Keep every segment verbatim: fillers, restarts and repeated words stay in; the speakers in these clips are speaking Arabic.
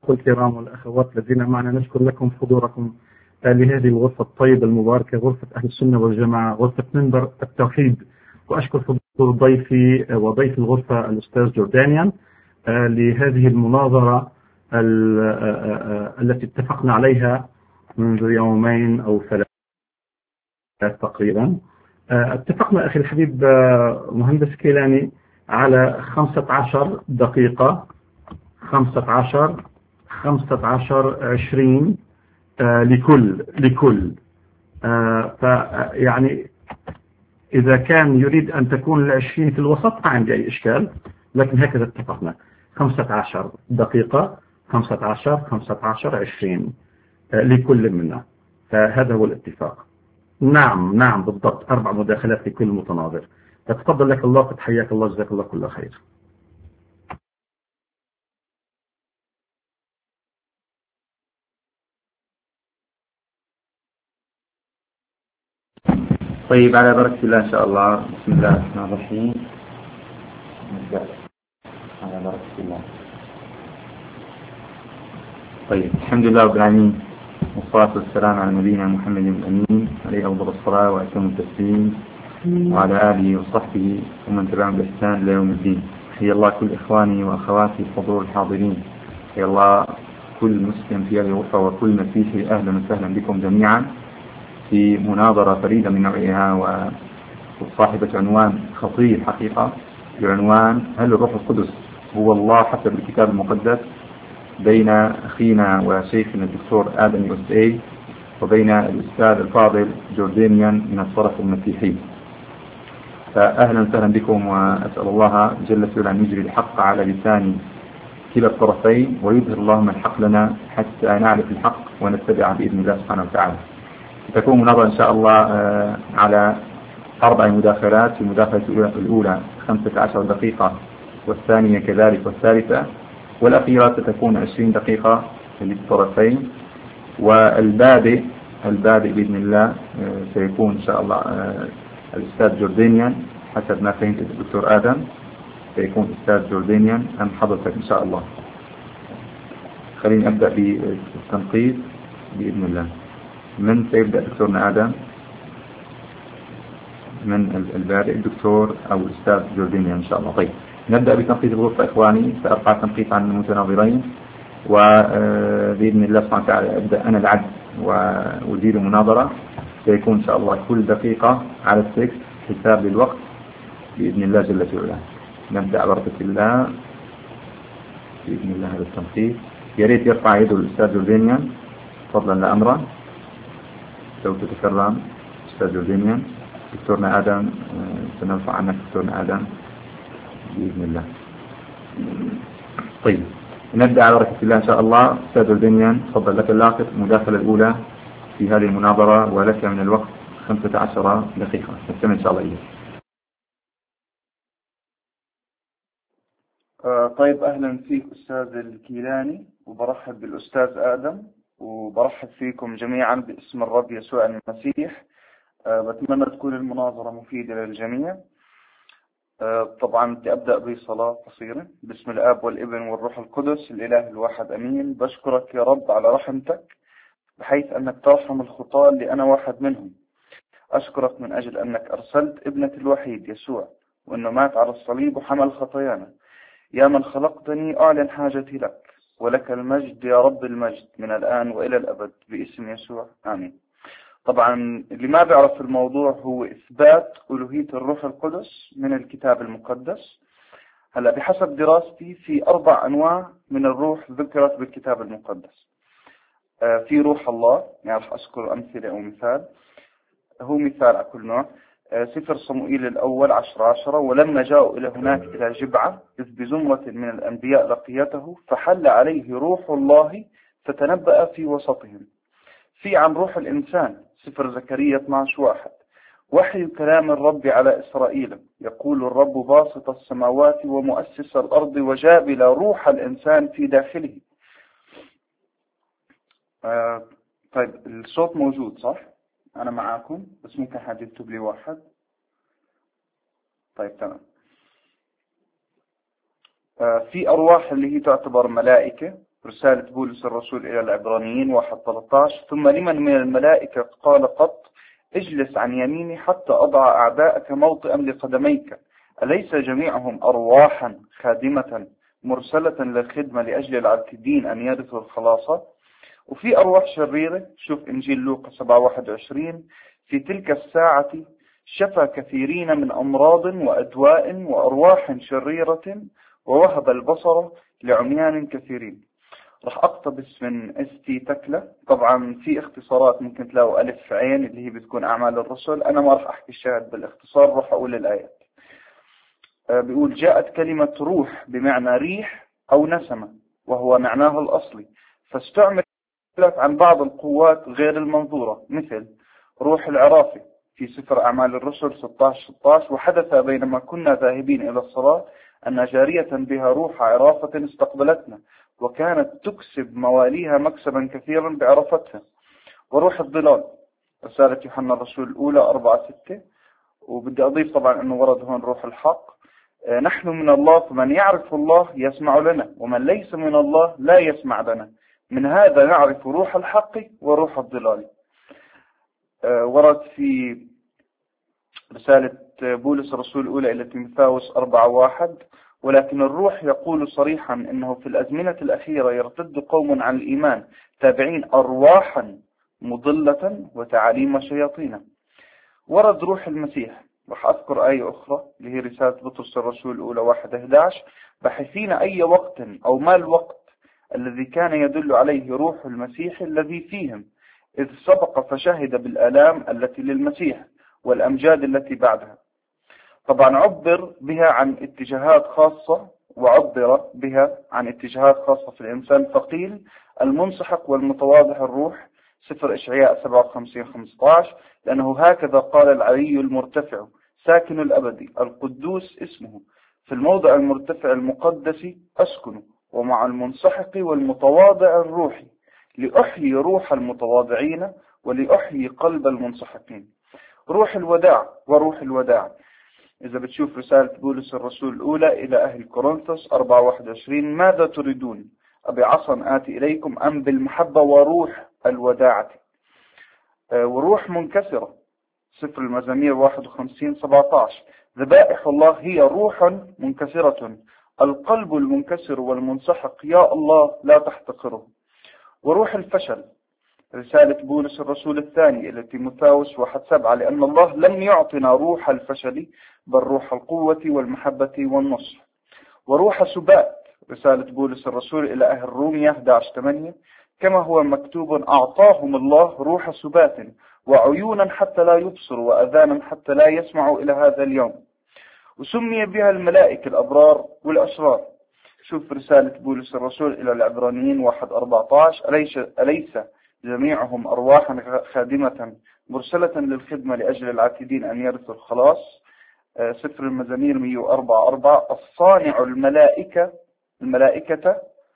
الأخوة الكرام والأخوات الذين معنا، نشكر لكم حضوركم لهذه الغرفة الطيبة المباركة، غرفة أهل السنة والجماعة، غرفة منبر التوحيد. وأشكر حضور ضيفي وضيف الغرفة الأستاذ جوردانيان لهذه المناظرة التي اتفقنا عليها منذ يومين أو ثلاث تقريبا. اتفقنا أخي الحبيب مهندس كيلاني على خمسة عشر دقيقة، خمسة عشر خمسة عشر عشرين لكل لكل فيعني إذا كان يريد أن تكون العشرين في الوسط ما عندي أي إشكال، لكن هكذا اتفقنا خمسة عشر دقيقة، خمسة عشر خمسة عشر عشرين لكل منا، فهذا هو الاتفاق. نعم نعم بالضبط، أربع مداخلات لكل متناظر. فتفضل لك الله، قد حياك الله، جزاك الله كل خير. طيب، على بركة الله إن شاء الله. بسم الله الرحمن الرحيم. نبدأ على بركة الله. طيب، الحمد لله رب العالمين، والصلاة والسلام على نبينا محمد الأمين عليه أفضل الصلاة وأتم التسليم، وعلى آله وصحبه ومن تبعهم بإحسان إلى يوم الدين. حيا الله كل إخواني وأخواتي الحضور الحاضرين، حيا الله كل مسلم في هذه الغرفة وكل مسيحي. أهلا وسهلا بكم جميعا في مناظرة فريدة من نوعها وصاحبة عنوان خطير حقيقة، بعنوان هل الروح القدس هو الله حسب الكتاب المقدس، بين أخينا وشيخنا الدكتور آدم يوسعي وبين الأستاذ الفاضل جوردانيان من الطرف المسيحي. فأهلا وسهلا بكم، وأسأل الله جل وعلا أن يجري الحق على لسان كلا الطرفين، ويظهر اللهم الحق لنا حتى نعرف الحق ونتبعه بإذن الله سبحانه وتعالى. تكون مناظرة إن شاء الله على أربع مداخلات. المداخلة الأولى خمسة عشر دقيقة، والثانية كذلك، والثالثة والأخيرة ستكون عشرين دقيقة للطرفين. والبادئ البادئ بإذن الله سيكون إن شاء الله الأستاذ جوردانيان، حسب ما فهمت الدكتور آدم سيكون أستاذ جوردانيان أم حضرتك إن شاء الله. خليني أبدأ بالتنقيط بإذن الله. من سيبدأ دكتورنا آدم؟ من البادئ الدكتور أو الأستاذ جوردانيان إن شاء الله. طيب، نبدأ بتنقيط الغرفة إخواني. سأرفع تنقيط عن المتناظرين، وبإذن الله سبحانه وتعالى أبدأ أنا العد وأدير المناظرة. سيكون إن شاء الله كل دقيقة على السكس حساب للوقت بإذن الله جل وعلا. نبدأ بركة الله بإذن الله هذا التنقيط. يا ريت يرفع يده الأستاذ جوردانيان فضلا لا أمرا، لو تتكرم أستاذ جوردانيان. دكتورنا آدم سنرفع عنك دكتورنا آدم بإذن الله. طيب، نبدأ على بركة الله إن شاء الله. أستاذ جوردانيان تفضل، لك اللاقط المداخلة الأولى في هذه المناظرة، ولك من الوقت خمسة عشر دقيقة. نستمع إن شاء الله إليه. آه طيب، أهلا فيك أستاذ الكيلاني، وبرحب بالأستاذ آدم، وبرحب فيكم جميعا باسم الرب يسوع المسيح. أه بتمنى تكون المناظرة مفيدة للجميع. أه طبعا بدي أبدأ بصلاة قصيرة. باسم الآب والابن والروح القدس الإله الواحد أمين. بشكرك يا رب على رحمتك، بحيث أنك ترحم الخطاة اللي أنا واحد منهم. أشكرك من أجل أنك أرسلت ابنك الوحيد يسوع، وأنه مات على الصليب وحمل خطايانا. يا من خلقتني أعلن حاجتي لك، ولك المجد يا رب المجد من الآن وإلى الأبد باسم يسوع آمين. طبعا اللي ما بيعرف الموضوع هو إثبات ألوهية الروح القدس من الكتاب المقدس. هلا بحسب دراستي في أربع أنواع من الروح ذكرت بالكتاب المقدس. آه في روح الله، يعني رح أذكر أمثلة أو مثال، هو مثال على كل نوع. آه سفر صموئيل الأول عشر عشرة: ولما جاءوا إلى هناك إلى جبعة إذ بزمرة من الأنبياء لقيته فحل عليه روح الله فتنبأ في وسطهم. في عن روح الإنسان سفر زكريا اثنا عشر واحد: وحي كلام الرب على إسرائيل، يقول الرب باسط السماوات ومؤسس الأرض وجابل روح الإنسان في داخله. آه طيب، الصوت موجود صح؟ أنا معاكم، بس ممكن حد يكتب لي واحد. طيب تمام. آه في أرواح اللي هي تعتبر ملائكة، رسالة بولس الرسول إلى العبرانيين واحد ثلاثة عشر: ثم لمن من الملائكة قال قط اجلس عن يميني حتى أضع أعداءك موطئا لقدميك؟ أليس جميعهم أرواحا خادمة مرسلة للخدمة لأجل العابدين أن يرثوا الخلاصة؟ وفي أرواح شريرة، شوف إنجيل لوقا سبعة واحد وعشرين: في تلك الساعة شفى كثيرين من أمراض وأدواء وأرواح شريرة ووهب البصر لعميان كثيرين. راح أقتبس من اس تي تكلا. طبعا في اختصارات ممكن تلاقوا ألف عين اللي هي بتكون أعمال الرسل. أنا ما راح أحكي الشاهد بالاختصار، راح أقول الآيات. بيقول: جاءت كلمة روح بمعنى ريح أو نسمة، وهو معناه الأصلي، فاستعملت عن بعض القوات غير المنظورة، مثل روح العرافة في سفر أعمال الرسل ستة عشر ستة عشر: وحدث بينما كنا ذاهبين إلى الصلاة أن جارية بها روح عرافة استقبلتنا، وكانت تكسب مواليها مكسبا كثيرا بعرفتها. وروح الضلال، رسالة يوحنا الرسول الأولى أربعة ستة. وبدي أضيف طبعا أنه ورد هون روح الحق: نحن من الله، فمن يعرف الله يسمع لنا، ومن ليس من الله لا يسمع لنا، من هذا نعرف روح الحق وروح الضلال. ورد في رسالة بولس الرسول الأولى إلى تيموثاوس أربعة واحد: ولكن الروح يقول صريحا إنه في الأزمنة الأخيرة يرتد قوم عن الإيمان تابعين أرواحا مضلة وتعاليم شياطين. ورد روح المسيح. راح أذكر آية أخرى اللي هي رسالة بطرس الرسول الأولى واحد أحد عشر: بحثين أي وقت أو ما الوقت الذي كان يدل عليه روح المسيح الذي فيهم، إذ سبق فشهد بالآلام التي للمسيح والأمجاد التي بعدها. طبعا عبر بها عن اتجاهات خاصة، وعبر بها عن اتجاهات خاصة في الإنسان، فقيل المنسحق والمتواضع الروح، سفر إشعياء سبعة وخمسين خمسة عشر: لأنه هكذا قال العلي المرتفع ساكن الأبدي القدوس اسمه، في الموضع المرتفع المقدس أسكن، ومع المنسحق والمتواضع الروحي، لأحيي روح المتواضعين ولأحيي قلب المنسحقين. روح الوداع وروح الوداع، إذا بتشوف رسالة بولس الرسول الأولى إلى أهل كورنثوس أربعة واحد وعشرين: ماذا تريدون؟ أبي عصا آتي إليكم أم بالمحبة وروح الوداعة؟ وروح منكسرة، سفر المزامير واحد وخمسين سبعة عشر: ذبائح الله هي روح منكسرة، القلب المنكسر والمنسحق يا الله لا تحتقره. وروح الفشل، رسالة بولس الرسول الثاني إلى تيموثاوس واحد سبعة: لأن الله لم يعطنا روح الفشل بل روح القوة والمحبة والنصر. وروح سبات، رسالة بولس الرسول إلى أهل رومية أحد عشر ثمانية: كما هو مكتوب أعطاهم الله روح سبات وعيونا حتى لا يبصروا وأذانا حتى لا يسمعوا إلى هذا اليوم. وسمي بها الملائكة الأبرار والأشرار، شوف رسالة بولس الرسول إلى العبرانيين واحد أربعة عشر: أليس, أليس جميعهم أرواحا خادمة مرسلة للخدمة لأجل العاتدين أن يرثوا الخلاص، سفر المزامير مئة وأربعة أربعة: الصانع الملائكة الملائكة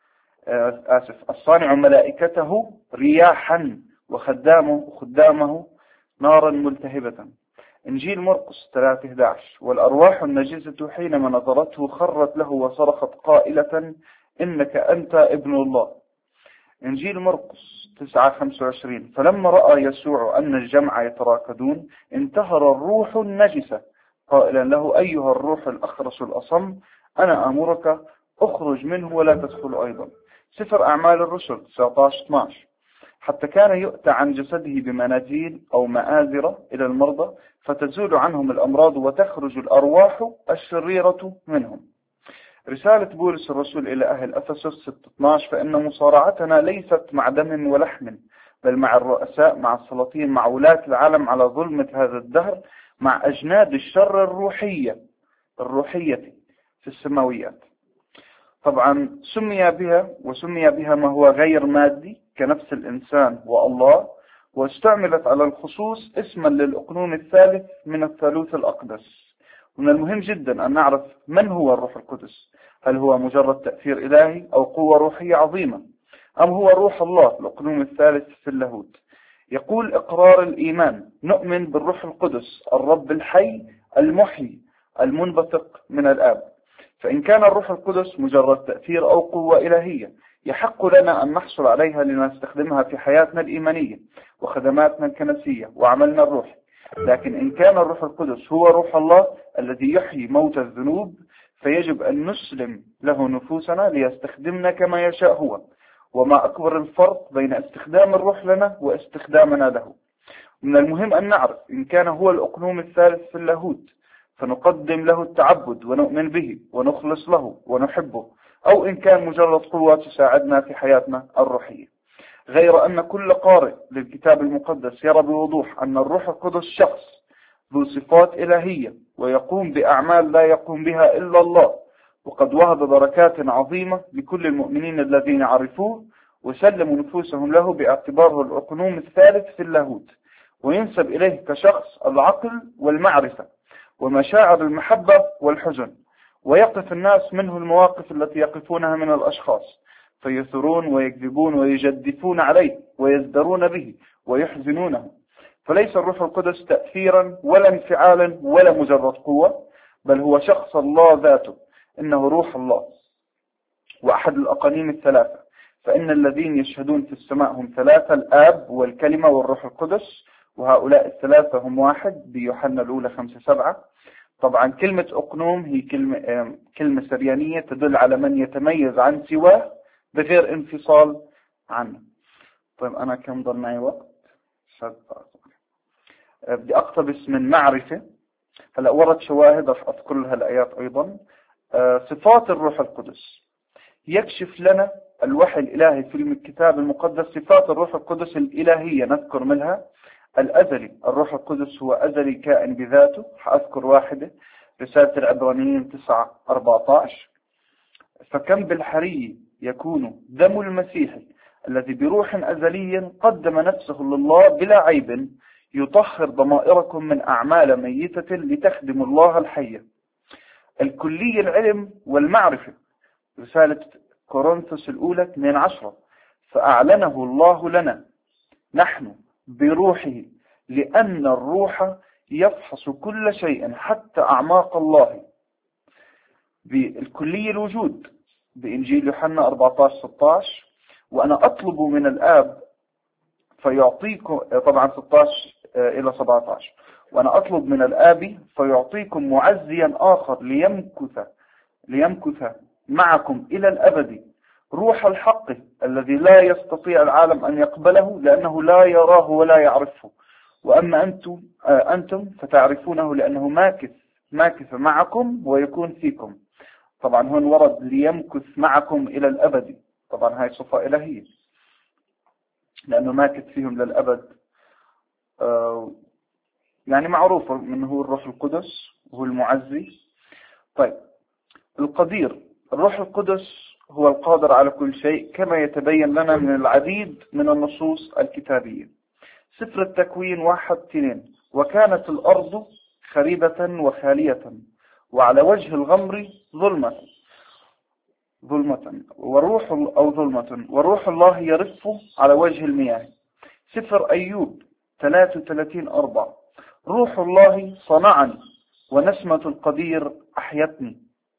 آسف الصانع ملائكته رياحا وخدامه خدامه نارا ملتهبة. إنجيل مرقس ثلاثة أحد عشر: والأرواح النجسة حينما نظرته خرت له وصرخت قائلة إنك أنت ابن الله. إنجيل مرقس تسعة خمسة وعشرين: فلما رأى يسوع أن الجمع يتراكدون انتهر الروح النجسة قائلا له أيها الروح الأخرس الأصم أنا أمرك أخرج منه ولا تدخل أيضا. سفر أعمال الرسل تسعة عشر اثنا عشر: حتى كان يؤتى عن جسده بمناديل أو مآزرة إلى المرضى فتزول عنهم الأمراض وتخرج الأرواح الشريرة منهم. رسالة بولس الرسول إلى أهل أفسس ستة اثنا عشر: فإن مصارعتنا ليست مع دم ولحم بل مع الرؤساء مع السلاطين مع ولاة العالم على ظلمة هذا الدهر مع أجناد الشر الروحية الروحية في السماويات. طبعا سمي بها وسمي بها ما هو غير مادي كنفس الإنسان والله، واستعملت على الخصوص اسما للأقنوم الثالث من الثالوث الأقدس. ومن المهم جدا أن نعرف من هو الروح القدس، هل هو مجرد تأثير إلهي أو قوة روحية عظيمة، أم هو روح الله الأقنوم الثالث في اللاهوت. يقول إقرار الإيمان: نؤمن بالروح القدس الرب الحي المحيي المنبثق من الآب. فإن كان الروح القدس مجرد تأثير أو قوة إلهية يحق لنا أن نحصل عليها لنستخدمها في حياتنا الإيمانية وخدماتنا الكنسية وعملنا الروحي. لكن إن كان الروح القدس هو روح الله الذي يحيي موت الذنوب فيجب أن نسلم له نفوسنا ليستخدمنا كما يشاء هو. وما أكبر الفرق بين استخدام الروح لنا واستخدامنا له. من المهم أن نعرف إن كان هو الأقنوم الثالث في اللاهوت فنقدم له التعبد ونؤمن به ونخلص له ونحبه، أو إن كان مجرد قوة تساعدنا في حياتنا الروحية. غير أن كل قارئ للكتاب المقدس يرى بوضوح أن الروح القدس شخص ذو صفات إلهية ويقوم بأعمال لا يقوم بها إلا الله، وقد وهب بركات عظيمة لكل المؤمنين الذين عرفوه وسلموا نفوسهم له باعتباره الأقنوم الثالث في اللاهوت، وينسب إليه كشخص العقل والمعرفة ومشاعر المحبة والحزن، ويقف الناس منه المواقف التي يقفونها من الأشخاص فيثرون ويكذبون ويجدفون عليه ويزدرون به ويحزنونه. فليس الروح القدس تأثيرا ولا انفعالا ولا مجرد قوة، بل هو شخص الله ذاته، إنه روح الله وأحد الأقانيم الثلاثة. فإن الذين يشهدون في السماء هم ثلاثة، الآب والكلمة والروح القدس، وهؤلاء الثلاثة هم واحد بيوحنا الأولى خمسة سبعة. طبعا كلمة أقنوم هي كلمة, كلمة سريانية تدل على من يتميز عن سواه بغير انفصال عنه. طيب أنا كم ضل معي وقت؟ بدي أقتبس من معرفة. هلأ ورد شواهد أذكر لها الآيات أيضا. صفات الروح القدس يكشف لنا الوحي الإلهي في الكتاب المقدس صفات الروح القدس الإلهية. نذكر منها الأزلي، الروح القدس هو أزلي كائن بذاته، حأذكر واحدة، رسالة العبرانيين تسعة أربعة عشر. فكم بالحري يكون دم المسيح الذي بروح أزلي قدم نفسه لله بلا عيب يطهر ضمائركم من أعمال ميتة لتخدم الله الحية. الكلية العلم والمعرفة، رسالة كورنثوس الأولى اثنين عشرة. فأعلنه الله لنا نحن بروحه لأن الروح يفحص كل شيء حتى أعماق الله. بالكلية الوجود بإنجيل يوحنا أربعة عشر ستة عشر. وأنا أطلب من الآب فيعطيكم، طبعا ستة عشر إلى سبعة عشر، وأنا أطلب من الآب فيعطيكم معزيا آخر ليمكث ليمكث معكم إلى الأبد، روح الحق الذي لا يستطيع العالم أن يقبله لأنه لا يراه ولا يعرفه، وأما أنتم أنتم فتعرفونه لأنه ماكث ماكث معكم ويكون فيكم. طبعا هون ورد ليمكث معكم إلى الأبد، طبعا هاي صفة إلهية لأنه ماكث فيهم للأبد. آه يعني معروف من هو الروح القدس وهو المعزي. طيب القدير، الروح القدس هو القادر على كل شيء كما يتبين لنا من العديد من النصوص الكتابية. سفر التكوين واحد اثنين. وكانت الأرض خريبة وخالية وعلى وجه الغمر ظلمة ظلمة وروح أو ظلمة وروح الله يرف على وجه المياه. سفر أيوب ثلاثة وثلاثين أربعة. روح الله صنعني ونسمة القدير أحيتني.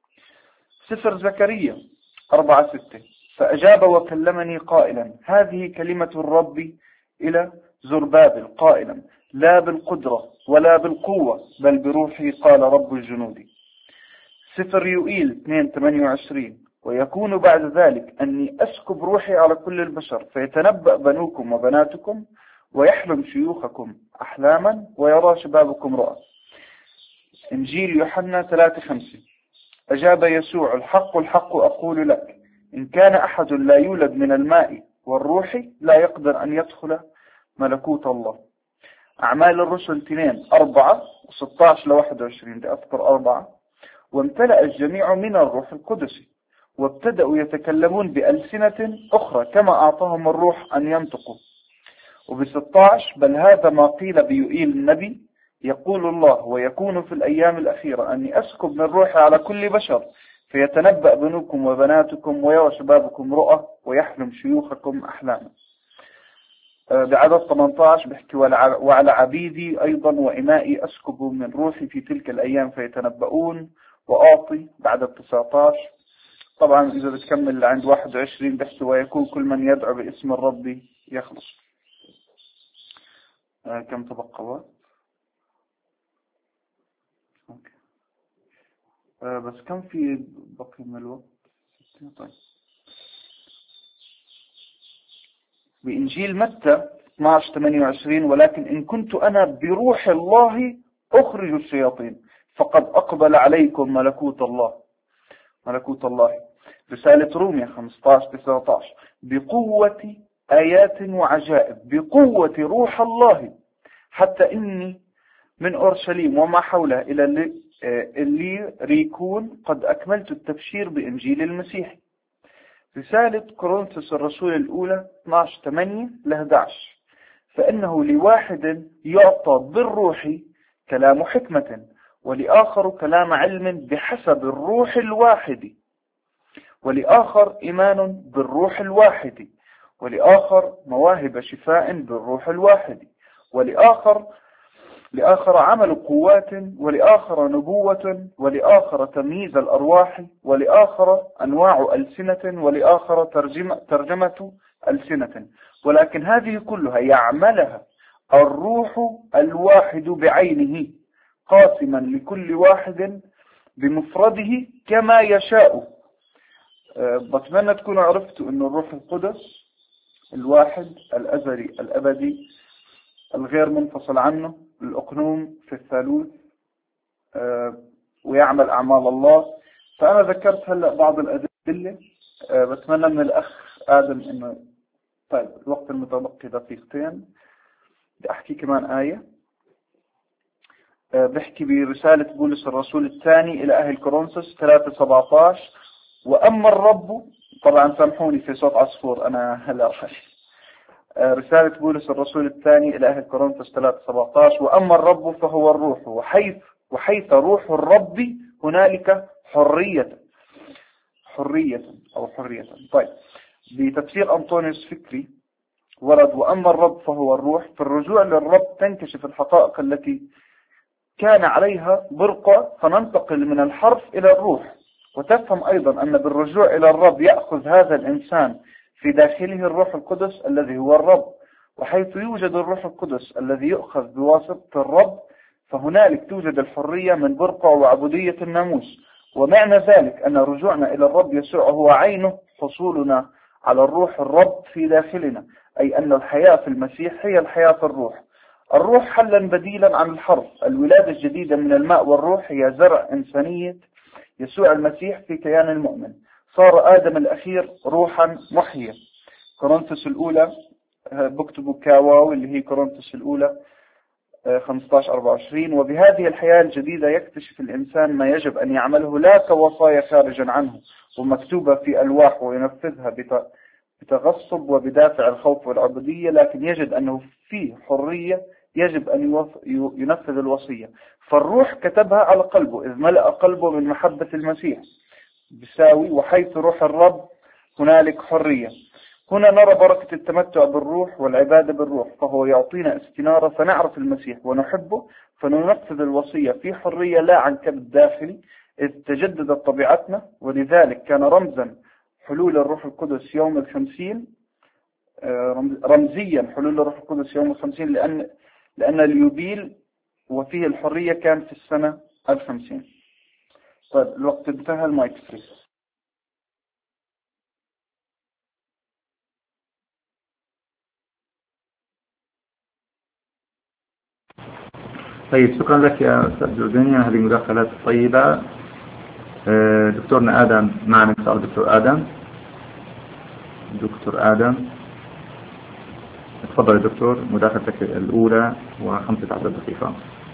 سفر زكريا أربعة ستة. فأجاب وكلمني قائلا هذه كلمة الرب إلى زربابل قائلا لا بالقدرة ولا بالقوة بل بروحي قال رب الجنود. سفر يوئيل اثنين ثمانية وعشرين. ويكون بعد ذلك أني أسكب روحي على كل البشر فيتنبأ بنوكم وبناتكم ويحلم شيوخكم أحلاما ويرى شبابكم رؤى. إنجيل يوحنا ثلاثة خمسة. أجاب يسوع الحق الحق أقول لك إن كان أحد لا يولد من الماء والروح لا يقدر أن يدخل ملكوت الله. أعمال الرسل اثنين أربعة وستة عشر لواحد وعشرين. لأذكر أربعة. وامتلأ الجميع من الروح القدس وابتدأوا يتكلمون بألسنة أخرى كما أعطاهم الروح أن ينطقوا. وبستة عشر بل هذا ما قيل بيوئيل النبي يقول الله ويكون في الأيام الأخيرة أني أسكب من روحي على كل بشر فيتنبأ بنوكم وبناتكم ويرى شبابكم رؤى ويحلم شيوخكم أحلاما. بعدد ثمانية عشر بحكي وعلى عبيدي أيضا وإمائي أسكب من روحي في تلك الأيام فيتنبؤون. وأعطي بعدد تسعة عشر طبعا إذا بتكمل عند واحد وعشرين بحث ويكون كل من يدعو باسم الرب يخلص. آه كم تبقى وقت؟ أوكي. آه بس كم في بقي من الوقت؟ طيب. بإنجيل متى اثناشر ثمانية وعشرين ولكن إن كنت أنا بروح الله أخرج الشياطين فقد أقبل عليكم ملكوت الله. ملكوت الله. رسالة رومية خمسة عشر تسعة عشر بقوة آيات وعجائب بقوة روح الله حتى إني من أورشليم وما حولها إلى اللي ريكون قد أكملت التبشير بإنجيل المسيح. رسالة كورنثوس الرسول الأولى اثناشر ثمانية لأحد عشر فإنه لواحد يعطى بالروح كلام حكمة ولآخر كلام علم بحسب الروح الواحد ولآخر إيمان بالروح الواحد ولآخر مواهب شفاء بالروح الواحد ولآخر لآخر عمل قوات ولآخر نبوة ولآخر تمييز الأرواح ولآخر أنواع ألسنة ولآخر ترجمة, ترجمة ألسنة ولكن هذه كلها يعملها الروح الواحد بعينه قاسما لكل واحد بمفرده كما يشاء. أه بتمنى تكونوا عرفتوا أن الروح القدس الواحد الأزلي الأبدي الغير منفصل عنه الأقنوم في الثالوث أه ويعمل أعمال الله. فأنا ذكرت هلأ بعض الأدلة أه بتمنى من الأخ آدم إنه طيب الوقت المتبقي دقيقتين بدي أحكي كمان آية أه بحكي برسالة بولس الرسول الثاني إلى أهل كورنثوس ثلاثة سبعة عشر وأما الرب طبعا سامحوني في صوت عصفور أنا هلأ رسالة بولس الرسول الثاني إلى أهل كورنثوس ثلاثة سبعة عشر وأما الرب فهو الروح وحيث وحيث روح الرب هنالك حرية حرية أو حرية. طيب بتفسير أنطونيوس فكري ورد وأما الرب فهو الروح في الرجوع للرب تنكشف الحقائق التي كان عليها برقة فننتقل من الحرف إلى الروح وتفهم أيضا أن بالرجوع إلى الرب يأخذ هذا الإنسان في داخله الروح القدس الذي هو الرب وحيث يوجد الروح القدس الذي يؤخذ بواسطة الرب فهنالك توجد الحرية من برقع وعبودية الناموس. ومعنى ذلك أن رجوعنا إلى الرب يسوع هو عينه حصولنا على الروح الرب في داخلنا أي أن الحياة في المسيح هي الحياة في الروح. الروح حلا بديلا عن الحرف. الولادة الجديدة من الماء والروح هي زرع إنسانية يسوع المسيح في كيان المؤمن. صار آدم الأخير روحا محيا. كورنثوس الأولى بكتبوا كاواو اللي هي كورنثوس الأولى خمسة عشر أربعة وعشرين وبهذه الحياة الجديدة يكتشف الإنسان ما يجب أن يعمله لا كوصايا خارجا عنه ومكتوبة في ألواح وينفذها بتغصب وبدافع الخوف والعبودية لكن يجد أنه فيه حرية يجب أن ينفذ الوصية. فالروح كتبها على قلبه إذ ملأ قلبه من محبة المسيح بساوي وحيث روح الرب هنالك حرية. هنا نرى بركة التمتع بالروح والعبادة بالروح فهو يعطينا استنارة فنعرف المسيح ونحبه فننفذ الوصية في حرية لا عن كبت داخلي إذ تجددت طبيعتنا ولذلك كان رمزا حلول الروح القدس يوم الخمسين رمزيا حلول الروح القدس يوم الخمسين لأن لأن اليوبيل وفيه الحرية كان في السنة الخمسين. طيب الوقت انتهى المايك فري. طيب شكرا لك يا أستاذ جورداني على هذه المداخلات الطيبة. دكتورنا آدم معنا إن شاء الله. دكتور آدم دكتور آدم تفضل يا دكتور مداخلتك الأولى وخمسة عشر دقيقة.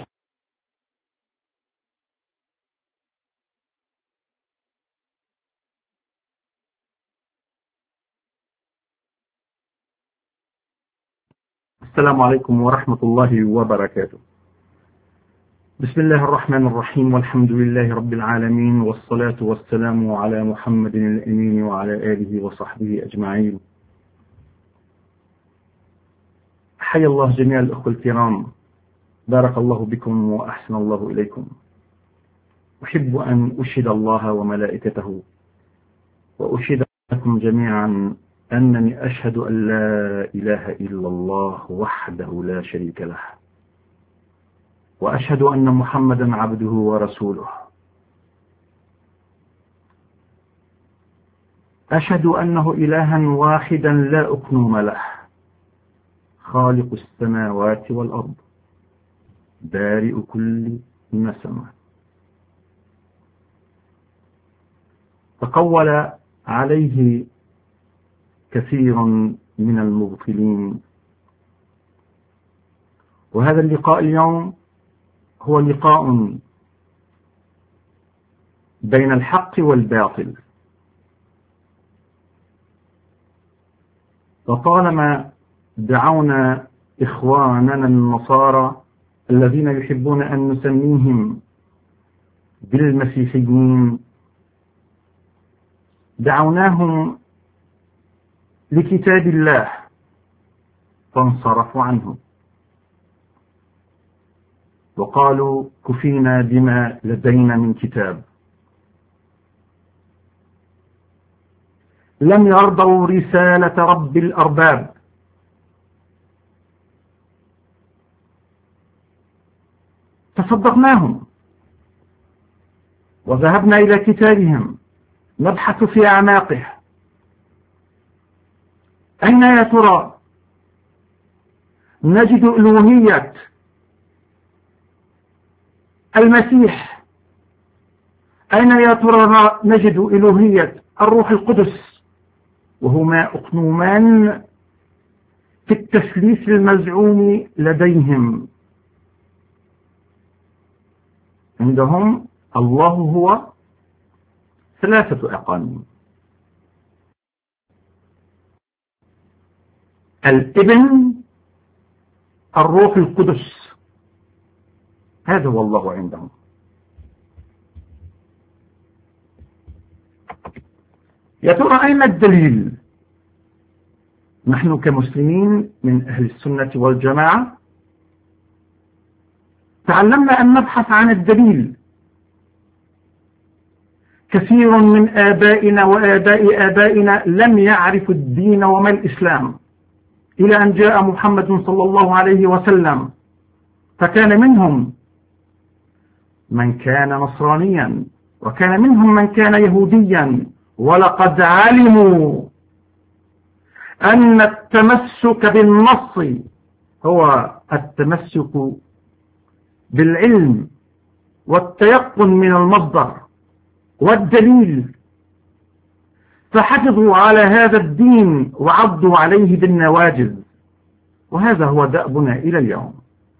السلام عليكم ورحمة الله وبركاته. بسم الله الرحمن الرحيم والحمد لله رب العالمين والصلاة والسلام على محمد الأمين وعلى آله وصحبه أجمعين. حيا الله جميع الأخوة الكرام، بارك الله بكم وأحسن الله إليكم. أحب أن أشهد الله وملائكته وأشهدكم جميعا أنني أشهد أن لا إله إلا الله وحده لا شريك له، وأشهد أن محمدا عبده ورسوله. أشهد أنه إلها واحدا لا أقنوم له، خالق السماوات والأرض، بارئ كل نسمة. تقول عليه كثير من المبطلين، وهذا اللقاء اليوم هو لقاء بين الحق والباطل. وطالما دعونا إخواننا النصارى الذين يحبون أن نسميهم بالمسيحيين، دعوناهم لكتاب الله فانصرفوا عنه وقالوا كفينا بما لدينا من كتاب. لم يرضوا رسالة رب الأرباب، فصدقناهم وذهبنا إلى كتابهم نبحث في أعماقه. أين يا ترى نجد ألوهية المسيح؟ أين يا ترى نجد ألوهية الروح القدس؟ وهما أقنومان في التثليث المزعوم لديهم. عندهم الله هو ثلاثة أقانيم: الابن، الروح القدس، هذا هو الله عندهم. يا ترى أين الدليل؟ نحن كمسلمين من أهل السنة والجماعة تعلمنا أن نبحث عن الدليل. كثير من آبائنا وآباء آبائنا لم يعرفوا الدين وما الإسلام إلى أن جاء محمد صلى الله عليه وسلم، فكان منهم من كان نصرانيا وكان منهم من كان يهوديا، ولقد علموا أن التمسك بالنص هو التمسك بالعلم والتيقن من المصدر والدليل، فحفظوا على هذا الدين وعضوا عليه بالنواجذ، وهذا هو دأبنا إلى اليوم.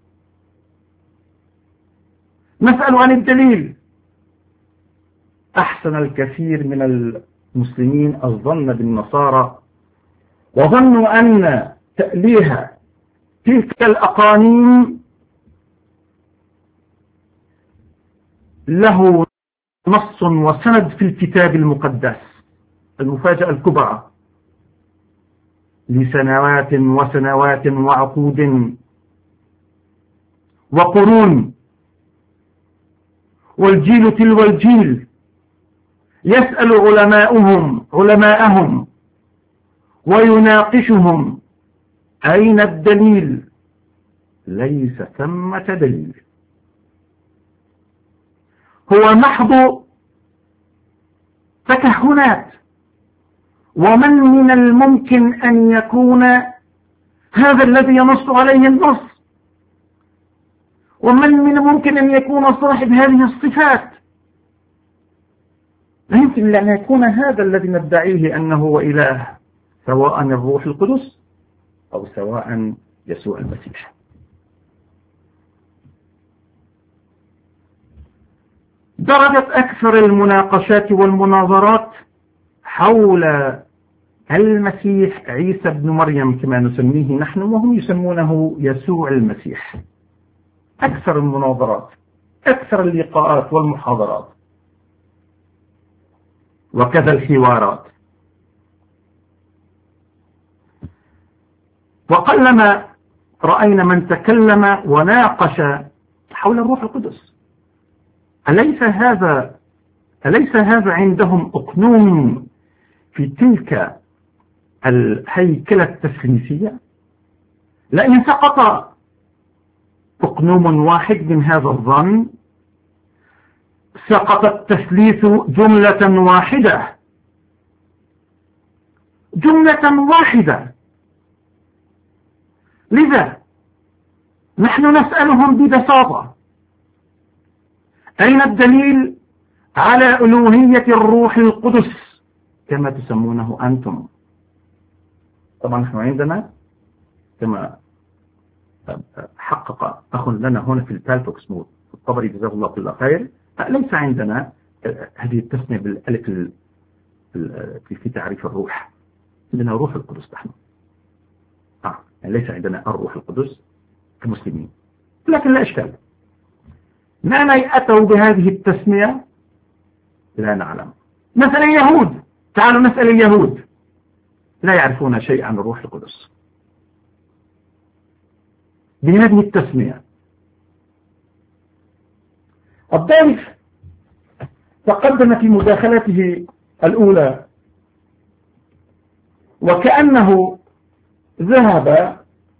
نسأل عن الدليل. أحسن الكثير من المسلمين الظن بالنصارى وظنوا أن تأليه تلك الأقانيم له نص وسند في الكتاب المقدس. المفاجأة الكبرى: لسنوات وسنوات وعقود وقرون والجيل تلو الجيل يسأل علماؤهم علماءهم ويناقشهم أين الدليل؟ ليس ثمة دليل، هو محض تكهنات. ومن من الممكن أن يكون هذا الذي ينص عليه النص؟ ومن من الممكن أن يكون صاحب هذه الصفات؟ لا يمكن أن يكون هذا الذي ندعيه أنه هو إله، سواء الروح القدس أو سواء يسوع المسيح. درجت أكثر المناقشات والمناظرات حول المسيح عيسى بن مريم كما نسميه نحن، وهم يسمونه يسوع المسيح. أكثر المناظرات، أكثر اللقاءات والمحاضرات، وكذا الحوارات. وقلما رأينا من تكلم وناقش حول الروح القدس. أليس هذا أليس هذا عندهم أقنوم في تلك الهيكلة التثليثية، لئن سقط أقنوم واحد من هذا الظن سقط التثليث جملة واحدة، جملة واحدة. لذا نحن نسألهم ببساطة: أين الدليل على ألوهية الروح القدس كما تسمونه أنتم؟ طبعا نحن عندنا كما حقق أخ لنا هنا في البالتوك اسمه الطبري جزاه الله كل خير، ليس عندنا هذه التسمية بالألف في تعريف الروح، عندنا روح القدس نحن، آه. يعني ليس عندنا الروح القدس كمسلمين، لكن لا إشكال. معنى أتوا بهذه التسمية لا نعلم. مثلا اليهود، تعالوا نسأل اليهود، لا يعرفون شيء عن الروح القدس بهذه التسمية. الضيف تقدم في مداخلته الأولى وكأنه ذهب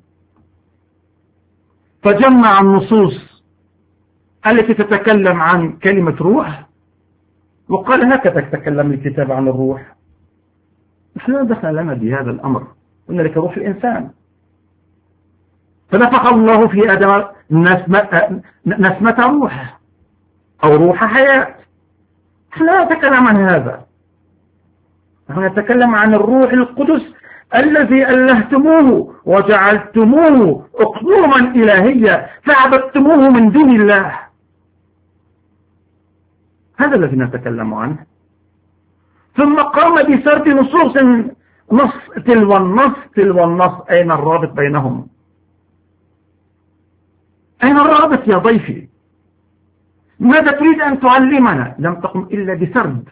فجمع النصوص التي تتكلم عن كلمة روح وقال هكذا تتكلم الكتاب عن الروح. نحن لا دخل لنا بهذا الأمر، إن لك روح الإنسان، فنفخ الله في آدم نسمة, نسمة روح أو روح حياة. نحن لا نتكلم عن هذا، نحن نتكلم عن الروح القدس الذي ألهتموه وجعلتموه أقنوما إلهية فعبدتموه من دون الله. هذا الذي نتكلم عنه. ثم قام بسرد نصوص نص تلو النص تلو النص. أين الرابط بينهم؟ أين الرابط يا ضيفي؟ ماذا تريد أن تعلمنا؟ لم تقم إلا بسرد.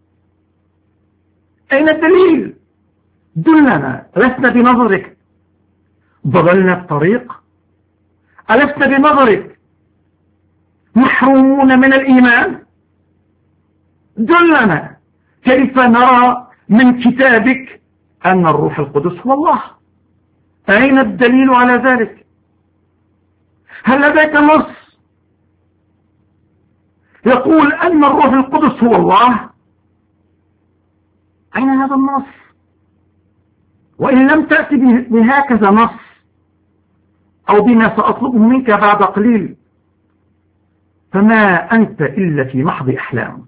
أين الدليل؟ دلنا. لسنا بنظرك ضللنا الطريق؟ ألسنا بنظرك محرومون من الإيمان؟ دلنا كيف نرى من كتابك أن الروح القدس هو الله. أين الدليل على ذلك؟ هل لديك نص يقول أن الروح القدس هو الله؟ أين هذا النص؟ وإن لم تأتي بهكذا نص أو بما سأطلبه منك بعد قليل فما أنت إلا في محض أحلام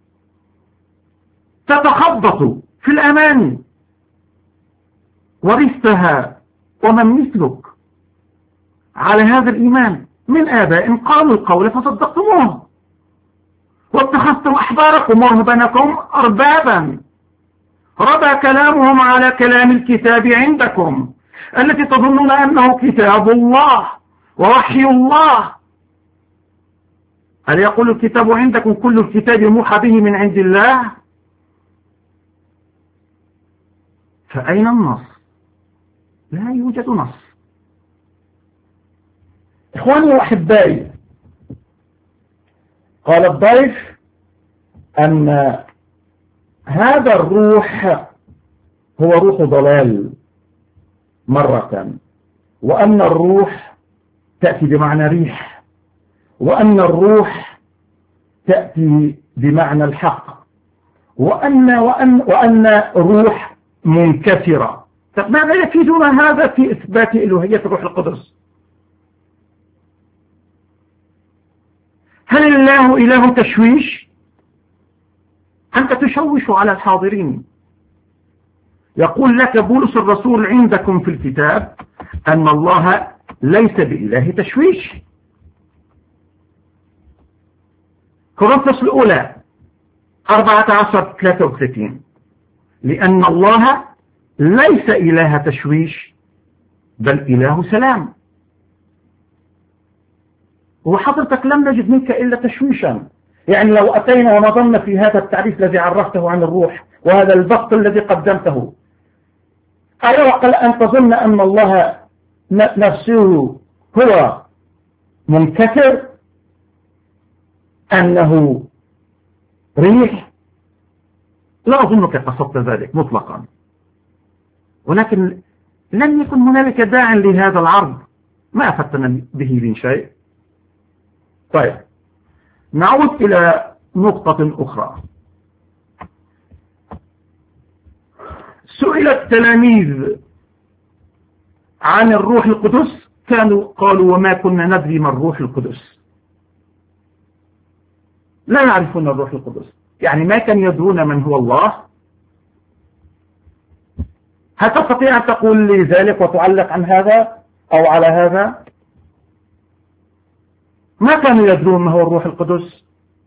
تتخبط في الأماني ورثتها ومن مثلك على هذا الإيمان من آباء قالوا القول فصدقتموه واتخذتم أحباركم ورهبانكم أربابا ربى كلامهم على كلام الكتاب عندكم التي تظنون أنه كتاب الله ووحي الله. هل يقول الكتاب عندكم كل الكتاب موحى به من عند الله؟ فأين النص؟ لا يوجد نص. إخواني وأحبائي، قال الضيف أن هذا الروح هو روح ضلال مرة، وأن الروح تأتي بمعنى ريح، وأن الروح تأتي بمعنى الحق، وأن وأن وأن روح منكسرة. طب ماذا يفيدنا هذا في إثبات إلوهية الروح القدس؟ هل الله إله تشويش؟ أنت تشوش على الحاضرين. يقول لك بولس الرسول عندكم في الكتاب أن الله ليس بإله تشويش. كورنثوس الأولى أربعة عشر ثلاثة وثلاثين لأن الله ليس إله تشويش بل إله سلام. وحضرتك لم نجد منك إلا تشويشا. يعني لو أتينا ونظرنا في هذا التعريف الذي عرفته عن الروح وهذا البسط الذي قدمته، أيعقل أن تظن أن الله نفسه هو منكسر، أنه ريح، لا أظنك قصدت ذلك مطلقا، ولكن لم يكن هنالك داع لهذا العرض، ما أفدتنا به من شيء. طيب نعود إلى نقطة أخرى. سئل التلاميذ عن الروح القدس، كانوا قالوا وما كنا ندري ما الروح القدس، لا يعرفون الروح القدس، يعني ما كانوا يدرون من هو الله. هل تستطيع أن تقول لي ذلك وتعلق عن هذا أو على هذا؟ ما كانوا يدرون ما هو الروح القدس.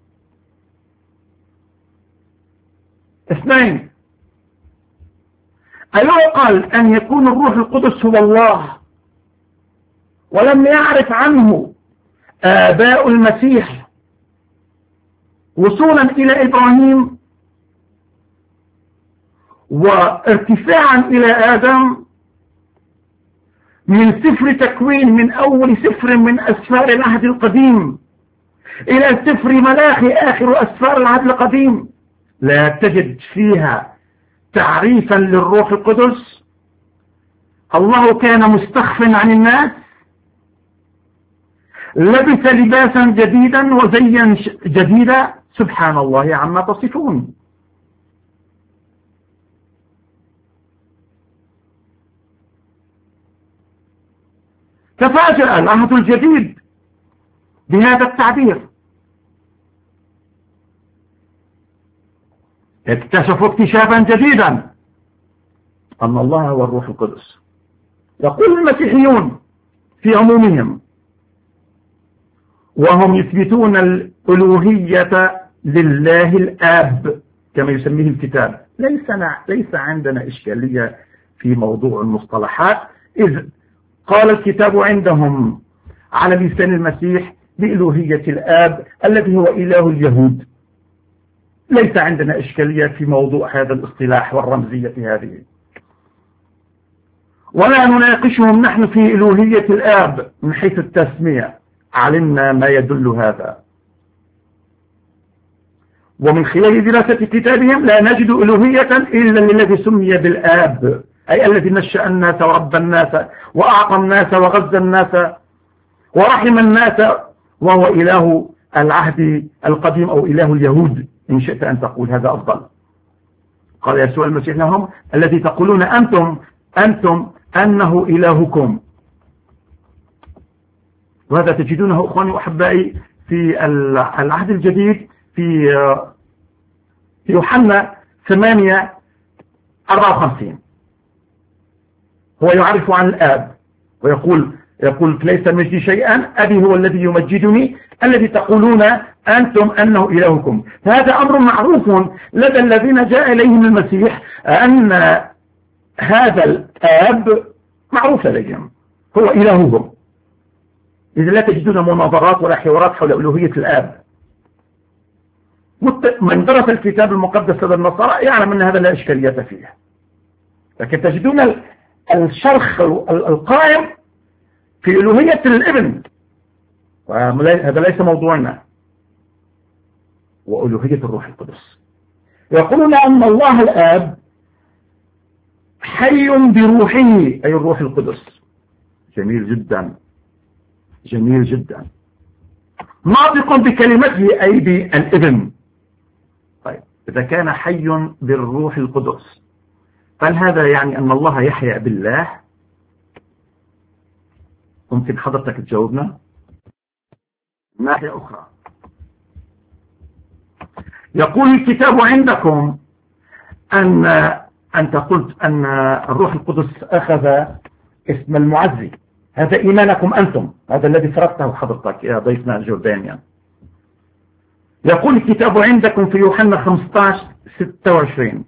اثنين، أيعقل أن يكون الروح القدس هو الله ولم يعرف عنه آباء المسيح وصولا إلى إبراهيم وارتفاعا إلى آدم من سفر تكوين، من أول سفر من أسفار العهد القديم إلى سفر ملاخي آخر أسفار العهد القديم، لا تجد فيها تعريفا للروح القدس. الله كان مستخفا عن الناس، لبس لباسا جديدا وزيا جديدا، سبحان الله عما تصفون. تفاجأ العهد الجديد بهذا التعبير، اكتشفوا اكتشافا جديدا أن الله هو الروح القدس. يقول المسيحيون في عمومهم وهم يثبتون الألوهية لله الآب كما يسميه الكتاب، ليس ليس عندنا إشكالية في موضوع المصطلحات، إذ قال الكتاب عندهم على لسان المسيح بألوهية الآب الذي هو إله اليهود. ليس عندنا إشكالية في موضوع هذا الاصطلاح والرمزية هذه، ولا نناقشهم نحن في ألوهية الآب من حيث التسمية، علمنا ما يدل هذا، ومن خلال دراسة كتابهم لا نجد ألوهية إلا للذي سمي بالآب، أي الذي نشأ الناس وربى الناس وأعطى الناس وغذى الناس ورحم الناس، وهو إله العهد القديم أو إله اليهود إن شئت أن تقول هذا أفضل. قال يسوع المسيح لهم الذي تقولون أنتم أنتم أنه إلهكم. وهذا تجدونه أخواني وأحبائي في العهد الجديد في يوحنا ثمانية أربعة وخمسين. هو يعرف عن الآب ويقول يقول ليس مجدي شيئا، أبي هو الذي يمجدني الذي تقولون أنتم أنه إلهكم. هذا أمر معروف لدى الذين جاء إليهم المسيح أن هذا الآب معروف لديهم هو إلههم، إذا لا تجدون مناظرات ولا حوارات حول ألوهية الآب. من درس الكتاب المقدس لدى النصارى يعلم أن هذا لا إشكالية فيه، لكن تجدون الشرخ القائم في ألوهية الابن، وهذا ليس موضوعنا، وألوهية الروح القدس. يقولون أن الله الآب حي بروحه أي الروح القدس. جميل جدا جميل جدا، ناطق بكلمته أي بالابن. طيب إذا كان حي بالروح القدس فهل هذا يعني أن الله يحيا بالله؟ ممكن حضرتك تجاوبنا؟ ناحية أخرى، يقول الكتاب عندكم أن أنت قلت أن الروح القدس أخذ اسم المعزي، هذا إيمانكم أنتم، هذا الذي فرضته حضرتك يا ضيفنا الجردانيا. يقول الكتاب عندكم في يوحنا خمسة عشر ستة وعشرين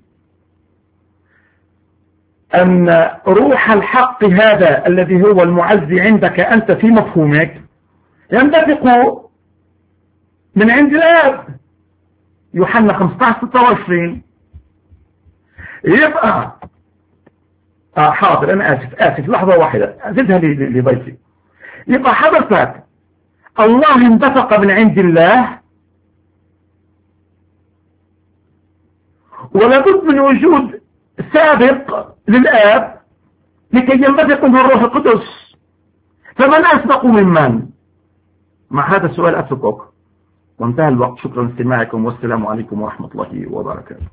أن روح الحق هذا الذي هو المعزي عندك أنت في مفهومك ينبثق من عند الآب. يوحنا خمسة عشر ستة وعشرين. يبقى آه حاضر أنا آسف آسف لحظة واحدة زدها لضيفي. يبقى حضرتك الله انبثق من عند الله، ولا بد من وجود سابق للآب لكي ينبثق من الروح القدس. فمن أسبق ممن؟ مع هذا السؤال أتركك وانتهى الوقت. شكرا لاستماعكم والسلام عليكم ورحمة الله وبركاته.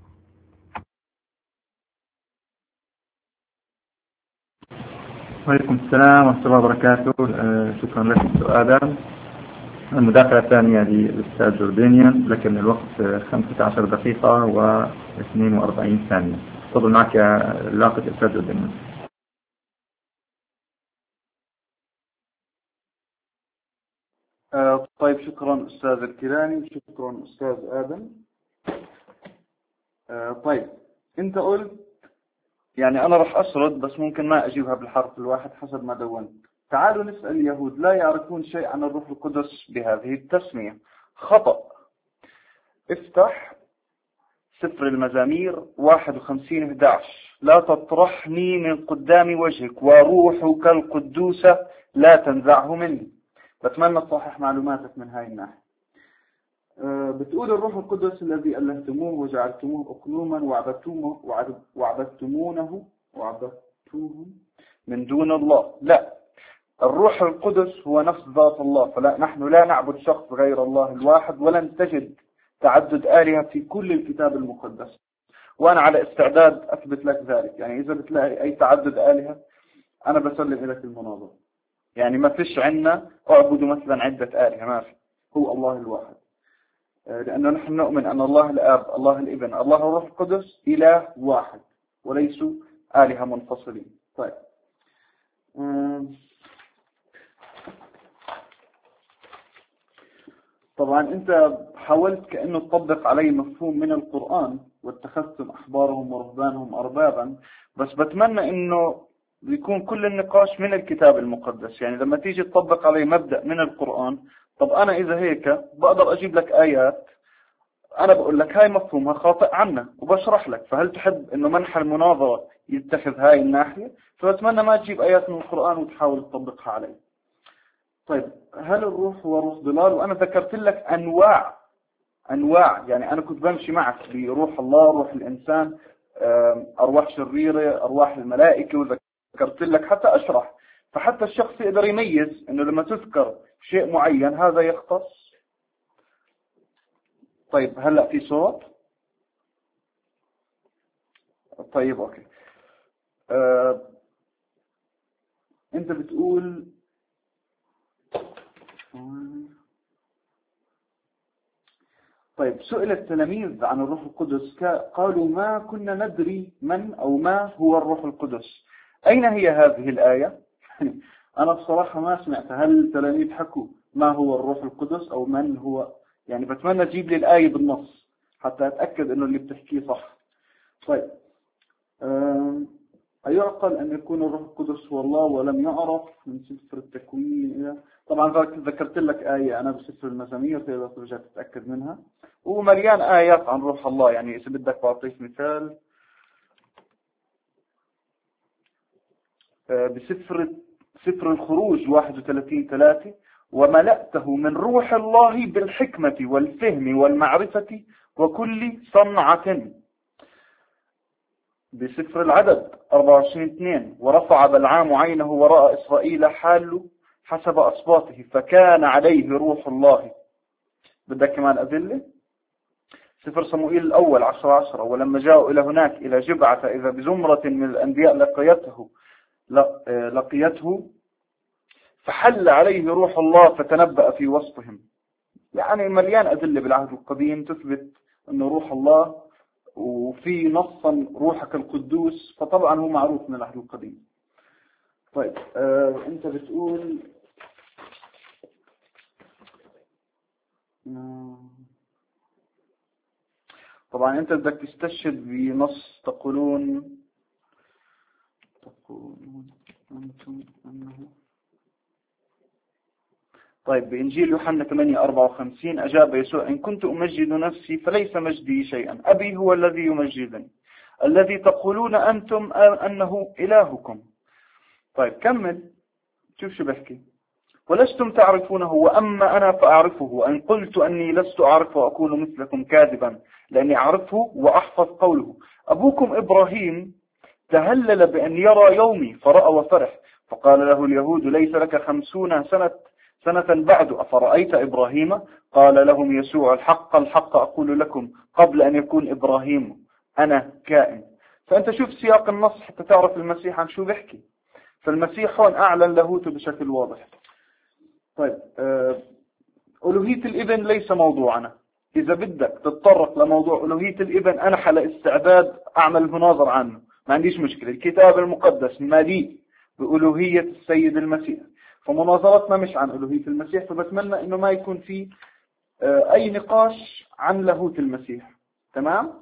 وعليكم السلام ورحمة الله وبركاته. شكرا لك أستاذ آدم. المداخلة الثانية للأستاذ جوردانيان، لك من الوقت خمسة عشر دقيقة واثنين وأربعين ثانية. تفضل معك يا لاقط الأستاذ جوردانيان. آه طيب، شكرا أستاذ الكيلاني، شكرا أستاذ آدم. آه طيب، أنت قلت يعني أنا رح أسرد بس ممكن ما أجيبها بالحرف الواحد حسب ما دونت. تعالوا نسأل اليهود، لا يعرفون شيء عن الروح القدس بهذه التسمية. خطأ. افتح سفر المزامير واحد وخمسين أحد عشر: لا تطرحني من قدام وجهك وروحك القدوسة لا تنزعه مني. بتمنى تصحح معلوماتك من هاي الناحية. أه بتقول الروح القدس الذي ألهتموه وجعلتموه أقلوما وعبدتموه وعبدتمونه وعبدتوه من دون الله. لا، الروح القدس هو نفس ذات الله، فلا نحن لا نعبد شخص غير الله الواحد، ولن تجد تعدد آلهة في كل الكتاب المقدس، وأنا على استعداد أثبت لك ذلك. يعني إذا بتلاقي أي تعدد آلهة أنا بسلم لك المناظرة. يعني ما فيش عنا أعبدوا مثلا عدة آلهة، ما في، هو الله الواحد. لأنه نحن نؤمن أن الله الآب، الله الابن، الله الروح القدس إله واحد وليسوا آلهة منفصلين. طيب، طبعا أنت حاولت كأنه تطبق علي مفهوم من القرآن واتخذتم أحبارهم ورهبانهم أربابا، بس بتمنى أنه بيكون كل النقاش من الكتاب المقدس. يعني لما تيجي تطبق علي مبدأ من القرآن، طب أنا إذا هيك بقدر أجيب لك آيات أنا بقول لك هاي مفهومها خاطئ عنا وبشرح لك، فهل تحب أنه منح المناظرة يتخذ هاي الناحية؟ فبتمنى ما تجيب آيات من القرآن وتحاول تطبقها علي. طيب، هل الروح هو روح ضلال؟ وأنا ذكرت لك أنواع أنواع يعني أنا كنت بمشي معك بروح الله، روح الإنسان، أرواح شريرة، أرواح الملائكة، وذكرت لك حتى أشرح، فحتى الشخص يقدر يميز أنه لما تذكر شيء معين هذا يختص. طيب، هلأ في صوت؟ طيب، أوكي. أه... أنت بتقول طيب، سئل التلاميذ عن الروح القدس قالوا ما كنا ندري من أو ما هو الروح القدس. أين هي هذه الآية؟ أنا بصراحة ما سمعتها. هل التلاميذ حكوا ما هو الروح القدس أو من هو؟ يعني بتمنى تجيب لي الآية بالنص حتى أتأكد أنه اللي بتحكيه صح. طيب، أيعقل أن يكون الروح القدس هو الله ولم يعرف من سفر التكوين إلى... طبعا ذكرت لك آية أنا بسفر المزامير تقدر ترجع تتأكد منها، ومليان آيات عن روح الله. يعني إذا بدك بعطيك مثال بسفر سفر الخروج واحد وثلاثين ثلاثة: وملأته من روح الله بالحكمة والفهم والمعرفة وكل صنعة. بسفر العدد أربعة وعشرين اثنين: ورفع بلعام عينه ورأى إسرائيل حال حسب أصباطه فكان عليه روح الله. بدك كمان أدلة؟ سفر صموئيل الأول عشرة عشرة: ولما جاءوا إلى هناك إلى جبعة إذا بزمرة من الأنبياء لقيته لقيته فحل عليه روح الله فتنبأ في وسطهم. يعني مليان أدلة بالعهد القديم تثبت أنه روح الله، وفي نصا روحك القدوس، فطبعا هو معروف من العهد القديم. طيب، آه، أنت بتقول طبعا أنت بدك تستشهد بنص تقولون تقولون أنتم أنه طيب، بإنجيل يوحنا ثمانية أربعة وخمسين: أجاب يسوع: إن كنت أمجد نفسي فليس مجدي شيئا، أبي هو الذي يمجدني، الذي تقولون أنتم أنه إلهكم. طيب، كمل، شوف شو بحكي: ولستم تعرفونه وأما أنا فأعرفه، وأن قلت أني لست أعرفه أكون مثلكم كاذبا لأني أعرفه وأحفظ قوله. أبوكم إبراهيم تهلل بأن يرى يومي فرأى وفرح، فقال له اليهود ليس لك خمسون سنة سنة بعد أفرأيت إبراهيم؟ قال لهم يسوع الحق الحق أقول لكم قبل أن يكون إبراهيم أنا كائن. فأنت شوف سياق النص حتى تعرف المسيح عن شو بيحكي. فالمسيح هون أعلن لاهوته بشكل واضح. طيب ألوهية الابن ليس موضوعنا. إذا بدك تتطرق لموضوع ألوهية الابن أنا على استعداد أعمل مناظر عنه، ما عنديش مشكلة. الكتاب المقدس مليء بألوهية السيد المسيح، فمناظرتنا مش عن ألوهية المسيح. فبتمنى إنه ما يكون في أي نقاش عن لاهوت المسيح. تمام؟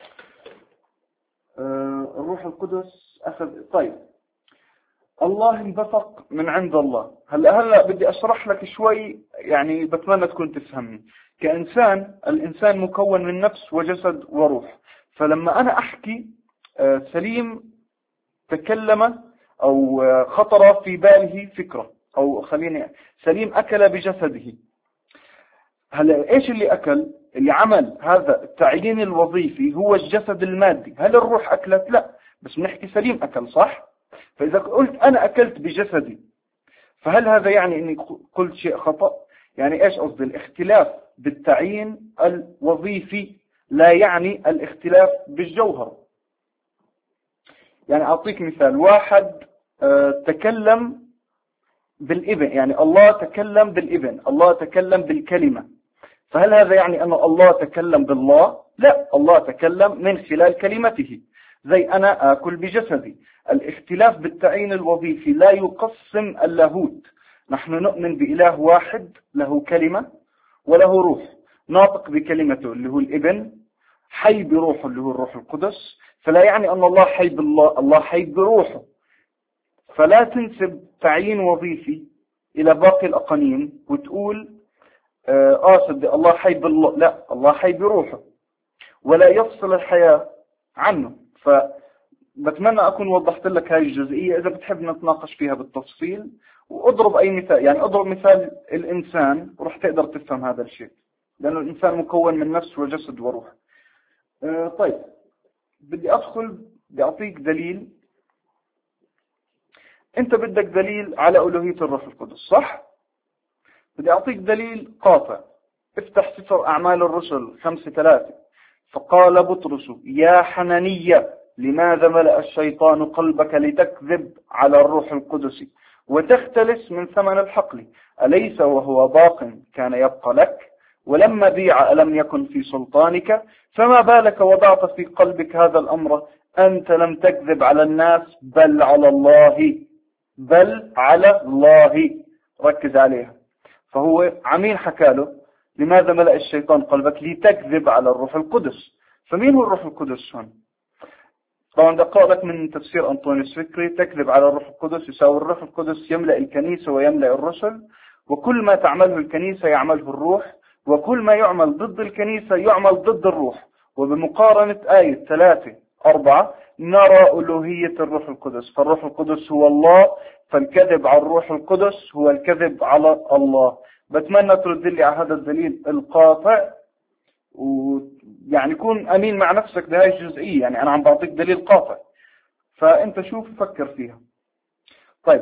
الروح القدس أخذ. طيب الله انبثق من عند الله. هلا هلا بدي أشرح لك شوي، يعني بتمنى تكون تفهمني. كإنسان، الإنسان مكون من نفس وجسد وروح. فلما أنا أحكي سليم تكلم أو خطر في باله فكرة، أو خليني سليم أكل بجسده. هلا إيش اللي أكل؟ اللي عمل هذا التعيين الوظيفي هو الجسد المادي. هل الروح أكلت؟ لا، بس بنحكي سليم أكل، صح؟ فإذا قلت أنا أكلت بجسدي فهل هذا يعني أني قلت شيء خطأ؟ يعني إيش قصدي؟ الاختلاف بالتعيين الوظيفي لا يعني الاختلاف بالجوهر. يعني أعطيك مثال. واحد تكلم بالابن، يعني الله تكلم بالابن، الله تكلم بالكلمة، فهل هذا يعني أن الله تكلم بالله؟ لا، الله تكلم من خلال كلمته. زي أنا أكل بجسدي. الاختلاف بالتعيين الوظيفي لا يقسم اللاهوت. نحن نؤمن بإله واحد له كلمة وله روح، ناطق بكلمته اللي هو الابن، حي بروحه اللي هو الروح القدس. فلا يعني أن الله حي بالله، الله حي بروحه. فلا تنسب تعيين وظيفي إلى باقي الأقانيم وتقول آه صدق الله حي بالله. لا، الله حي بروحه ولا يفصل الحياة عنه. فبتمنى أكون وضحت لك هاي الجزئية. إذا بتحب نتناقش فيها بالتفصيل وأضرب أي مثال، يعني أضرب مثال الإنسان ورح تقدر تفهم هذا الشيء، لأنه الإنسان مكون من نفس وجسد وروح. آه طيب بدي أدخل، بدي أعطيك دليل. أنت بدك دليل على ألوهية الروح القدس، صح؟ بدي أعطيك دليل قاطع. افتح سفر أعمال الرسل خمسة ثلاثة. فقال بطرس يا حنانية لماذا ملأ الشيطان قلبك لتكذب على الروح القدس وتختلس من ثمن الحقل؟ أليس وهو باق كان يبقى لك؟ ولما بيع ألم يكن في سلطانك؟ فما بالك وضعت في قلبك هذا الأمر؟ أنت لم تكذب على الناس بل على الله، بل على الله. ركز عليها. فهو عمين حكاله لماذا ملأ الشيطان قلبك؟ لتكذب على الروح القدس. فمين هو الروح القدس هون؟ طبعا دقاء لك من تفسير أنطونيوس فكري. تكذب على الروح القدس يساوي الروح القدس يملأ الكنيسة ويملأ الرسل، وكل ما تعمله الكنيسة يعمله الروح، وكل ما يعمل ضد الكنيسة يعمل ضد الروح. وبمقارنة آية ثلاثة أربعة نرى ألوهية الروح القدس. فالروح القدس هو الله، فالكذب على الروح القدس هو الكذب على الله. بتمنى ترد لي على هذا الدليل القاطع، ويعني كون أمين مع نفسك بهاي الجزئية. يعني أنا عم بعطيك دليل قاطع، فأنت شوف فكر فيها. طيب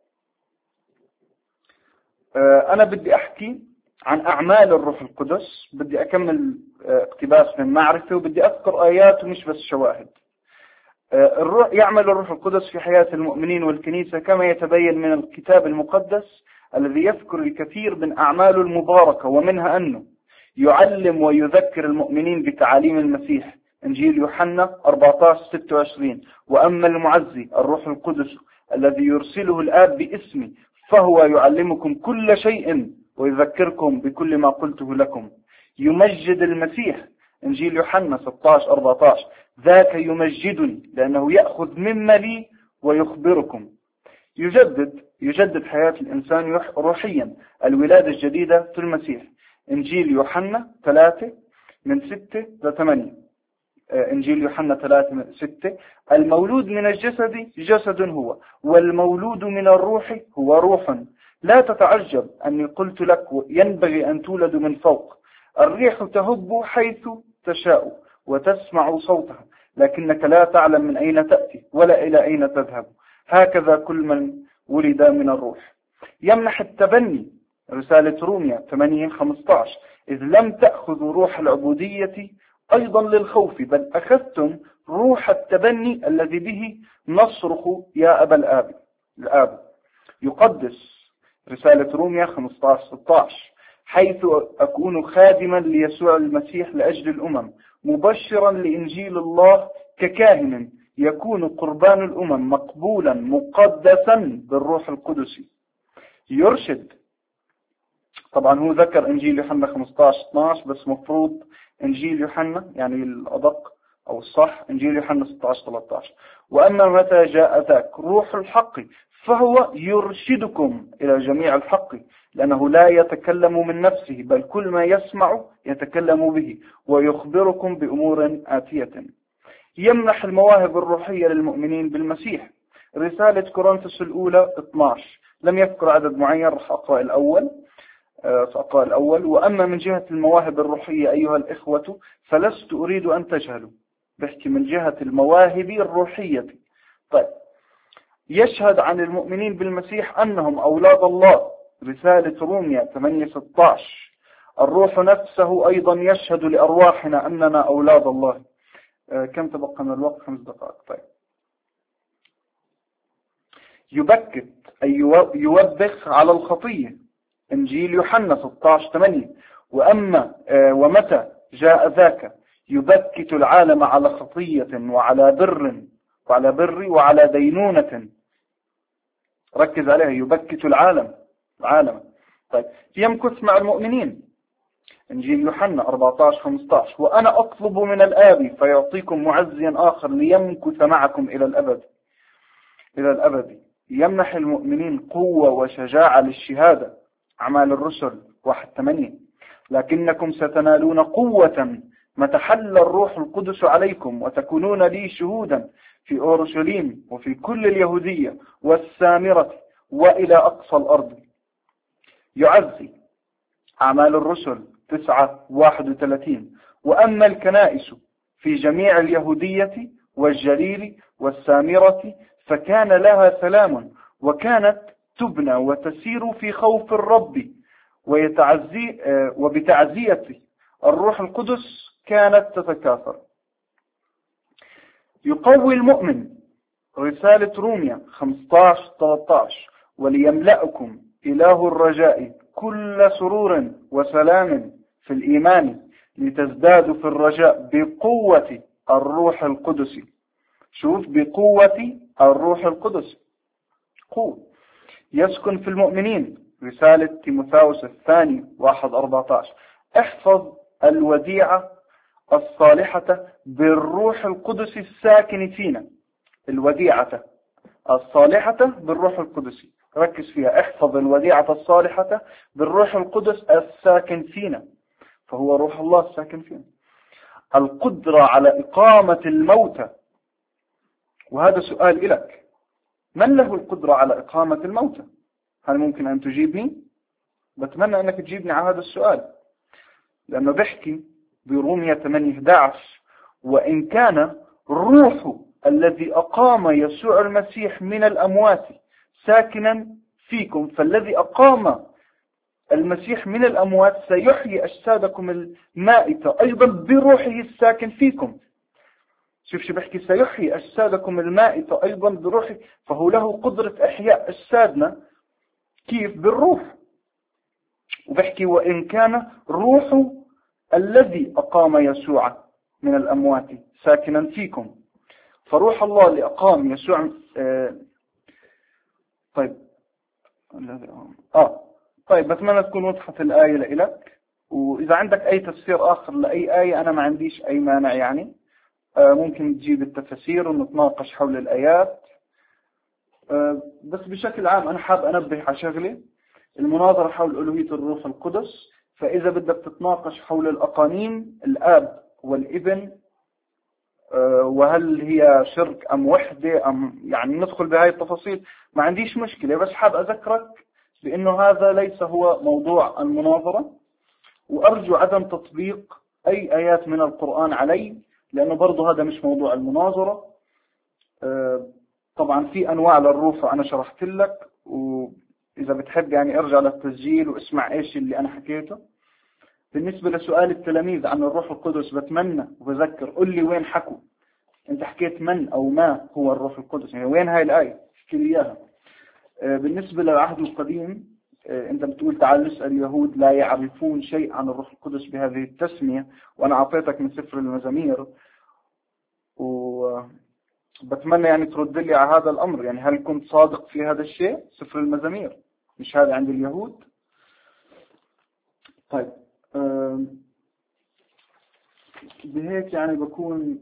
أنا بدي أحكي عن أعمال الروح القدس. بدي أكمل اقتباس من معرفة، وبدي أذكر آيات ومش بس شواهد. الروح يعمل الروح القدس في حياة المؤمنين والكنيسة كما يتبين من الكتاب المقدس الذي يذكر الكثير من أعماله المباركة، ومنها أنه يعلم ويذكر المؤمنين بتعاليم المسيح. إنجيل يوحنا أربعة عشر ستة وعشرين. وأما المعزي الروح القدس الذي يرسله الآب باسمي فهو يعلمكم كل شيء ويذكركم بكل ما قلته لكم. يمجد المسيح. إنجيل يوحنا ستة عشر أربعة عشر. ذاك يمجدني لأنه يأخذ مما لي ويخبركم. يجدد يجدد حياة الإنسان روحيا. الولادة الجديدة في المسيح. إنجيل يوحنا ثلاثة من ستة لثمانية. إنجيل يوحنا ثلاثة من ستة. المولود من الجسد جسد هو، والمولود من الروح هو روح. لا تتعجب أني قلت لك ينبغي أن تولد من فوق. الريح تهب حيث تشاء وتسمع صوتها، لكنك لا تعلم من أين تأتي ولا إلى أين تذهب. هكذا كل من ولد من الروح. يمنح التبني، رسالة روميا ثمانية خمسة عشر: إذ لم تأخذوا روح العبودية أيضا للخوف، بل أخذتم روح التبني الذي به نصرخ يا أبا الآب الآب. يقدس، رسالة روميا خمسة عشر ستة عشر: حيث أكون خادما ليسوع المسيح لأجل الأمم، مبشرا لإنجيل الله ككاهن يكون قربان الأمم مقبولا مقدسا بالروح القدس. يرشد، طبعا هو ذكر إنجيل يوحنا خمسة عشر اثنا عشر، بس مفروض إنجيل يوحنا يعني الأدق أو الصح إنجيل يوحنا ستة عشر ثلاثة عشر: وأما متى جاء ذاك روح الحق فهو يرشدكم إلى جميع الحق، لأنه لا يتكلم من نفسه، بل كل ما يسمع يتكلم به ويخبركم بأمور آتية. يمنح المواهب الروحية للمؤمنين بالمسيح، رسالة كورنثوس الأولى اثنا عشر. لم يذكر عدد معين، رح أقرأ الأول فأقرأ الأول: وأما من جهة المواهب الروحية أيها الإخوة فلست أريد أن تجهلوا. بحكي من جهة المواهب الروحية. طيب، يشهد عن المؤمنين بالمسيح أنهم أولاد الله، رسالة روميا ثمانية ستة عشر. الروح نفسه أيضا يشهد لأرواحنا أننا أولاد الله. آه كم تبقى من الوقت؟ خمس دقائق. طيب، يبكت أي يوبخ على الخطية، إنجيل يوحنا ستة عشر ثمانية: وأما آه ومتى جاء ذاك يبكت العالم على خطية وعلى بر وعلى بر وعلى دينونة. ركز عليها، يبكت العالم العالم. طيب، يمكث مع المؤمنين، إنجيل يوحنا أربعة عشر خمسة عشر: وأنا أطلب من الآب فيعطيكم معزيا آخر ليمكث معكم إلى الأبد إلى الأبد. يمنح المؤمنين قوة وشجاعة للشهادة، أعمال الرسل واحد ثمانية: لكنكم ستنالون قوة متى حل الروح القدس عليكم وتكونون لي شهودا في أورشليم وفي كل اليهودية والسامرة وإلى أقصى الأرض. يعزي، أعمال الرسل تسعة واحد وثلاثين: وأما الكنائس في جميع اليهودية والجليل والسامرة فكان لها سلام، وكانت تبنى وتسير في خوف الرب ويتعزي وبتعزية الروح القدس كانت تتكاثر. يقوي المؤمن، رسالة روميا خمسة عشر ثلاثة عشر: وليملأكم إله الرجاء كل سرور وسلام في الإيمان لتزدادوا في الرجاء بقوة الروح القدس. شوف، بقوة الروح القدس، قوة. يسكن في المؤمنين، رسالة تيموثاوس الثاني واحد أربعة عشر: احفظ الوديعة الصالحة بالروح القدس الساكن فينا. الوديعة الصالحة بالروح القدس، ركز فيها، احفظ الوديعة الصالحة بالروح القدس الساكن فينا، فهو روح الله الساكن فينا. القدرة على إقامة الموتى، وهذا سؤال لك: من له القدرة على إقامة الموتى؟ هل ممكن أن تجيبني؟ بتمنى أنك تجيبني على هذا السؤال، لأنه بحكي برومية ثمانية أحد عشر: وإن كان روح الذي أقام يسوع المسيح من الأموات ساكنا فيكم، فالذي أقام المسيح من الأموات سيحيي أجسادكم المائتة أيضا بروحه الساكن فيكم. شوف شو بحكي، سيحيي أجسادكم المائتة أيضا بروحه، فهو له قدرة إحياء أجسادنا. كيف؟ بالروح. وبحكي وإن كان روح الذي أقام يسوع من الأموات ساكنا فيكم، فروح الله اللي أقام يسوع. آه طيب آه طيب بتمنى تكون وضحت الآية لإلك، وإذا عندك أي تفسير آخر لأي آية أنا ما عنديش أي مانع، يعني آه ممكن تجيب التفسير ونتناقش حول الآيات. آه بس بشكل عام أنا حاب أنبه على شغلة، المناظرة حول ألوهية الروح القدس. فإذا بدك تتناقش حول الأقانيم، الآب والابن، وهل هي شرك أم وحدة أم يعني ندخل بهاي التفاصيل، ما عنديش مشكلة، بس حاب أذكرك بأنه هذا ليس هو موضوع المناظرة، وأرجو عدم تطبيق أي آيات من القرآن علي، لأنه برضو هذا مش موضوع المناظرة. طبعا في أنواع للروح وأنا شرحت لك، وإذا بتحب يعني ارجع للتسجيل واسمع إيش اللي أنا حكيته. بالنسبة لسؤال التلاميذ عن الروح القدس، بتمنى وبذكر قل لي وين حكوا أنت حكيت من أو ما هو الروح القدس، يعني وين هاي الآية احكي لي إياها. بالنسبة للعهد القديم أنت بتقول تعال نسأل اليهود لا يعرفون شيء عن الروح القدس بهذه التسمية، وأنا أعطيتك من سفر المزامير، وبتمنى يعني ترد لي على هذا الأمر. يعني هل كنت صادق في هذا الشيء؟ سفر المزامير مش هذا عند اليهود؟ طيب بهيك يعني بكون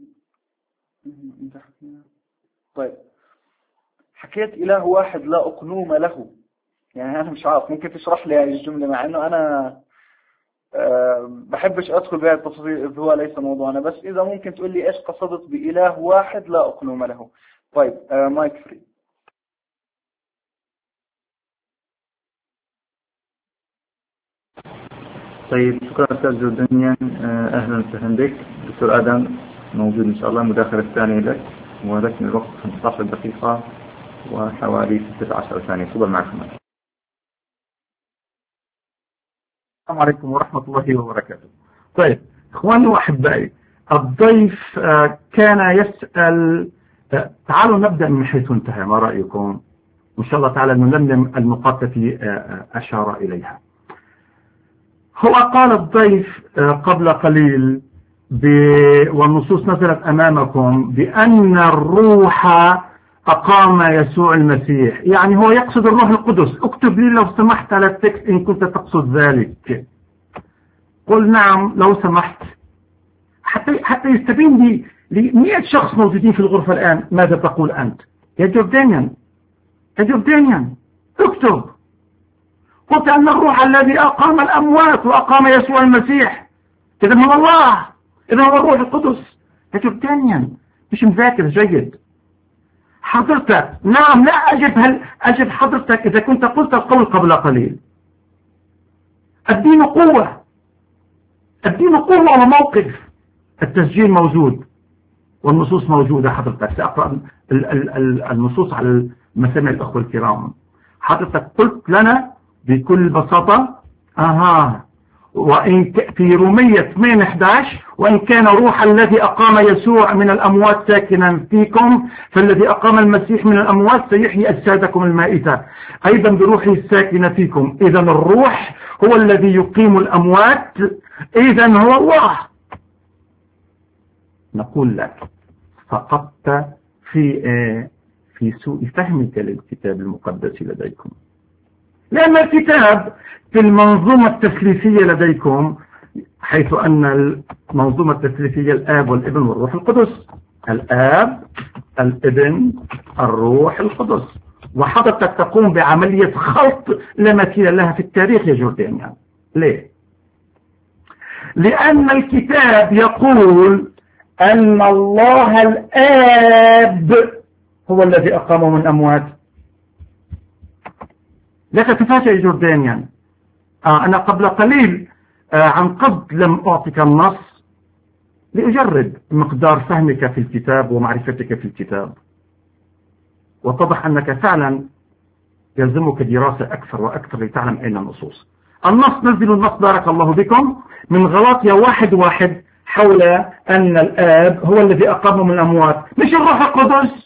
طيب حكيت إله واحد لا أقنوم له، يعني أنا مش عارف، ممكن تشرح لي هذه الجملة، مع أنه أنا أه بحبش أدخل بهذه التفاصيل إذ هو ليس موضوعنا، بس إذا ممكن تقول لي إيش قصدت بإله واحد لا أقنوم له. طيب أه مايك فري. طيب شكرا أستاذ جوردانيان، أهلا وسهلا بك. دكتور آدم موجود إن شاء الله، المداخلة الثانية لك، ولكن الوقت خمسة عشر دقيقة وحوالي ستة عشر ثانية. تفضل معكم. السلام عليكم ورحمة الله وبركاته. طيب إخواني وأحبائي، الضيف كان يسأل، تعالوا نبدأ من حيث انتهى، ما رأيكم؟ إن شاء الله تعالى نلملم النقاط التي أشار إليها. هو قال الضيف قبل قليل والنصوص نزلت أمامكم بأن الروح أقام يسوع المسيح، يعني هو يقصد الروح القدس. اكتب لي لو سمحت على التكست إن كنت تقصد ذلك. قل نعم لو سمحت، حتى حتى يستبين لي لمئة شخص موجودين في الغرفة الآن ماذا تقول أنت يا جوردانيان. يا جوردانيان اكتب. قلت أن الروح الذي أقام الأموات وأقام يسوع المسيح إذا هو الله، إذا هو الروح القدس. يا جوردانيان مش مذاكر جيد حضرتك. نعم لا أجب، هل أجب حضرتك إذا كنت قلت القول قبل قليل. الدين قوة، الدين قوة وموقف. التسجيل موجود والنصوص موجودة حضرتك. سأقرأ النصوص على مسامع الأخوة الكرام. حضرتك قلت لنا بكل بساطة أها وإن في رومية ثمانية إحدى عشر وإن كان روح الذي أقام يسوع من الأموات ساكنا فيكم فالذي أقام المسيح من الأموات سيحيي أجسادكم المائتة أيضا بروحه الساكنة فيكم. إذا الروح هو الذي يقيم الأموات، إذا هو الله. نقول لك فقدت في في سوء فهمك للكتاب المقدس لديكم، لأن الكتاب في المنظومة التثليثية لديكم، حيث أن المنظومة التثليثية الآب والابن والروح القدس، الآب الابن الروح القدس، وحضرتك تقوم بعملية خلط لا مثيل لها في التاريخ يا جوردانيان. ليه؟ لأن الكتاب يقول أن الله الآب هو الذي أقامه من أموات. لا تتفاجأ يا جوردانيان. آه أنا قبل قليل آه عن قصد لم أعطيك النص لأجرد مقدار فهمك في الكتاب ومعرفتك في الكتاب، واتضح أنك فعلا يلزمك دراسة أكثر وأكثر لتعلم أين النصوص. النص نزلوا النص بارك الله بكم من غلاطيا واحد واحد حول أن الآب هو الذي أقامه من الأموات مش الروح القدس.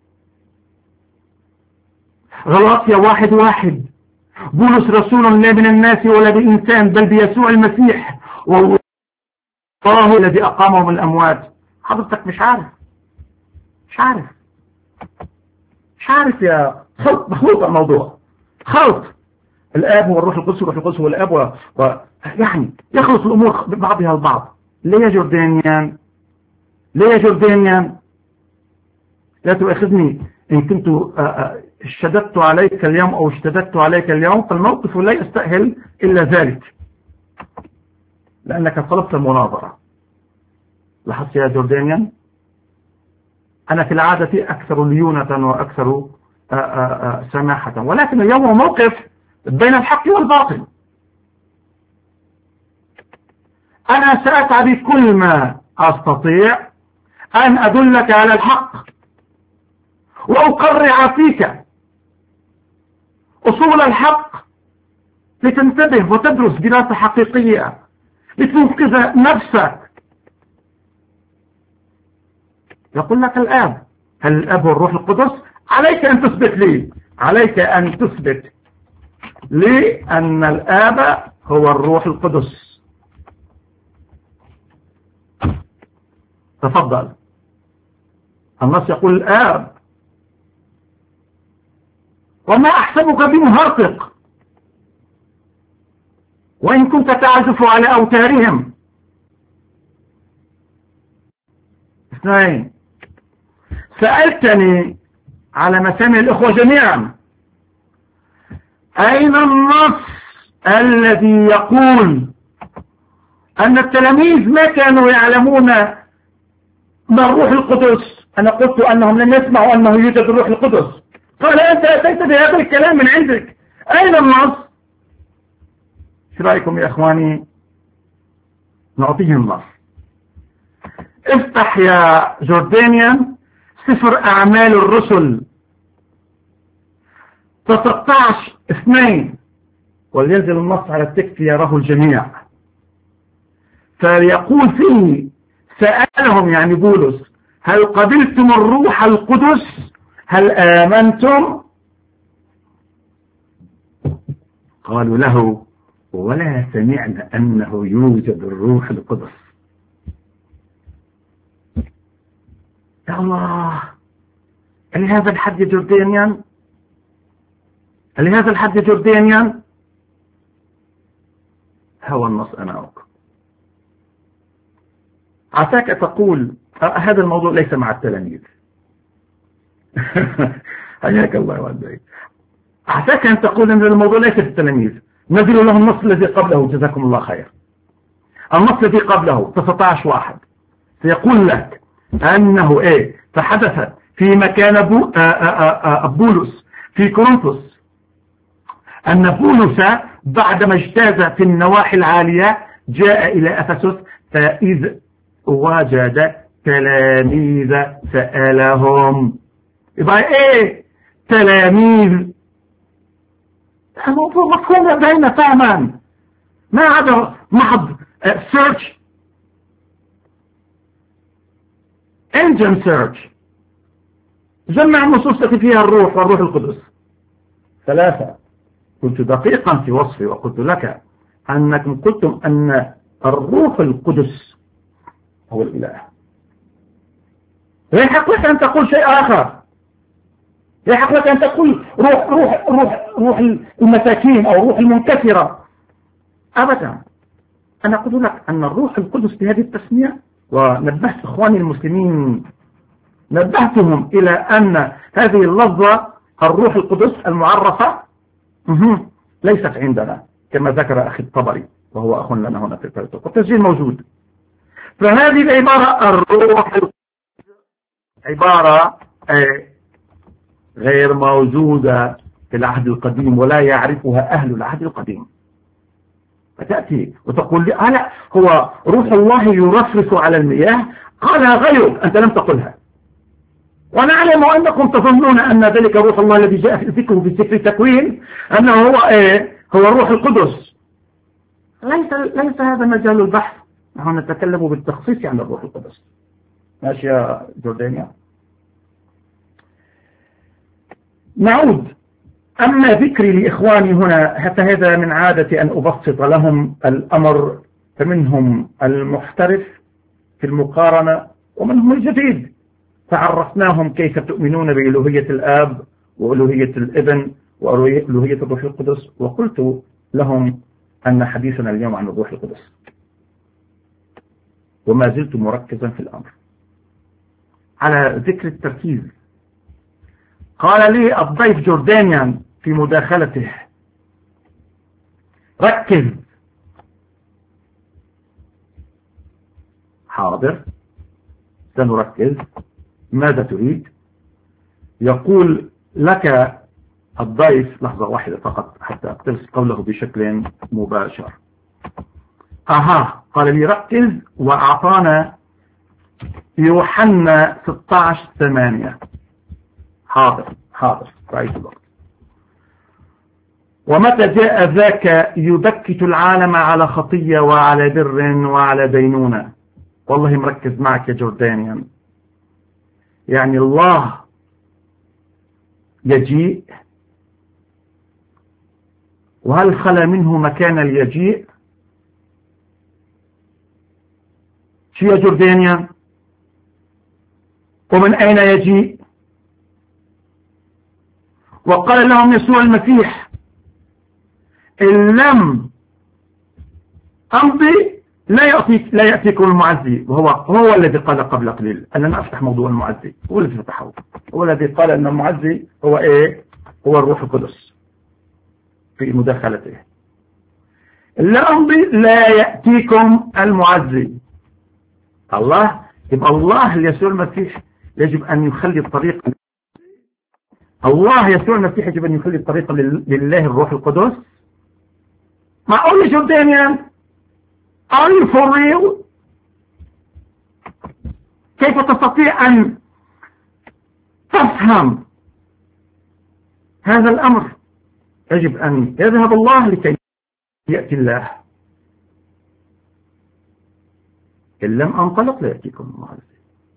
غلاطيا واحد واحد بولس رسول لا من الناس ولا بإنسان بل بيسوع المسيح والله الذي أقامه من الأموات. حضرتك مش عارف مش عارف مش عارف يا خلط مخلوط الموضوع، خلط. الآب هو الروح القدس والروح القدس هو الآب و... و... يعني يخلط الأمور ببعضها البعض. ليه يا جوردانيان؟ ليه يا جوردانيان؟ لا تؤاخذني إن كنت اشتددت عليك اليوم أو اشتددت عليك اليوم، فالموقف لا يستأهل إلا ذلك، لأنك طلبت المناظرة. لاحظت يا جوردانيان؟ أنا في العادة أكثر ليونة وأكثر سماحة، ولكن اليوم موقف بين الحق والباطل. أنا سأسعى بكل ما أستطيع أن أدلك على الحق وأقرع فيك أصول الحق لتنتبه وتدرس دراسة حقيقية لتنقذ نفسك. يقول لك الآب، هل الآب هو الروح القدس؟ عليك أن تثبت لي عليك أن تثبت لي أن الآب هو الروح القدس. تفضل. النص يقول الآب، وما أحسبك بمهرطق وإن كنت تعزف على أوتارهم. اثنين، سألتني على مسامع الإخوة جميعا أين النص الذي يقول أن التلاميذ ما كانوا يعلمون ما الروح القدس؟ أنا قلت أنهم لم يسمعوا أنه يوجد الروح القدس. قال أنت أتيت بهذا الكلام من عندك، أين النص؟ شو رأيكم يا إخواني نعطيهم النص؟ افتح يا جوردانيان سفر أعمال الرسل تسعة عشر اثنين، ولينزل النص على التكست يراه الجميع. فيقول فيه سألهم يعني بولس هل قبلتم الروح القدس؟ هل آمنتم؟ قالوا له ولا سمعنا أنه يوجد الروح القدس. يا الله، لهذا الحد يا جوردانيان، لهذا الحد يا جوردانيان. هو النص أنا أقول عساك تقول هذا الموضوع ليس مع التلاميذ. حياك الله والديك. عساك أن تقول أن الموضوع ليس في التلاميذ. نزلوا له النص الذي قبله، جزاكم الله خير. النص الذي قبله تسعة عشر واحد سيقول لك أنه إيه فحدث في مكان بو بولس في كورنثوس أن بولس بعدما اجتاز في النواحي العالية جاء إلى أفسس، فإذ وجد تلاميذ سألهم. يبقى إيه تلاميذ؟ الموضوع مفهوم لدينا فهما، ما هذا محض سيرش انجن سيرش. جمع النصوص التي فيها الروح والروح القدس. ثلاثة، كنت دقيقا في وصفي وقلت لك أنكم قلتم أن الروح القدس هو الإله. يحق لك أن تقول شيء آخر، يحق لك أن تقول روح روح روح روح المساكين أو روح المنكسرة. أبدا، أنا أقول لك أن الروح القدس بهذه التسمية، ونبهت إخواني المسلمين نبهتهم إلى أن هذه اللفظة الروح القدس المعرفة ليست عندنا كما ذكر أخي الطبري وهو أخ لنا هنا في الفلسفة، والتسجيل موجود. فهذه العبارة الروح عبارة غير موجودة في العهد القديم ولا يعرفها أهل العهد القديم. فتأتي وتقول لي ألا هو روح الله يرفرف على المياه؟ قالها غيرك، أنت لم تقلها. ونعلم أنكم تظنون أن ذلك روح الله الذي جاء في ذكره في سفر التكوين أنه هو إيه؟ هو الروح القدس. ليس ليس هذا مجال البحث، نحن نتكلم بالتخصيص عن الروح القدس. ماشي يا جوردانيا؟ نعود. أما ذكري لإخواني هنا فهذا من عادة أن أبسط لهم الأمر، فمنهم المحترف في المقارنة ومنهم الجديد. فعرفناهم كيف تؤمنون بألوهية الآب وألوهية الابن وألوهية الروح القدس، وقلت لهم أن حديثنا اليوم عن الروح القدس، وما زلت مركزا في الأمر على ذكر التركيز. قال لي الضيف جوردانيان في مداخلته ركز. حاضر سنركز. ماذا تريد؟ يقول لك الضيف لحظة واحدة فقط حتى أقتبس قوله بشكل مباشر. أها، قال لي ركز، وأعطانا يوحنا ستة عشر ثمانية. حاضر حاضر رأيت الوقت. ومتى جاء ذاك يبكت العالم على خطية وعلى بر وعلى دينونة. والله مركز معك يا جوردانيان. يعني الله يجيء، وهل خلا منه مكان اليجيء؟ شو يا جوردانيان؟ ومن أين يجيء؟ وقال لهم يسوع المسيح إن لم أمضي لا يأتيك لا يأتيكم المعزي. وهو هو الذي قال قبل قليل أن أنا أفتح موضوع المعزي، هو الذي فتحه، هو الذي قال أن المعزي هو إيه؟ هو الروح القدس في مداخلته. إن لم أمضي لا يأتيكم المعزي. الله، يبقى الله يسوع المسيح يجب أن يخلي الطريق، الله يسوع المسيح يجب أن يخلي الطريق لله الروح القدس. معقول يا جوردانيان؟ Are you for real؟ كيف تستطيع أن تفهم هذا الأمر؟ يجب أن يذهب الله لكي يأتي الله. إن لم أنطلق لا يأتيكم المعزي.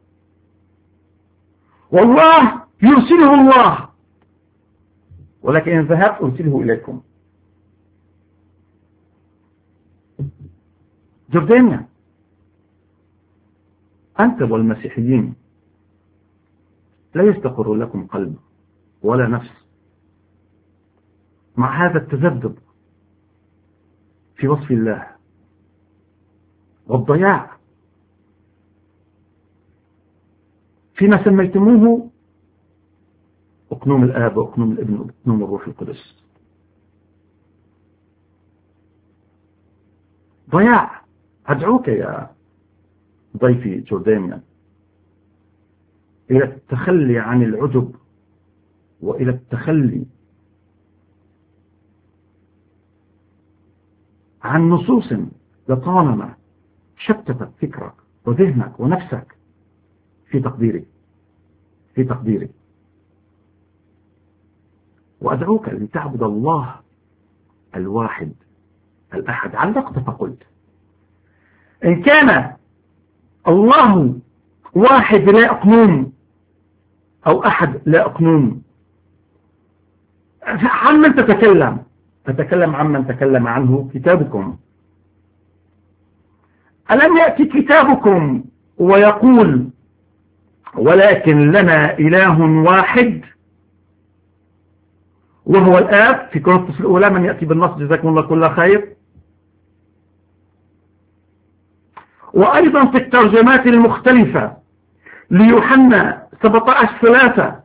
والله يرسله الله، ولكن إن ذهبت أرسله إليكم. جوردانيا، أنت والمسيحيين لا يستقر لكم قلب ولا نفس مع هذا التذبذب في وصف الله والضياع فيما سميتموه أقنوم الآب وأقنوم الابن وأقنوم الروح القدس. ضياع. أدعوك يا ضيفي جوردانيا إلى التخلي عن العجب وإلى التخلي عن نصوص لطالما شتتت فكرك وذهنك ونفسك في تقديري في تقديري وأدعوك لتعبد الله الواحد الأحد. علقت فقلت إن كان الله واحد لا أقنوم أو أحد لا أقنوم، عن من تتكلم؟ أتكلم عن من تكلم عنه كتابكم. ألم يأتي كتابكم ويقول ولكن لنا إله واحد وهو الآب؟ في كورنثوس الأولى من يأتي بالنص جزاكم الله كل خير. وأيضا في الترجمات المختلفة ليوحنا سبعة عشر ثلاثة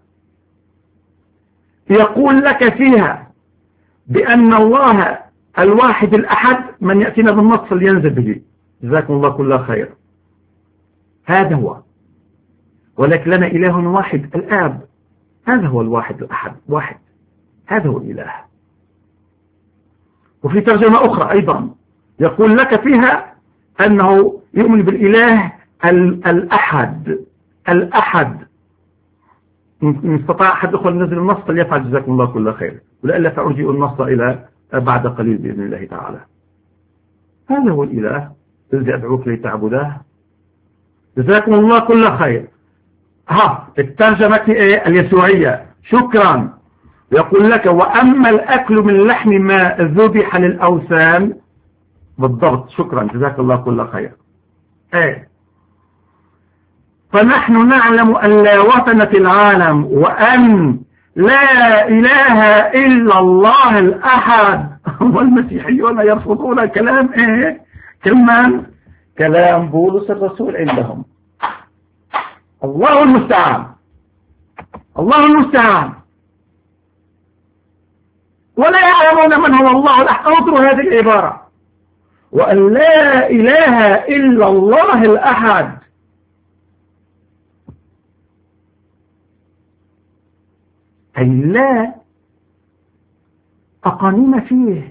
يقول لك فيها بأن الله الواحد الأحد من يأتينا بالنص لينزل به. جزاكم الله كل خير. هذا هو، ولكن لنا إله واحد الآب. هذا هو الواحد الأحد، واحد، هذا هو الإله. وفي ترجمة أخرى أيضا يقول لك فيها أنه يؤمن بالإله الأحد الأحد. إن استطاع أحد أخوة نزل النص فليفعل جزاكم الله كل خير، ولألا فأرجئ النص إلى بعد قليل بإذن الله تعالى. هذا هو الإله الذي أدعوك لتعبده. جزاكم الله كل خير. ها الترجمة اليسوعية شكرا. يقول لك وأما الأكل من لحم ما ذبح للأوثان. بالضبط، شكرا جزاك الله كل خير. ايه فنحن نعلم أن لا وطن في العالم وأن لا إله إلا الله الأحد. والمسيحيون يرفضون كلام ايه؟ كمان كلام بولس الرسول عندهم. الله المستعان، الله المستعان، ولا يعلمون من هو الله الأحد. انظروا هذه العبارة، وأن لا إله إلا الله الأحد. أي لا أقانيم فيه،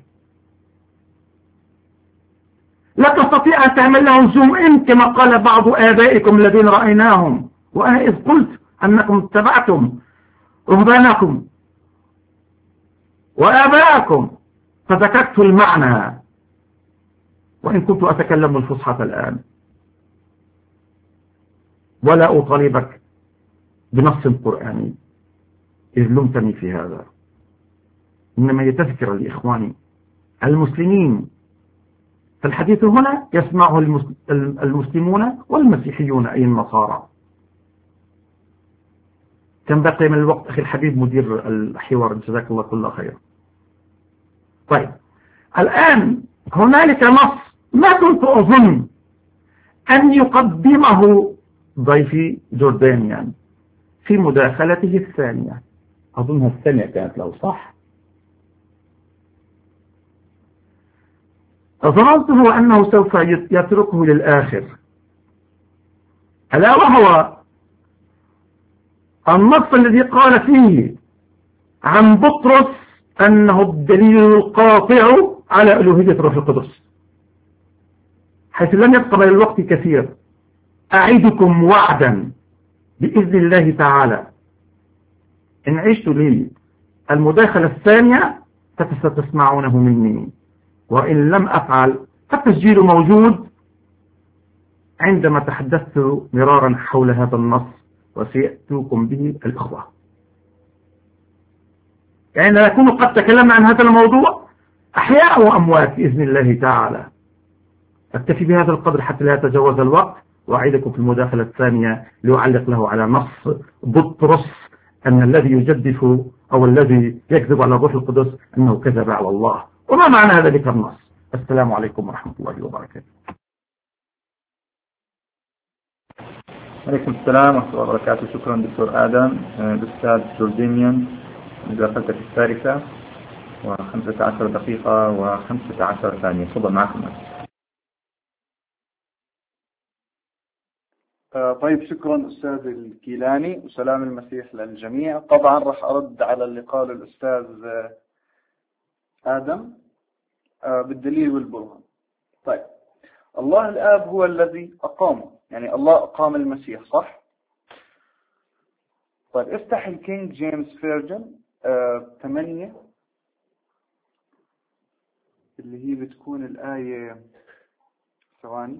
لا تستطيع أن تعمل له زوم إن كما قال بعض آبائكم الذين رأيناهم، وأنا إذ قلت أنكم اتبعتم رهبانكم وآباءكم فذكرت المعنى، وإن كنت أتكلم الفصحى الآن ولا أطالبك بنص قرآني إذ لمتني في هذا، إنما يتذكر لإخواني المسلمين. فالحديث هنا يسمعه المسلمون والمسيحيون أي النصارى. كم بقي من الوقت أخي الحبيب مدير الحوار؟ جزاك الله كل خير. طيب الآن هنالك نص ما كنت أظن أن يقدمه ضيفي جوردانيان في مداخلته الثانية، أظنها الثانية كانت له صح؟ ظننته أنه سوف يتركه للآخر، ألا وهو النص الذي قال فيه عن بطرس أنه الدليل القاطع على ألوهية روح القدس، حيث لم يبقى من الوقت كثير. أعدكم وعدا بإذن الله تعالى إن عشت لي المداخلة الثانية فستسمعونه مني، وإن لم أفعل فالتسجيل موجود عندما تحدثت مرارا حول هذا النص وسيأتوكم به الإخوة. يعني نكون قد تكلمنا عن هذا الموضوع أحياء وأموات بإذن الله تعالى. أكتفي بهذا القدر حتى لا يتجاوز الوقت، وأعيدكم في المداخلة الثانية لأعلق له على نص بطرس أن الذي يجدف أو الذي يكذب على الروح القدس أنه كذب على الله، وما معنى ذلك النص. السلام عليكم ورحمة الله وبركاته. عليكم السلام ورحمة الله وبركاته. شكرا دكتور آدم. الأستاذ جوردانيان مداخلتك الثالثة وخمسة عشر دقيقة وخمسة عشر ثانية. تفضل معكم. طيب شكرا أستاذ الكيلاني وسلام المسيح للجميع. طبعا راح أرد على اللي قاله الأستاذ آدم بالدليل والبرهان. طيب الله الآب هو الذي أقامه، يعني الله أقام المسيح صح؟ طيب افتح الكينج جيمس فيرجن ثمانية اللي هي بتكون الآية ثواني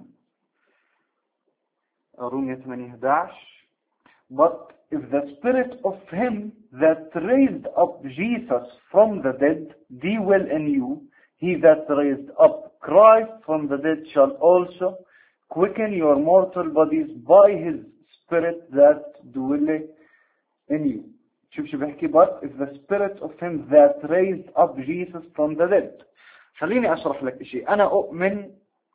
رومية ثمانية أحد عشر. But if the spirit of him that raised up Jesus from the dead dwell in you, he that raised up Christ from the dead shall also quicken your mortal bodies by his spirit that dwelleth in you. شوف شو بحكي. But if the spirit of him that raised up Jesus from the dead. خليني أشرح لك شيء. أنا أؤمن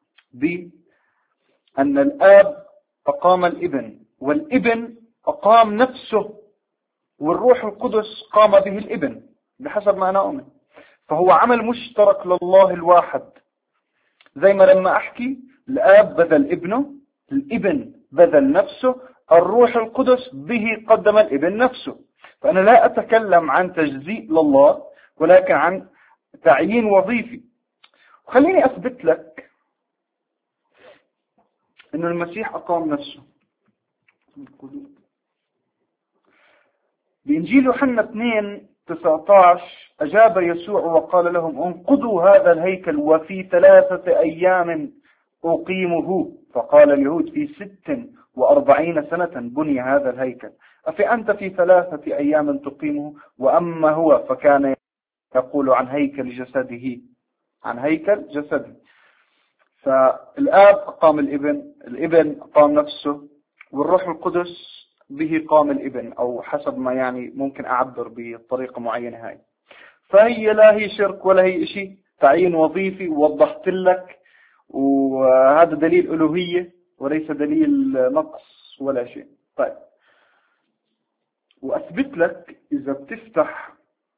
بأن الآب أقام الابن، والابن أقام نفسه، والروح القدس قام به الابن بحسب ما أنا أؤمن. فهو عمل مشترك لله الواحد. زي ما لما أحكي الآب بذل ابنه، الابن بذل نفسه، الروح القدس به قدم الابن نفسه. فأنا لا أتكلم عن تجزيء لله ولكن عن تعيين وظيفي. خليني أثبت لك إنه المسيح أقام نفسه. بإنجيل يوحنا اثنين تسعة عشر أجاب يسوع وقال لهم انقضوا هذا الهيكل وفي ثلاثة أيام أقيمه. فقال اليهود في ست وأربعين سنة بني هذا الهيكل، أفأنت في ثلاثة أيام تقيمه؟ وأما هو فكان يقول عن هيكل جسده، عن هيكل جسده. فالآب أقام الابن، الابن أقام نفسه، والروح القدس به قام الابن، أو حسب ما يعني ممكن أعبر بطريقة معينة هاي. فهي لا هي شرك ولا هي شيء، تعيين وظيفي ووضحت لك، وهذا دليل ألوهية وليس دليل نقص ولا شيء. طيب وأثبت لك إذا بتفتح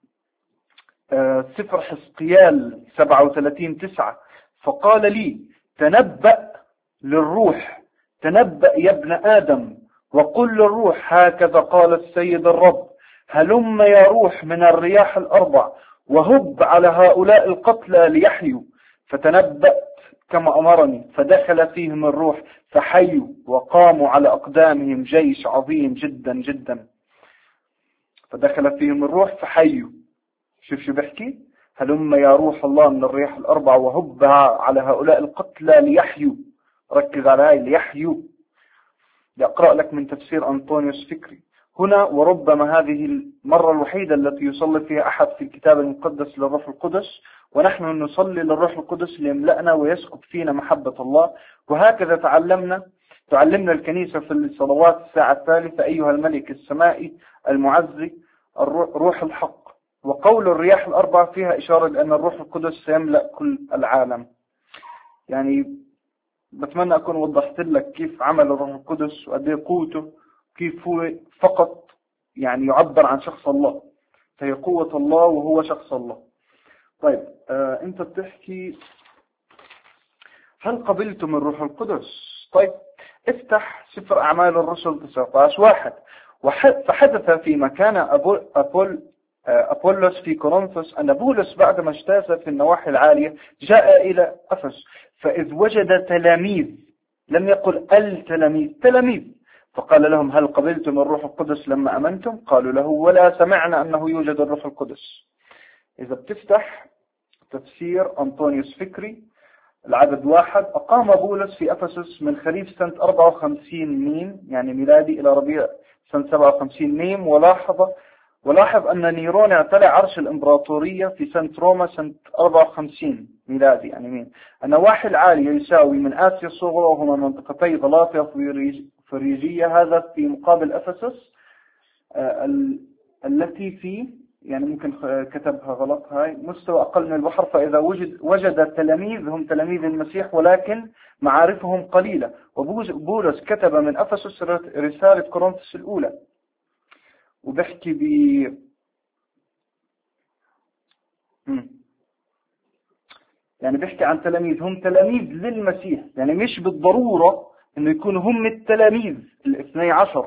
سفر حزقيال سبعة وثلاثين تسعة فقال لي تنبأ للروح، تنبأ يا ابن آدم وقل للروح هكذا قال السيد الرب، هلم يا روح من الرياح الأربع وهب على هؤلاء القتلى ليحيوا، فتنبأت كما أمرني، فدخل فيهم الروح فحيوا وقاموا على أقدامهم جيش عظيم جدا جدا. فدخل فيهم الروح فحيوا، شوف شو بحكي، هلما يا روح الله من الرياح الأربعة وهب على هؤلاء القتلى ليحيوا. ركز على هاي ليحيوا. لأقرأ لك من تفسير أنطونيوس فكري هنا: وربما هذه المرة الوحيدة التي يصلي فيها أحد في الكتاب المقدس للروح القدس، ونحن نصلي للروح القدس ليملأنا ويسكب فينا محبة الله. وهكذا تعلمنا تعلمنا الكنيسة في الصلوات الساعة الثالثة: أيها الملك السمائي المعزي روح الحق. وقول الرياح الأربعة فيها إشارة لأن الروح القدس سيملأ كل العالم. يعني بتمنى أكون وضحت لك كيف عمل الروح القدس وقد ايه قوته، كيف هو فقط يعني يعبر عن شخص الله، فهي قوة الله وهو شخص الله. طيب آه أنت بتحكي هل قبلتم الروح القدس؟ طيب افتح سفر أعمال الرسل تسعة عشر واحد. فحدث في مكان أبو أبول أبولس في كورنثوس أن بولس بعدما اجتاز في النواحي العالية جاء إلى أفس، فإذ وجد تلاميذ، لم يقل التلاميذ، تلاميذ، فقال لهم هل قبلتم الروح القدس لما أمنتم؟ قالوا له ولا سمعنا أنه يوجد الروح القدس. إذا بتفتح تفسير أنطونيوس فكري العدد واحد: أقام بولس في أفسس من خريف سنة أربعة وخمسين ميم يعني ميلادي إلى ربيع سنة سبعة وخمسين ميم. ولاحظ ولاحظ أن نيرون اعتلى عرش الإمبراطورية في سنة روما سنة أربعة وخمسين ميلادي يعني مين. النواحي العالية يساوي من آسيا الصغرى وهما منطقتي غلاطيا وفريجية، هذا في مقابل أفسس آه التي في يعني ممكن كتبها غلط، هاي مستوى أقل من البحر. فإذا وجد وجد التلاميذ هم تلاميذ المسيح ولكن معارفهم قليلة. وبولس كتب من أفسس رسالة كورنثوس الأولى، وبحكي ب يعني بحكي عن تلاميذ هم تلاميذ للمسيح، يعني مش بالضرورة انه يكونوا هم التلاميذ الاثني عشر.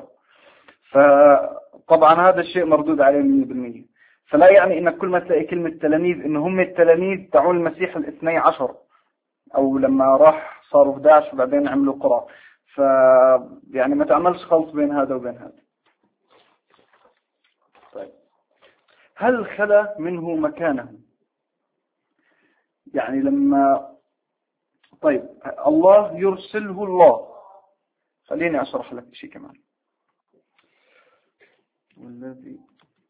فطبعا هذا الشيء مردود عليه مية بالمية. فلا يعني انك كل ما تلاقي كلمة تلاميذ انه هم التلاميذ تعول المسيح الاثني عشر، او لما راح صاروا أحد عشر وبعدين عملوا قرى. ف يعني ما تعملش خلط بين هذا وبين هذا. طيب هل خلا منه مكانه؟ يعني لما طيب الله يرسله الله، خليني أشرح لك شيء كمان. والذي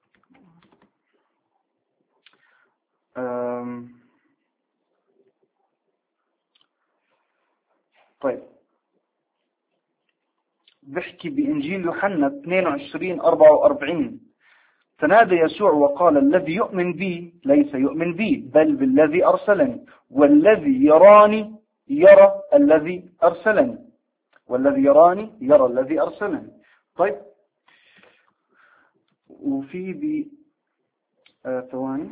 أم... طيب بحكي بإنجيل يوحنا اثنين وعشرين أربعة وأربعين: فنادى يسوع وقال الذي يؤمن بي ليس يؤمن بي بل بالذي أرسلني، والذي يراني يرى الذي أرسلني، والذي يراني يرى الذي أرسلني. طيب وفي ب ثواني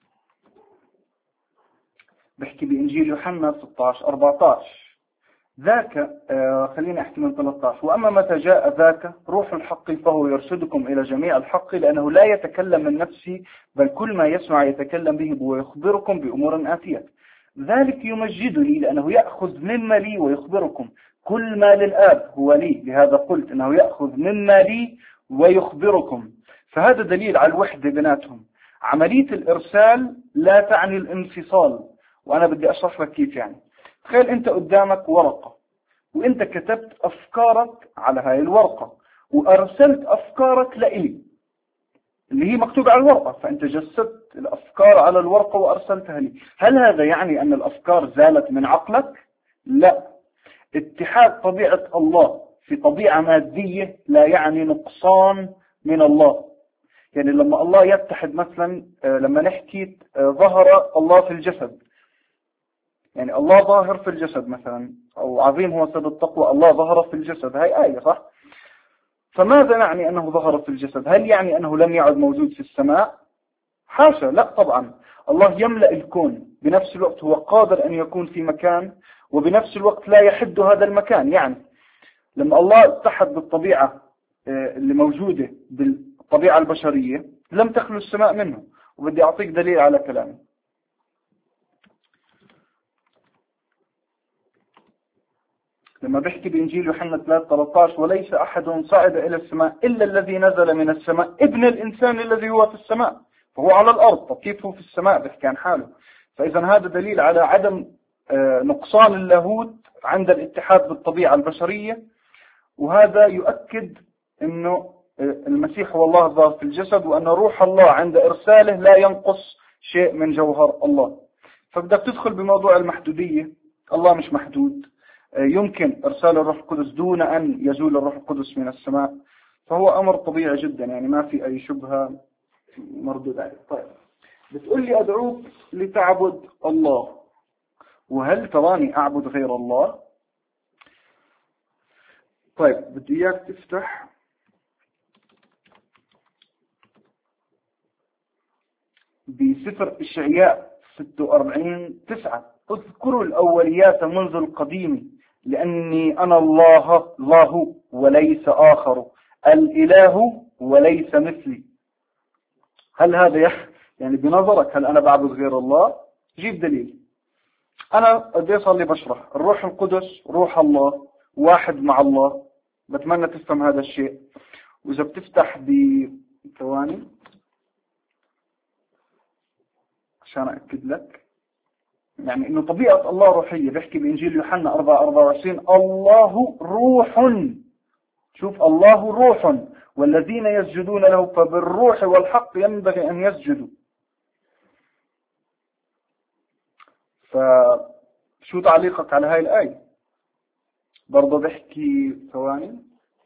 بحكي بإنجيل يوحنا ستة عشر أربعة عشر: ذاك آه خليني أحكي من ثلاثة عشر: وأما متى جاء ذاك روح الحق فهو يرشدكم إلى جميع الحق، لأنه لا يتكلم من نفسه بل كل ما يسمع يتكلم به ويخبركم بأمور آتية. ذلك يمجدني لأنه يأخذ مما لي ويخبركم. كل ما للآب هو لي، لهذا قلت أنه يأخذ مما لي ويخبركم. فهذا دليل على الوحدة بيناتهم. عملية الإرسال لا تعني الانفصال، وأنا بدي أشرح لك كيف. يعني تخيل أنت قدامك ورقة وأنت كتبت أفكارك على هاي الورقة وأرسلت أفكارك لإلي اللي هي مكتوبة على الورقة، فأنت جسدت الأفكار على الورقة وأرسلتها لي. هل هذا يعني أن الأفكار زالت من عقلك؟ لا. اتحاد طبيعة الله في طبيعة مادية لا يعني نقصان من الله. يعني لما الله يتحد مثلا، لما نحكي ظهر الله في الجسد، يعني الله ظاهر في الجسد مثلا، أو عظيم هو سبب التقوى الله ظهر في الجسد، هاي آية صح؟ فماذا نعني أنه ظهر في الجسد؟ هل يعني أنه لم يعد موجود في السماء؟ حاشا، لا طبعا. الله يملأ الكون، بنفس الوقت هو قادر أن يكون في مكان وبنفس الوقت لا يحد هذا المكان. يعني لما الله اتحد بالطبيعة اللي موجودة بالطبيعة البشرية لم تخلو السماء منه، وبدي أعطيك دليل على كلامي. لما بيحكي بإنجيل يوحنا ثلاثة ثلاثة عشر وليس أحد صعد إلى السماء إلا الذي نزل من السماء ابن الإنسان الذي هو في السماء، فهو على الأرض. طب كيف هو في السماء؟ بيحكي عن حاله. فإذا هذا دليل على عدم نقصان اللاهوت عند الاتحاد بالطبيعة البشرية، وهذا يؤكد أنه المسيح هو الله الظاهر في الجسد، وأن روح الله عند إرساله لا ينقص شيء من جوهر الله. فبدك تدخل بموضوع المحدودية. الله مش محدود، يمكن إرسال الروح القدس دون أن يزول الروح القدس من السماء، فهو أمر طبيعي جدا، يعني ما في أي شبهة مردود عليه. طيب بتقول لي أدعوك لتعبد الله، وهل تراني أعبد غير الله؟ طيب بدي إياك تفتح بسفر إشعياء ستة وأربعين تسعة: اذكروا الأوليات منذ القديم لأني أنا الله الله وليس آخر، الإله وليس مثلي. هل هذا يعني بنظرك هل أنا بعبد غير الله؟ جيب دليل. أنا قد صار لي بشرح الروح القدس روح الله واحد مع الله، بتمنى تفهم هذا الشيء. وإذا بتفتح بثواني عشان أكد لك يعني إنه طبيعة الله روحية. بيحكي بإنجيل يوحنا أربعة أربعة وعشرين: الله روح. شوف، الله روح والذين يسجدون له فبالروح والحق ينبغي أن يسجدوا. فشو تعليقك على هاي الآية؟ برضو بحكي ثواني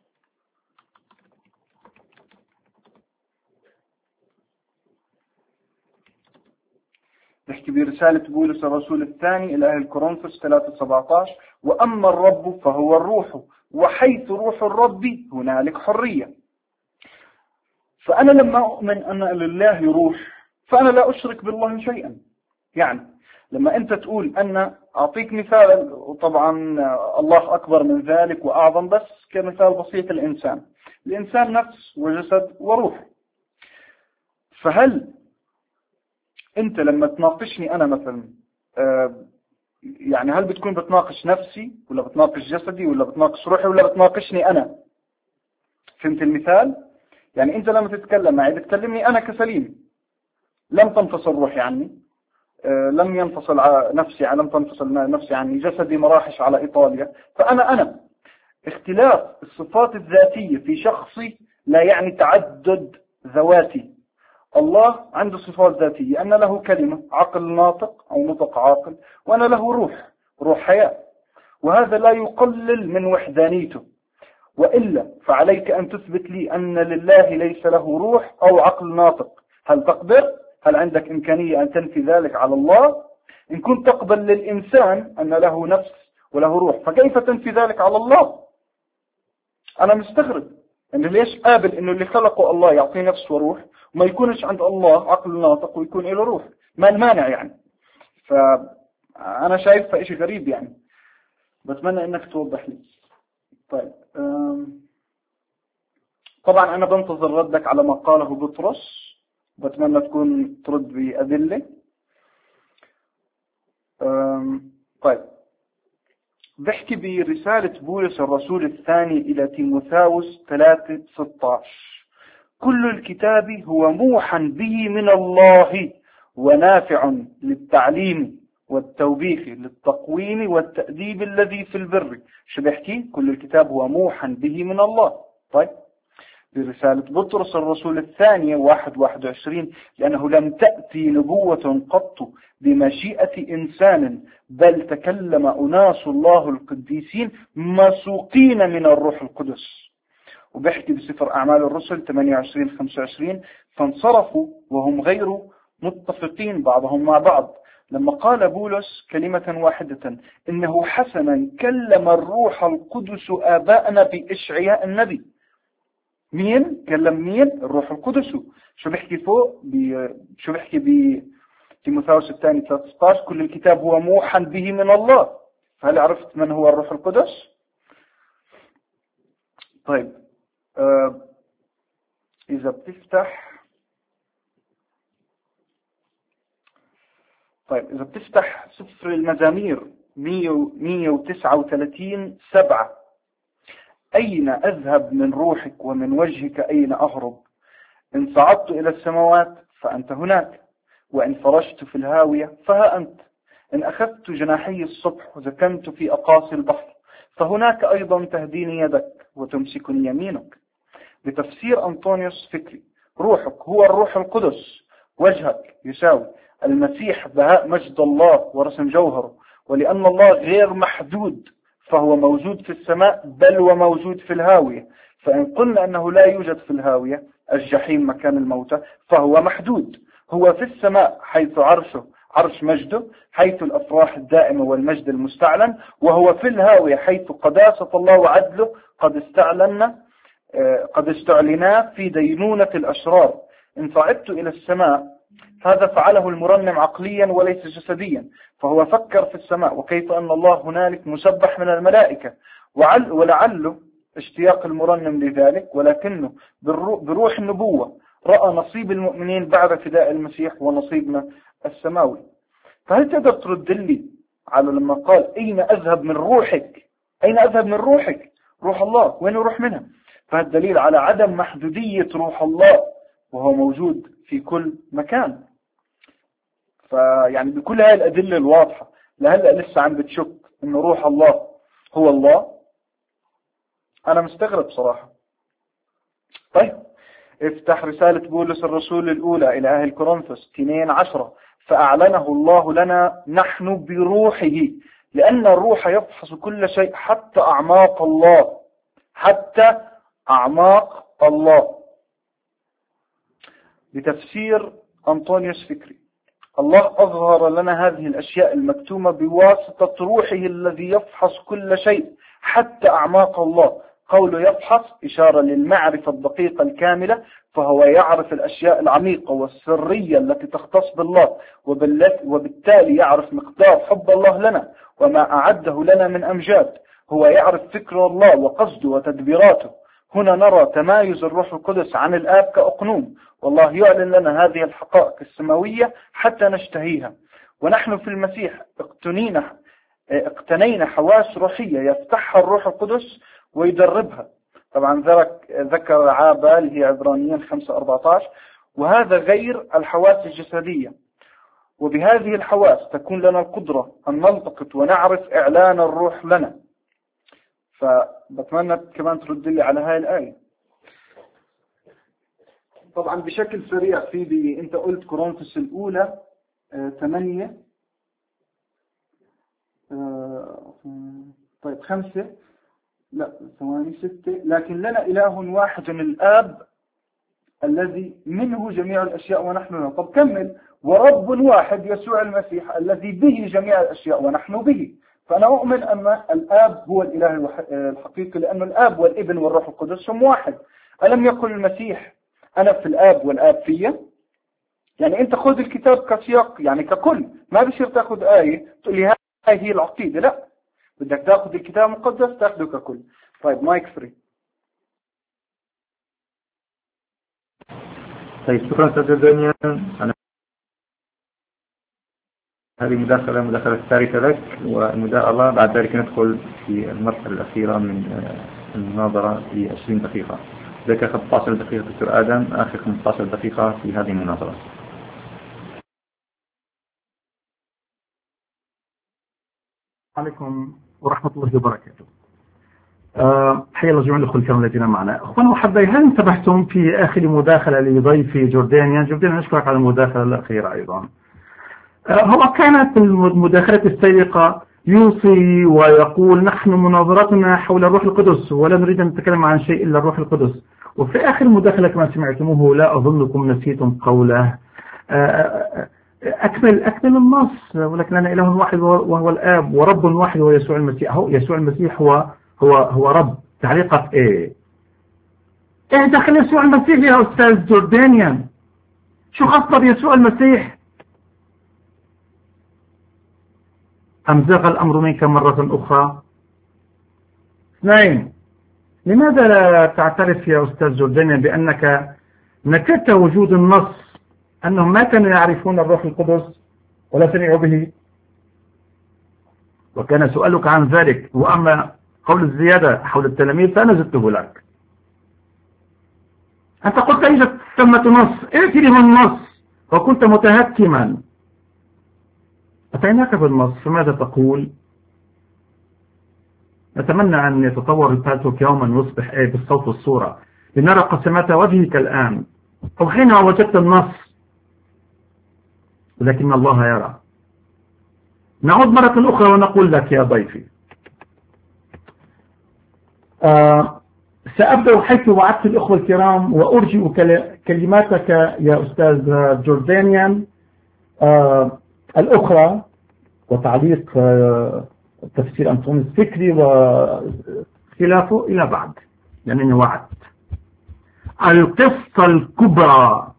بحكي برسالة بولس الرسول الثاني إلى أهل كورنثوس ثلاثة سبعة عشر: وأما الرب فهو الروح وحيث روح الرب هنالك حرية. فأنا لما أؤمن أن لله روح فأنا لا أشرك بالله شيئا. يعني لما أنت تقول أن أعطيك مثال، وطبعا الله أكبر من ذلك وأعظم، بس كمثال بسيط: الإنسان الإنسان نفس وجسد وروح. فهل أنت لما تناقشني أنا مثلا يعني هل بتكون بتناقش نفسي ولا بتناقش جسدي ولا بتناقش روحي ولا بتناقشني أنا؟ فهمت المثال؟ يعني أنت لما تتكلم معي بتكلمني أنا كسليم، لم تنفصل روحي عني، لم ينفصل نفسي لم تنفصل نفسي عني، جسدي مراحش على إيطاليا، فأنا أنا. اختلاف الصفات الذاتية في شخصي لا يعني تعدد ذواتي. الله عنده صفات ذاتية، أن له كلمة عقل ناطق أو نطق عاقل، وأنا له روح روح حياة، وهذا لا يقلل من وحدانيته. وإلا فعليك أن تثبت لي أن لله ليس له روح أو عقل ناطق. هل تقدر؟ هل عندك إمكانية أن تنفي ذلك على الله؟ إن كنت تقبل للإنسان أن له نفس وله روح، فكيف تنفي ذلك على الله؟ أنا مستغرب أنه ليش قابل أنه اللي خلقه الله يعطيه نفس وروح وما يكونش عند الله عقل ناطق ويكون له روح؟ ما المانع يعني؟ فأنا شايفها إشي غريب يعني، بتمنى أنك توضح لي. طيب طبعا أنا بنتظر ردك على ما قاله بطرس، بتمنى تكون ترد بأدلة. طيب بحكي برسالة بولس الرسول الثاني إلى تيموثاوس ثلاثة ستة عشر: كل الكتاب هو موحى به من الله ونافع للتعليم والتوبيخ للتقويم والتأديب الذي في البر. شو بحكي؟ كل الكتاب هو موحى به من الله. طيب برسالة بطرس الرسول الثانية واحد واحد وعشرين: لأنه لم تأتي نبوة قط بمشيئة إنسان بل تكلم أناس الله القديسين مسوقين من الروح القدس. وبحكي بسفر أعمال الرسل ثمانية وعشرين خمسة وعشرين: فانصرفوا وهم غير متفقين بعضهم مع بعض لما قال بولس كلمة واحدة: إنه حسنا كلم الروح القدس آباءنا بإشعياء النبي. مين كلم مين؟ الروح القدس. شو بحكي فوق ب... شو بحكي ب تيموثاوس الثاني ثلاثة ستة عشر: كل الكتاب هو موحى به من الله. فهل عرفت من هو الروح القدس؟ طيب آه... إذا بتفتح طيب إذا بتفتح سفر المزامير مئة وتسعة وثلاثين سبعة، أين أذهب من روحك ومن وجهك أين أهرب؟ إن صعدت إلى السماوات فأنت هناك، وإن فرشت في الهاوية فها أنت، إن أخذت جناحي الصبح وسكنت في أقاصي البحر فهناك أيضا تهديني يدك وتمسكني يمينك. بتفسير أنطونيوس فكري، روحك هو الروح القدس، وجهك يساوي المسيح بهاء مجد الله ورسم جوهره، ولأن الله غير محدود فهو موجود في السماء بل وموجود في الهاوية. فإن قلنا أنه لا يوجد في الهاوية الجحيم مكان الموتى فهو محدود. هو في السماء حيث عرشه عرش مجده، حيث الأفراح الدائمة والمجد المستعلن، وهو في الهاوية حيث قداسة الله وعدله قد استعلنا قد استعلنا في دينونة الأشرار. إن صعدت إلى السماء هذا فعله المرنم عقليا وليس جسديا، فهو فكر في السماء وكيف أن الله هنالك مسبح من الملائكة، ولعله اشتياق المرنم لذلك، ولكنه بروح النبوة رأى نصيب المؤمنين بعد فداء المسيح ونصيبنا السماوي. فهل تقدر ترد لي على لما قال أين أذهب من روحك؟ أين أذهب من روحك؟ روح الله وين يروح منها؟ فالدليل على عدم محدودية روح الله، وهو موجود في كل مكان. فيعني بكل هذه الأدلة الواضحة لهلأ لسه عم بتشك إن روح الله هو الله؟ أنا مستغرب صراحة. طيب افتح رسالة بولس الرسول الأولى إلى أهل كورنثوس اثنين عشرة، فأعلنه الله لنا نحن بروحه، لأن الروح يفحص كل شيء حتى أعماق الله، حتى أعماق الله. بتفسير أنطونيوس فكري، الله أظهر لنا هذه الأشياء المكتومة بواسطة روحه الذي يفحص كل شيء حتى أعماق الله. قوله يفحص إشارة للمعرفة الدقيقة الكاملة، فهو يعرف الأشياء العميقة والسرية التي تختص بالله، وبالتالي يعرف مقدار حب الله لنا وما أعده لنا من أمجاد. هو يعرف فكر الله وقصده وتدبيراته. هنا نرى تمايز الروح القدس عن الآب كأقنوم، والله يعلن لنا هذه الحقائق السماوية حتى نشتهيها. ونحن في المسيح اقتنينا اقتنينا حواس روحية يفتحها الروح القدس ويدربها. طبعا ذكر عابال هي عبرانيين خمسة أربعة عشر، وهذا غير الحواس الجسدية. وبهذه الحواس تكون لنا القدرة أن نلتقط ونعرف إعلان الروح لنا. فبتمنى كمان ترد لي على هاي الآية. طبعا بشكل سريع في بي انت قلت كورنثوس الأولى ثمانية آه طيب خمسة لا ثواني ستة، لكن لنا إله واحد الآب الذي منه جميع الأشياء ونحن له. طب كمل، ورب واحد يسوع المسيح الذي به جميع الأشياء ونحن به. فأنا أؤمن أن الآب هو الإله الحقيقي، لأن الآب والابن والروح القدس هم واحد. ألم يقل المسيح أنا في الآب والآب فيا؟ يعني أنت خذ الكتاب كسياق، يعني ككل، ما بصير تأخذ آية تقول لي هاي هي العقيدة، لا، بدك تأخذ الكتاب المقدس تأخذه ككل. طيب مايك فري. طيب شكرا أستاذ دانيال. أنا هذه مداخلة مداخلة الثالثة لك، وإن شاء الله بعد ذلك ندخل في المرحلة الأخيرة من المناظرة في عشرين دقيقة. ذلك خمسة عشر دقيقة دكتور آدم، آخر خمسة عشر دقيقة في هذه المناظرة. عليكم ورحمة الله وبركاته. أه حيا الله جميع الأخوة الكرام الذين معنا. أخوانا وحباي، هل انتبهتم في آخر مداخلة لضيفي جوردانيان؟ جوردانيان نشكرك على المداخلة الأخيرة أيضا. أه هو كانت المداخلة السابقة يوصي ويقول نحن مناظرتنا حول الروح القدس ولا نريد أن نتكلم عن شيء إلا الروح القدس. وفي آخر المداخلة كما سمعتموه لا أظنكم نسيتم قوله أه أكمل أكمل النص، ولكن لنا إله واحد وهو الآب، ورب واحد وهو يسوع المسيح. هو يسوع المسيح هو هو هو رب. تعليقك إيه؟ إيه دخل يسوع المسيح يا أستاذ جوردانيان؟ شو خاصة بيسوع المسيح؟ أم زاغ الأمر منك مرة أخرى؟ اثنين، لماذا لا تعترف يا أستاذ جوردانيان بأنك نكرت وجود النص أنهم ما كانوا يعرفون الروح القدس ولا سمعوا به. وكان سؤالك عن ذلك، وأما قول الزيادة حول التلاميذ فأنا زدته لك. أنت قلت أيضا ثمة نص، ائتي لي بالنص، وكنت متهكما. أتيناك بالنص، فماذا تقول؟ نتمنى أن يتطور البالتوك يوما ويصبح إيه بالصوت والصورة لنرى قسمات وجهك الآن، أو حين وجدت النص، ولكن الله يرى. نعود مرة أخرى ونقول لك يا ضيفي، آه سأبدأ حيث وعدت الأخوة الكرام، وأرجئ كلماتك يا أستاذ جوردانيان آه الأخرى، وتعليق آه تفسير أنطوني الفكري وخلافه إلى بعد، لأنني وعدت. القصة الكبرى،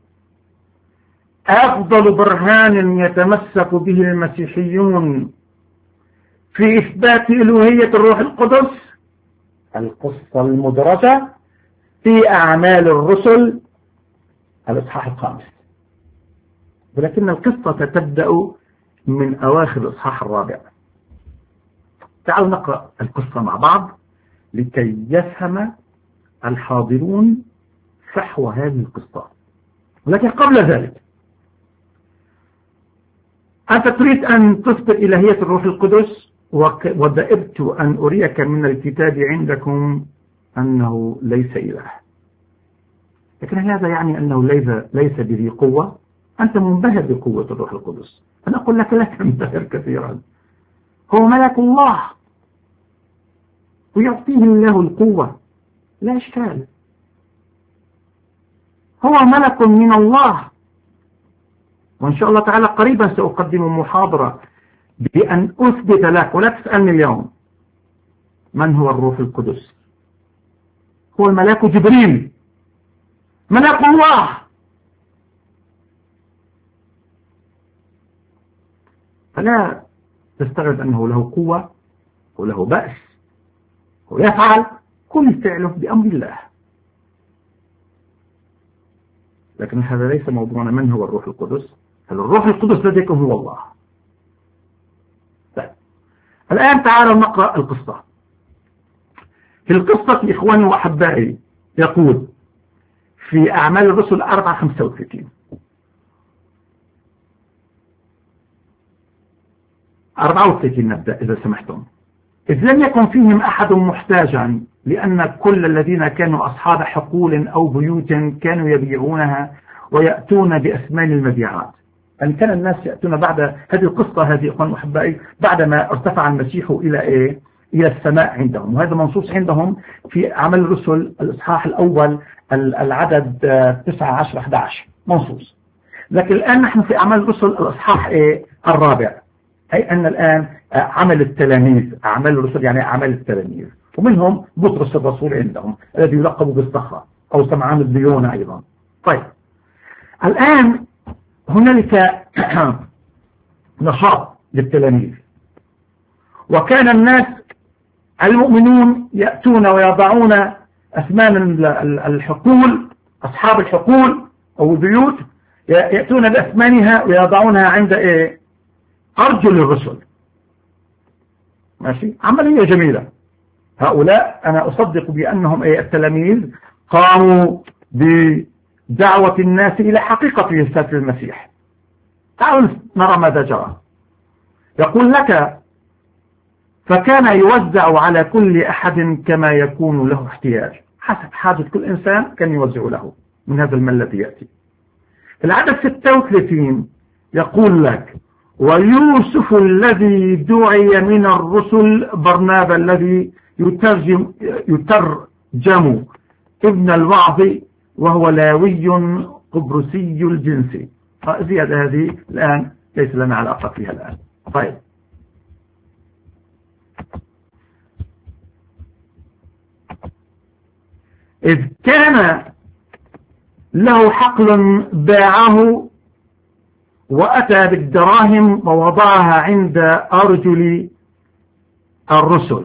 أفضل برهان يتمسك به المسيحيون في إثبات ألوهية الروح القدس، القصة المدرجة في أعمال الرسل الإصحاح الخامس، ولكن القصة تبدأ من أواخر الإصحاح الرابع. تعالوا نقرأ القصة مع بعض لكي يفهم الحاضرون فحوى هذه القصة. ولكن قبل ذلك، أنت تريد أن تثبت إلهية الروح القدس، ودأبت أن أريك من الكتاب عندكم أنه ليس إله. لكن هذا يعني أنه ليس بذي قوة؟ أنت منبهر بقوة الروح القدس. أنا أقول لك لا تنبهر كثيرا، هو ملك الله ويعطيه الله القوة، لا إشكال، هو ملك من الله. وإن شاء الله تعالى قريبا سأقدم محاضرة بأن أثبت لك، ولا تسألني اليوم من هو الروح القدس. هو الملاك جبريل، ملك الله. فلا تستغرب أنه له قوة وله بأس ويفعل كل فعله بأمر الله. لكن هذا ليس موضوعنا من هو الروح القدس. الروح القدس لديكم هو الله. طيب. الآن تعالوا نقرأ القصة. في القصة إخواني وأحبائي يقول في أعمال الرسل أربعة خمسة وثلاثين أربعة وثلاثين نبدأ إذا سمحتم. إذ لم يكن فيهم أحد محتاجا، لأن كل الذين كانوا أصحاب حقول أو بيوت كانوا يبيعونها ويأتون بأثمان المبيعات. أن كان الناس يأتون بعد هذه القصة، هذه أخوان وأحبائي، بعدما ارتفع المسيح إلى إيه؟ إلى السماء عندهم، وهذا منصوص عندهم في أعمال الرسل الإصحاح الأول العدد تسعة عشر أحد عشر منصوص. لكن الآن نحن في أعمال الرسل الإصحاح إيه؟ الرابع، أي أن الآن عمل التلاميذ، أعمال الرسل يعني أعمال التلاميذ، ومنهم بطرس الرسول عندهم الذي يلقب بالصخرة أو سمعان الديونة أيضا. طيب الآن هنالك نشاط للتلاميذ، وكان الناس المؤمنون يأتون ويضعون أثمان الحقول، أصحاب الحقول أو البيوت يأتون بأثمانها ويضعونها عند إيه؟ أرجل الرسل. ماشي، عملية جميلة. هؤلاء أنا أصدق بأنهم أي التلاميذ قاموا بدعوة الناس إلى حقيقة رسالة المسيح. تعالوا نرى ماذا جرى. يقول لك فكان يوزع على كل أحد كما يكون له احتياج، حسب حاجة كل إنسان كان يوزع له من هذا المال الذي يأتي. في العدد ستة وثلاثين يقول لك ويوسف الذي دعي من الرسل برنابا الذي يترجم, يترجم ابن الوعظ وهو لاوي قبرسي الجنس. زيادة هذه الآن ليس لنا علاقة فيها الآن. طيب إذ كان له حقل باعه وأتى بالدراهم ووضعها عند أرجل الرسل.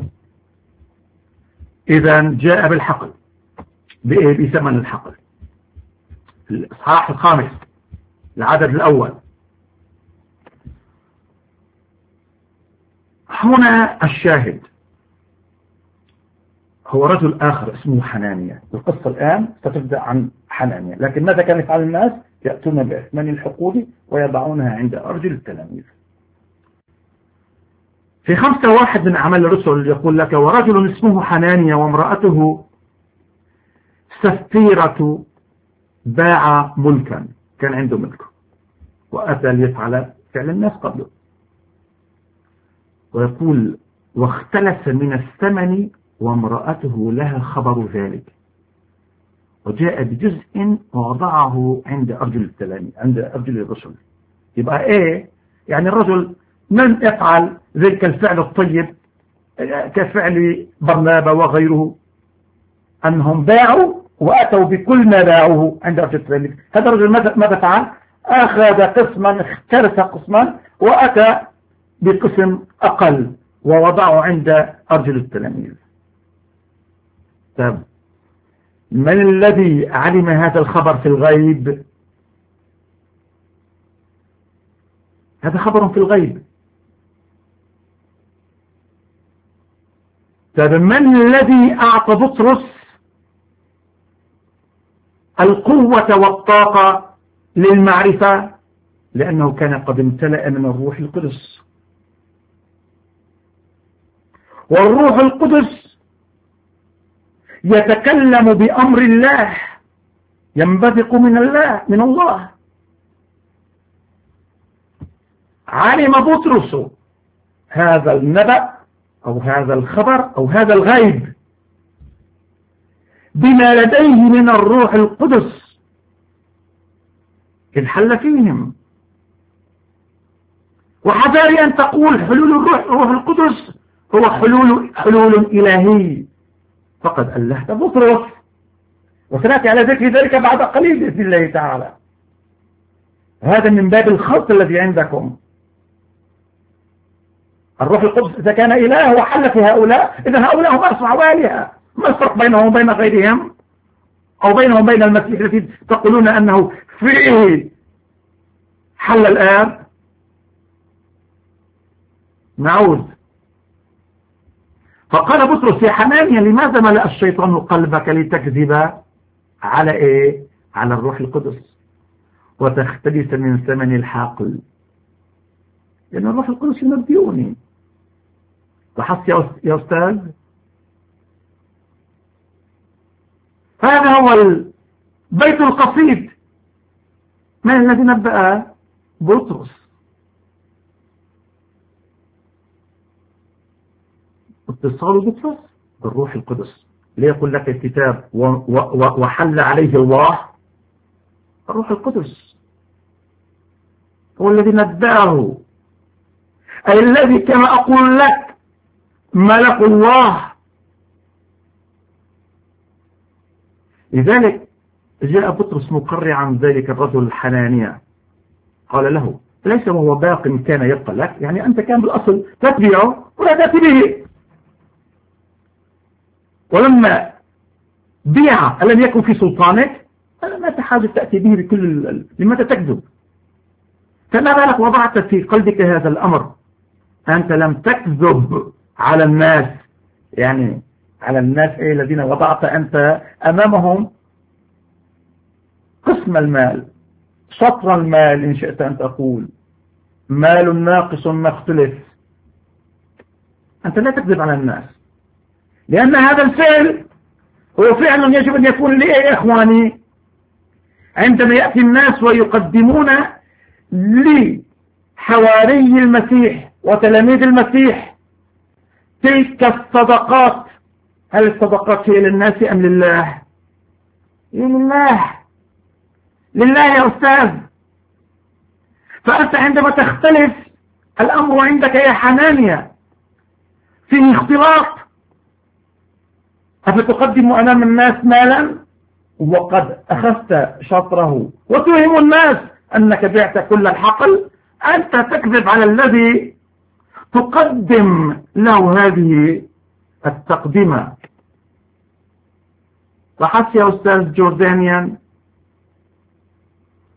إذا جاء بالحقل بثمن الحقل. الإصحاح الخامس العدد الأول. هنا الشاهد هو رجل آخر اسمه حنانيا. القصة الآن ستبدأ عن حنانيا، لكن ماذا كان يفعل الناس؟ يأتون بأثمان الحقول ويضعونها عند أرجل التلاميذ. في خمسة واحد من أعمال الرسل يقول لك: ورجل اسمه حنانيا وامرأته سفيرة باع ملكا، كان عنده ملك وأتى ليفعل فعل الناس قبله. ويقول: واختلس من الثمن وامرأته لها خبر ذلك، وجاء بجزء ووضعه عند أرجل التلاميذ، عند أرجل الرسل. يبقى إيه؟ يعني الرجل من يفعل ذلك الفعل الطيب كفعل برنابا وغيره، أنهم باعوا وأتوا بكل ما باعوه عند أرجل التلاميذ. هذا الرجل ماذا فعل؟ أخذ قسما، اخترس قسما وأتى بقسم أقل ووضعه عند أرجل التلاميذ. طيب من الذي علم هذا الخبر في الغيب؟ هذا خبر في الغيب. طيب من الذي أعطى بطرس القوة والطاقة للمعرفة؟ لأنه كان قد امتلأ من الروح القدس، والروح القدس يتكلم بأمر الله، ينبثق من الله من الله. علم بطرس هذا النبأ أو هذا الخبر أو هذا الغيب بما لديه من الروح القدس إذ حل فيهم. وحذاري أن تقول حلول الروح الروح القدس هو حلول حلول إلهي فقد ألهت بطرس، وسنأتي على ذكر ذلك بعد قليل بإذن الله تعالى. هذا من باب الخلط الذي عندكم. الروح القدس إذا كان إله وحل في هؤلاء، إذا هؤلاء هم أصبح والها. ما الفرق بينهم وبين غيرهم أو بينهم وبين المسيح الذي تقولون أنه فيه حل الآن؟ نعود. فقال بطرس: يا حنانيا لماذا ملأ الشيطان قلبك لتكذب على إيه؟ على الروح القدس وتختلس من ثمن الحاقل؟ لأن الروح القدس المبديوني. لاحظت يا أستاذ؟ هذا هو البيت القصيد. من الذي نبأ؟ بطرس. اتصال بطرس بالروح القدس. ليقول لك الكتاب و و و وحل عليه الله. الروح القدس هو الذي نبأه، أي الذي كما أقول لك ملك الله. لذلك جاء بطرس مقرعا ذلك الرجل الحنانيا، قال له: ليس وهو باق كان يبقى لك، يعني أنت كان بالأصل تتبعه ولا تأتي به، ولما بيع ألم يكن في سلطانك، ما تحاجة تأتي به بكل. لماذا تكذب؟ فما بالك وضعت في قلبك هذا الأمر؟ أنت لم تكذب على الناس، يعني على الناس إيه الذين وضعت أنت أمامهم قسم المال، شطر المال إن شئت أن تقول، مال ناقص مختلف. أنت لا تكذب على الناس، لأن هذا الفعل هو فعل يجب أن يكون لي يا إخواني. عندما يأتي الناس ويقدمون لحواري المسيح وتلاميذ المسيح تلك الصدقات، هل الصدقات هي للناس أم لله؟ لله، لله يا أستاذ. فأنت عندما تختلف الأمر عندك يا حنانيا فيه اختلاط، أفتقدم أمام الناس مالا وقد أخذت شطره وتوهم الناس أنك بعت كل الحقل؟ أنت تكذب على الذي تقدم له هذه التقدمة. لاحظت يا أستاذ جوردانيان؟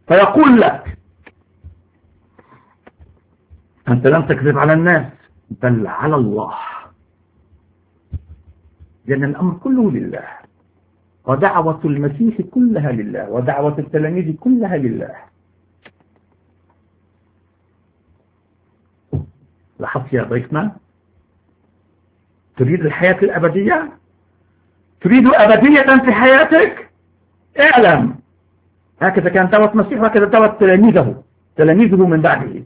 فيقول لك أنت لم تكذب على الناس بل على الله، لأن الأمر كله لله، ودعوة المسيح كلها لله، ودعوة التلاميذ كلها لله. لاحظت يا ضيفنا؟ تريد الحياة الأبدية؟ تريد أبدية في حياتك؟ اعلم هكذا كان دعوة المسيح وهكذا دعوة تلاميذه تلاميذه من بعده.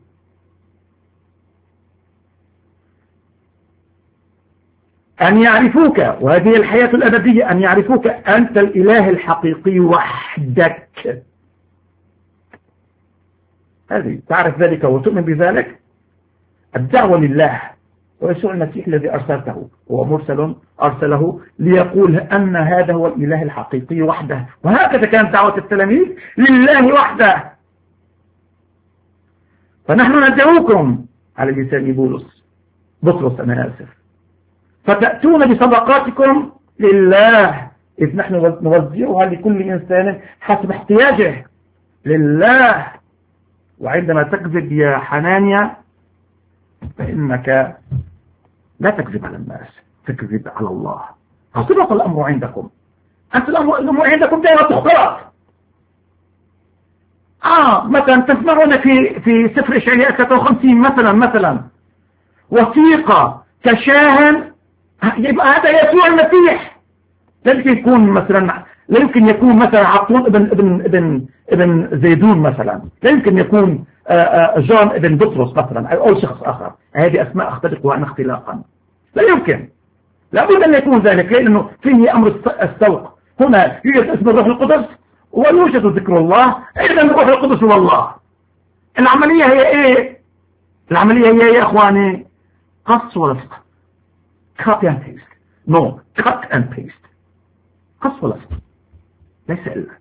أن يعرفوك، وهذه الحياة الأبدية، أن يعرفوك أنت الإله الحقيقي وحدك. هذه تعرف ذلك وتؤمن بذلك. الدعوة لله ويسوع المسيح الذي أرسلته، هو مرسل أرسله ليقول أن هذا هو الإله الحقيقي وحده، وهكذا كانت دعوة التلاميذ لله وحده. فنحن ندعوكم على لسان بولس بطرس أنا آسف، فتأتون بصدقاتكم لله، إذ نحن نوزعها لكل إنسان حسب احتياجه لله. وعندما تكذب يا حنانيا فإنك لا تكذب على الناس، تكذب على الله. فصبت الأمر عندكم، أنت الأمر عندكم دائما تختلط. آه مثلا تسمعون في في سفر إشعياء ثلاثة وخمسين مثلا مثلا وثيقة كشاهن، يبقى هذا يسوع المسيح. لا يمكن يكون مثلا لا يمكن يكون مثلا عطون ابن ابن ابن ابن زيدون مثلا، لا يمكن يكون جون ابن بطرس مثلا أو شخص آخر. هذه أسماء أختلقها أنا اختلاقا، لا يمكن، لا بد أن يكون ذلك، لأنه فيه أمر السوق. هنا يوجد اسم الروح القدس ويوجد ذكر الله، إذن الروح القدس هو الله. العملية هي إيه؟ العملية هي يا إخواني قص ولصق، copy and paste. no cut and paste، قص ولصق ليس إلا.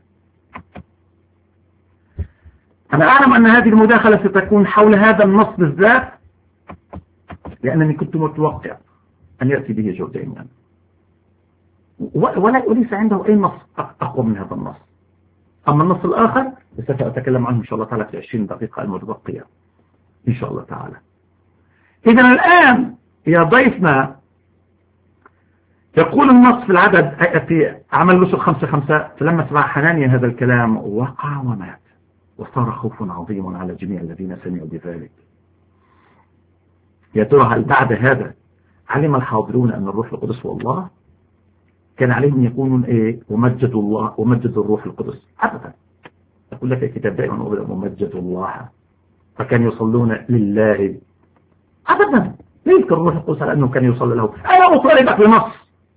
أنا أعلم أن هذه المداخلة ستكون حول هذا النص بالذات، لأنني كنت متوقع أن يأتي به جوردانيان، ولا وليس عنده أي نص أقوى من هذا النص. أما النص الآخر سأتكلم عنه إن شاء الله تعالى في عشرين دقيقة المتبقية إن شاء الله تعالى. إذن الآن يا ضيفنا يقول النص في العدد في عمل رسل خمسة خمسة، فلما سمع حنانيا هذا الكلام وقع ومات، وصار خوف عظيم على جميع الذين سمعوا بذلك. يا ترى هل بعد هذا علم الحاضرون أن الروح القدس هو الله؟ كان عليهم يكونوا إيه؟ ومجدوا الله ومجدوا الروح القدس. أبدا، أقول لك الكتاب دائما ومجدوا الله، فكانوا يصلون لله. أبدا لا يذكر الروح القدس على أنه كان يصلي له. أنا أطالبك بنص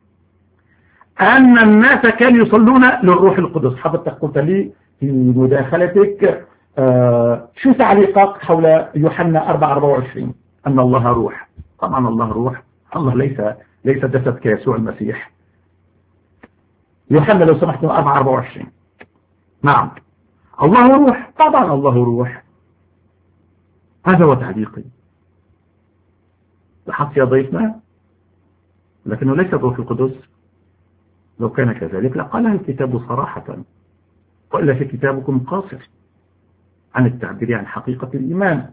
أن الناس كانوا يصلون للروح القدس. حضرتك قلت لي في مداخلتك آه شو تعليقك حول يوحنا أربعة أربعة وعشرين أن الله روح؟ طبعا الله روح، الله ليس ليس جسد كيسوع المسيح. يوحنا لو سمحتم أربعة أربعة وعشرين. نعم الله روح، طبعا الله روح. هذا هو تعليقي. لاحظت يا ضيفنا؟ لكنه ليس الروح القدس. لو كان كذلك لقالها الكتاب صراحة، وإلا في كتابكم قاصر عن التعبير عن حقيقة الإيمان.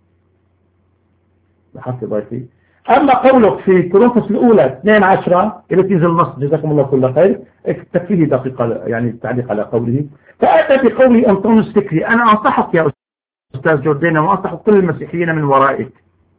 لاحظت ضيفي؟ أما قولك في كورنثوس الأولى اثنين عشرة إلى تنزل النص جزاكم الله كل خير، تكفيه دقيقة يعني التعليق على قوله. فأتى بقول أنطونيوس فكري، أنا أنصحك يا أستاذ جوردانا وأنصح كل المسيحيين من ورائك.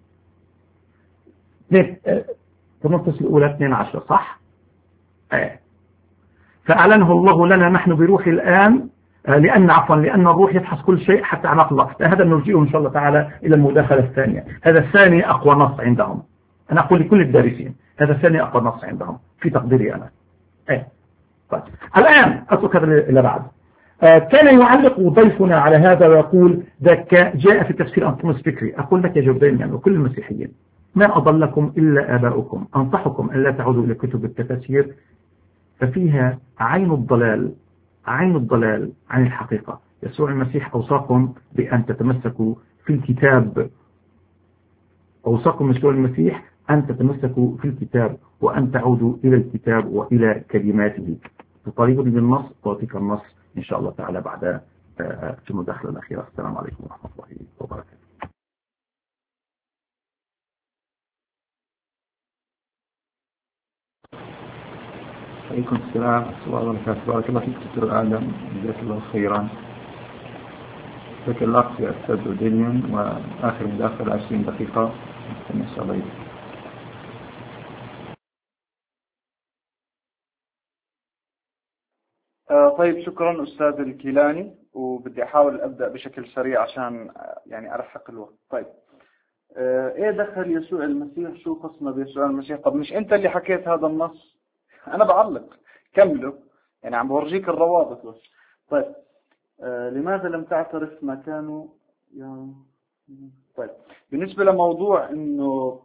كورنثوس الأولى اثنين عشرة صح؟ آه. فأعلنه الله لنا نحن بروح الآن، لأن عفوا لأن الروح يفحص كل شيء حتى أعماق الله. هذا نرجئه إن شاء الله تعالى إلى المداخلة الثانية. هذا الثاني أقوى نص عندهم. أنا أقول لكل الدارسين هذا الثاني أقوى نص عندهم في تقديري أنا. إيه. طيب. الآن أترك هذا إلى بعد. آه كان يعلق ضيفنا على هذا ويقول ذاك جاء في تفسير أنطونيوس فكري. أقول لك يا جوردانيان يعني وكل المسيحيين ما أضلكم إلا آباؤكم. أنصحكم أن لا تعودوا إلى كتب التفاسير ففيها عين الضلال عين الضلال عن الحقيقة. يسوع المسيح أوصاكم بأن تتمسكوا في الكتاب. أوصاكم يسوع المسيح أن تتمسكوا في الكتاب وأن تعودوا إلى الكتاب وإلى كلماته. تطالبني بالنص وأعطيك النص إن شاء الله تعالى بعد في المداخلة الأخيرة. السلام عليكم ورحمة الله وبركاته. عليكم السلام ورحمة الله وبركاته. بارك الله فيك دكتور آدم، جزاك الله خيرا. لك الوقت يا أستاذ أوديليون، وآخر مداخلة عشرين دقيقة إن شاء الله. آه طيب، شكرا أستاذ الكيلاني، وبدي أحاول أبدأ بشكل سريع عشان يعني أرحق الوقت. طيب آه إيه دخل يسوع المسيح؟ شو قصنا بيسوع المسيح؟ طب مش أنت اللي حكيت هذا النص؟ أنا بعلق كمله، يعني عم بورجيك الروابط بس. طيب آه لماذا لم تعترف مكانه يا... طيب بالنسبة لموضوع إنه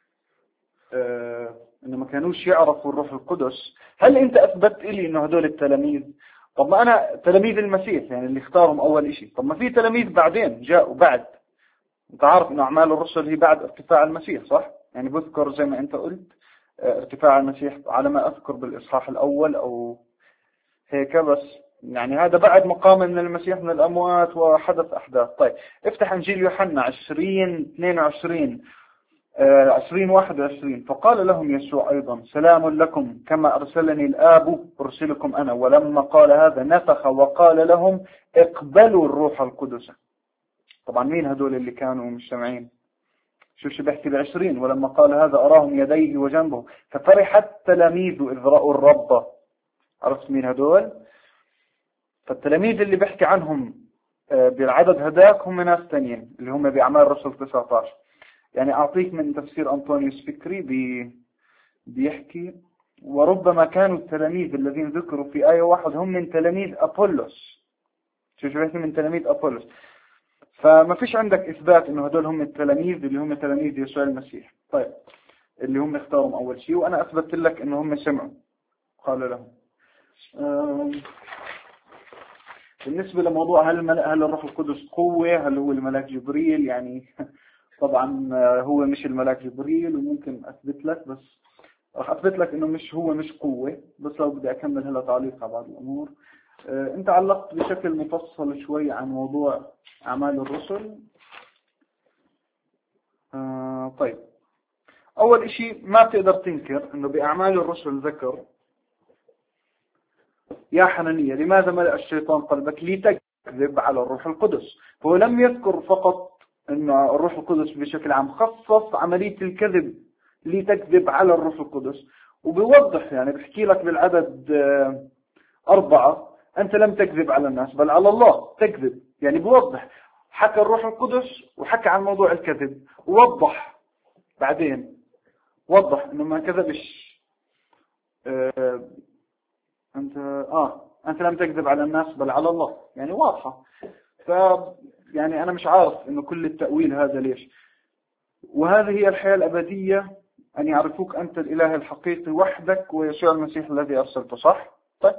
آه إنه ما كانوش يعرفوا الروح القدس، هل أنت أثبت لي إنه هدول التلاميذ؟ طب ما أنا تلاميذ المسيح يعني اللي اختارهم أول إشي، طب ما في تلاميذ بعدين جاءوا بعد. أنت عارف إنه أعمال الرسل هي بعد ارتفاع المسيح، صح؟ يعني بذكر زي ما أنت قلت آه ارتفاع المسيح على ما أذكر بالإصحاح الأول أو هيك، بس يعني هذا بعد مقام من المسيح من الأموات وحدث أحداث. طيب افتح إنجيل يوحنا عشرين اثنين وعشرين عشرين واحد وعشرين. فقال لهم يسوع أيضا: سلام لكم، كما أرسلني الآب أرسلكم أنا. ولما قال هذا نفخ وقال لهم: اقبلوا الروح القدس. طبعا مين هدول اللي كانوا مجتمعين؟ شو شو بحكي بعشرين: ولما قال هذا أراهم يديه وجنبه، ففرح التلاميذ إذ رأوا الرب. عرفت مين هدول؟ فالتلاميذ اللي بحكي عنهم بالعدد هداك هم ناس تانيين اللي هم بأعمال الرسل تسعة عشر. يعني أعطيك من تفسير أنطونيوس فكري بي بيحكي: وربما كانوا التلاميذ الذين ذكروا في آية واحد هم من تلاميذ أبولس. شو شو بيحكي من تلاميذ أبولس؟ فما فيش عندك إثبات إنه هدول هم التلاميذ اللي هم تلاميذ يسوع المسيح. طيب اللي هم اختارهم أول شيء، وأنا أثبت لك إنه هم سمعوا قال لهم. بالنسبة لموضوع هل هل الروح القدس قوة، هل هو الملاك جبريل؟ يعني طبعا هو مش الملاك جبريل، وممكن أثبت لك، بس راح أثبت لك إنه مش هو مش قوة. بس لو بدي أكمل هلا تعليق على بعض الأمور. أنت علقت بشكل مفصل شوي عن موضوع أعمال الرسل. آه طيب أول إشي ما تقدر تنكر إنه بأعمال الرسل ذكر: يا حنانية لماذا ملأ الشيطان قلبك لتكذب على الروح القدس. فهو لم يذكر فقط إن الروح القدس بشكل عام، خصص عملية الكذب لتكذب على الروح القدس، وبيوضح يعني بحكي لك بالعدد أربعة: أنت لم تكذب على الناس بل على الله تكذب. يعني بيوضح، حكى الروح القدس وحكى عن موضوع الكذب، ووضح بعدين وضح إنه ما كذبش. آه أنت آه أنت لم تكذب على الناس بل على الله، يعني واضحة. ف يعني أنا مش عارف إنه كل التأويل هذا ليش. وهذه هي الحياة الأبدية، أن يعرفوك أنت الإله الحقيقي وحدك ويسوع المسيح الذي أرسلته. صح؟ طيب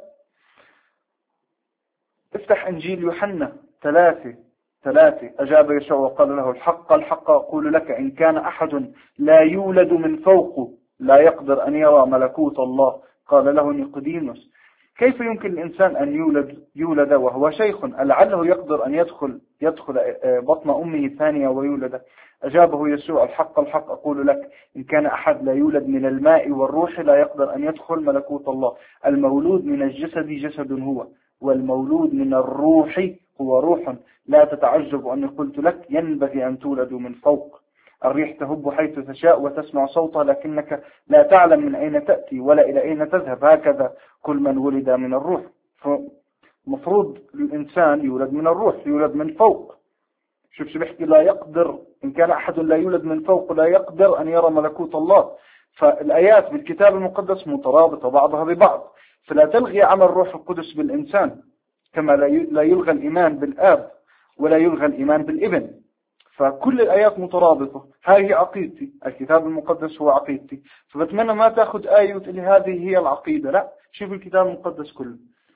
افتح إنجيل يوحنا ثلاثة ثلاثة. أجاب يسوع وقال له: الحق الحق أقول لك، إن كان أحد لا يولد من فوقه لا يقدر أن يرى ملكوت الله. قال له نيقوديموس: كيف يمكن الإنسان أن يولد يولد وهو شيخ؟ لعله يقدر أن يدخل يدخل بطن أمه ثانية ويولد. أجابه يسوع: الحق الحق أقول لك، إن كان أحد لا يولد من الماء والروح لا يقدر أن يدخل ملكوت الله. المولود من الجسد جسد هو، والمولود من الروح هو روح. لا تتعجب أني قلت لك ينبغي أن تولدوا من فوق. الريح تهب حيث تشاء وتسمع صوتها، لكنك لا تعلم من أين تأتي ولا إلى أين تذهب. هكذا كل من ولد من الروح. فمفروض الإنسان يولد من الروح، يولد من فوق. شوف شو بيحكي: لا يقدر، إن كان أحد لا يولد من فوق لا يقدر أن يرى ملكوت الله. فالآيات بالكتاب المقدس مترابطة بعضها ببعض. فلا تلغي عمل الروح القدس بالإنسان، كما لا يلغى الإيمان بالآب ولا يلغى الإيمان بالابن. فكل الآيات مترابطة. هذه عقيدتي، الكتاب المقدس هو عقيدتي. فبتمنى ما تأخذ آية وتقولي هذه هي العقيدة. لا، شوف الكتاب المقدس كله.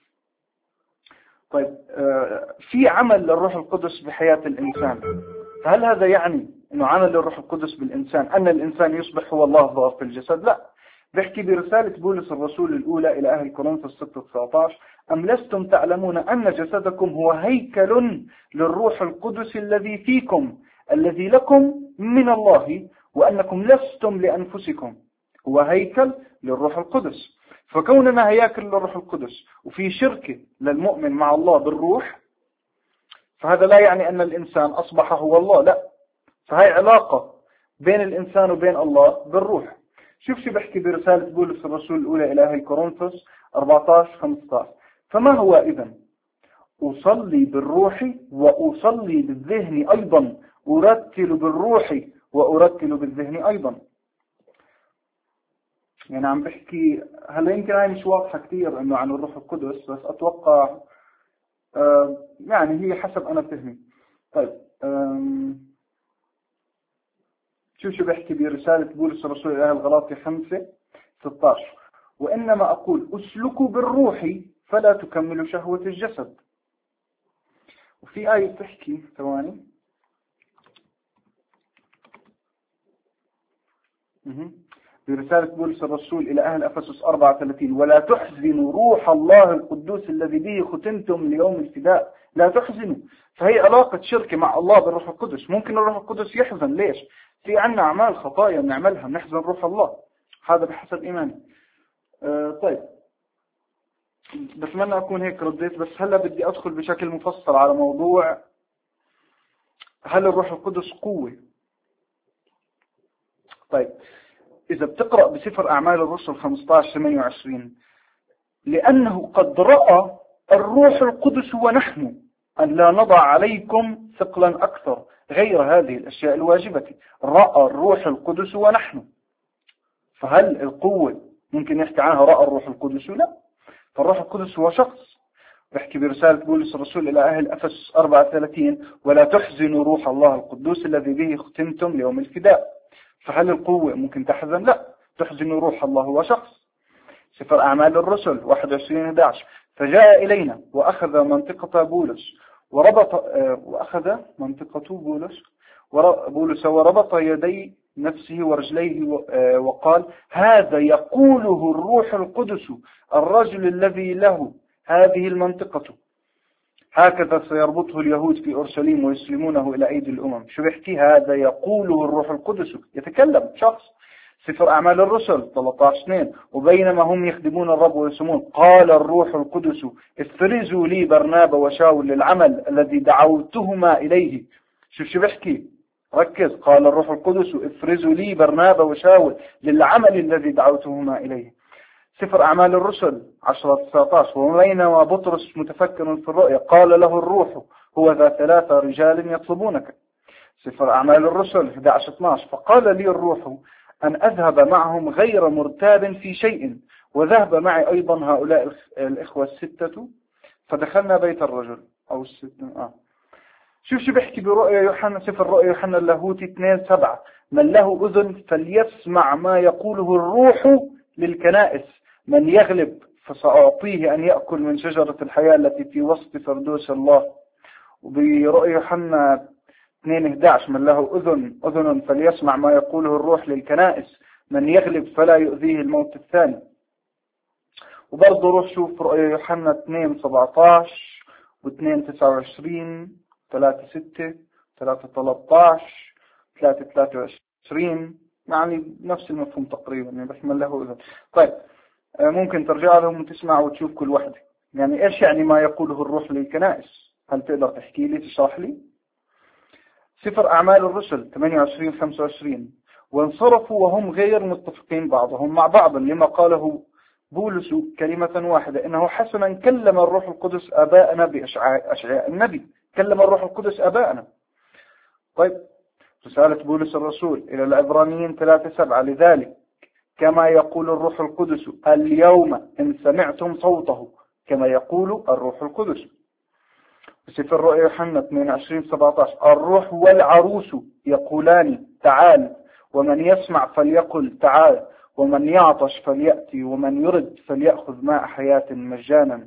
طيب في عمل للروح القدس بحياة الإنسان، فهل هذا يعني أنه عمل للروح القدس بالإنسان أن الإنسان يصبح هو الله ظاهر في الجسد؟ لا، بحكي برسالة بولس الرسول الأولى إلى أهل كورنثوس ستة تسعة عشر: أم لستم تعلمون أن جسدكم هو هيكل للروح القدس الذي فيكم الذي لكم من الله وأنكم لستم لأنفسكم؟ هو هيكل للروح القدس. فكوننا هياكل للروح القدس وفي شركة للمؤمن مع الله بالروح، فهذا لا يعني أن الإنسان أصبح هو الله، لا، فهي علاقة بين الإنسان وبين الله بالروح. شوف شو بحكي برسالة بولس الرسول الأولى إلى أهل كورنثوس أربعة عشر خمسة عشر: فما هو إذن؟ أصلي بالروح وأصلي بالذهن أيضا، أرتل بالروح وأرتل بالذهن أيضا. يعني عم بحكي، هلا يمكن هاي مش واضحة كثير إنه عن الروح القدس، بس أتوقع آه يعني هي حسب أنا فهمي. طيب شو شو بحكي برسالة بولس الرسول إلى أهل غلاطية خمسة ستة عشر: وإنما أقول أسلكوا بالروح فلا تكملوا شهوة الجسد. وفي آية تحكي، ثواني، برسالة بولس الرسول إلى أهل أفسس أربعة وثلاثين: ولا تحزنوا روح الله القدوس الذي به ختمتم ليوم الفداء. لا تحزنوا، فهي علاقة شركة مع الله بالروح القدس. ممكن الروح القدس يحزن، ليش؟ في عنا أعمال خطايا نعملها نحزن روح الله، هذا بحسب إيماني. أه طيب، بتمنى أكون هيك رديت. بس هلا بدي أدخل بشكل مفصل على موضوع هل الروح القدس قوة. طيب، إذا بتقرأ بسفر أعمال الرسل خمسة عشر ثمانية وعشرين: لأنه قد رأى الروح القدس ونحن أن لا نضع عليكم ثقلا أكثر غير هذه الأشياء الواجبة. رأى الروح القدس ونحن، فهل القوة ممكن يحكي عنها رأى الروح القدس؟ لا، فالروح القدس هو شخص. بحكي برسالة بولس الرسول إلى أهل أفسس أربعة وثلاثين: ولا تحزنوا روح الله القدوس الذي به ختمتم ليوم الفداء. فهل القوة ممكن تحزن؟ لا، تحزنوا روح الله هو شخص. سفر أعمال الرسل واحد وعشرين أحد عشر: فجاء إلينا وأخذ منطقة بولس وربط وأخذ منطقة بولس بولس وربط يدي نفسه ورجليه وقال: هذا يقوله الروح القدس الرجل الذي له هذه المنطقة، هكذا سيربطه اليهود في أورشليم ويسلمونه إلى أيدي الأمم. شو بيحكي؟ هذا يقوله الروح القدس، يتكلم شخص. سفر أعمال الرسل ثلاثة عشر اثنين: وبينما هم يخدمون الرب ويسمون قال الروح القدس: افرزوا لي برنابا وشاول للعمل الذي دعوتهما إليه. شو شو بيحكي؟ ركز، قال الروح القدس: افرزوا لي برنابا وشاول للعمل الذي دعوتهما إليه. سفر أعمال الرسل عشرة تسعة عشر: وبينما بطرس متفكر في الرؤيا قال له الروح: هو ذا ثلاثة رجال يطلبونك. سفر أعمال الرسل أحد عشر اثنا عشر: فقال لي الروح أن أذهب معهم غير مرتاب في شيء، وذهب معي أيضا هؤلاء الإخوة الستة فدخلنا بيت الرجل. أو الستة آه. شوف شو بيحكي برؤيا يوحنا، سفر رؤيا يوحنا اللاهوتي اثنين سبعة: من له أذن فليسمع ما يقوله الروح للكنائس، من يغلب فسأعطيه أن يأكل من شجرة الحياة التي في وسط فردوس الله. وبرؤيا يوحنا اثنين أحد عشر: من له أذن أذن فليسمع ما يقوله الروح للكنائس، من يغلب فلا يؤذيه الموت الثاني. وبرضه روح شوف رؤيا يوحنا اثنين سبعة عشر واثنين تسعة وعشرين ثلاثة ستة ثلاثة ثلاثة عشر ثلاثة ثلاثة وعشرين، يعني نفس المفهوم تقريبا، يعني بس من له أذن. طيب، ممكن ترجع لهم وتسمع وتشوف كل واحدة. يعني إيش يعني ما يقوله الروح للكنائس؟ هل تقدر تحكي لي، تشرح لي؟ سفر أعمال الرسل ثمانية وعشرين خمسة وعشرين: وانصرفوا وهم غير متفقين بعضهم مع بعض لما قاله بولس كلمة واحدة: إنه حسنا كلم الروح القدس آباءنا بأشعياء النبي. كلم الروح القدس آباءنا. طيب، رسالة بولس الرسول إلى العبرانيين ثلاثة سبعة: لذلك كما يقول الروح القدس اليوم إن سمعتم صوته، كما يقول الروح القدس. سفر الرؤيا يوحنا اثنين وعشرين سبعة عشر: الروح والعروس يقولان تعال، ومن يسمع فليقل تعال، ومن يعطش فليأتي، ومن يرد فليأخذ ماء حياة مجانا.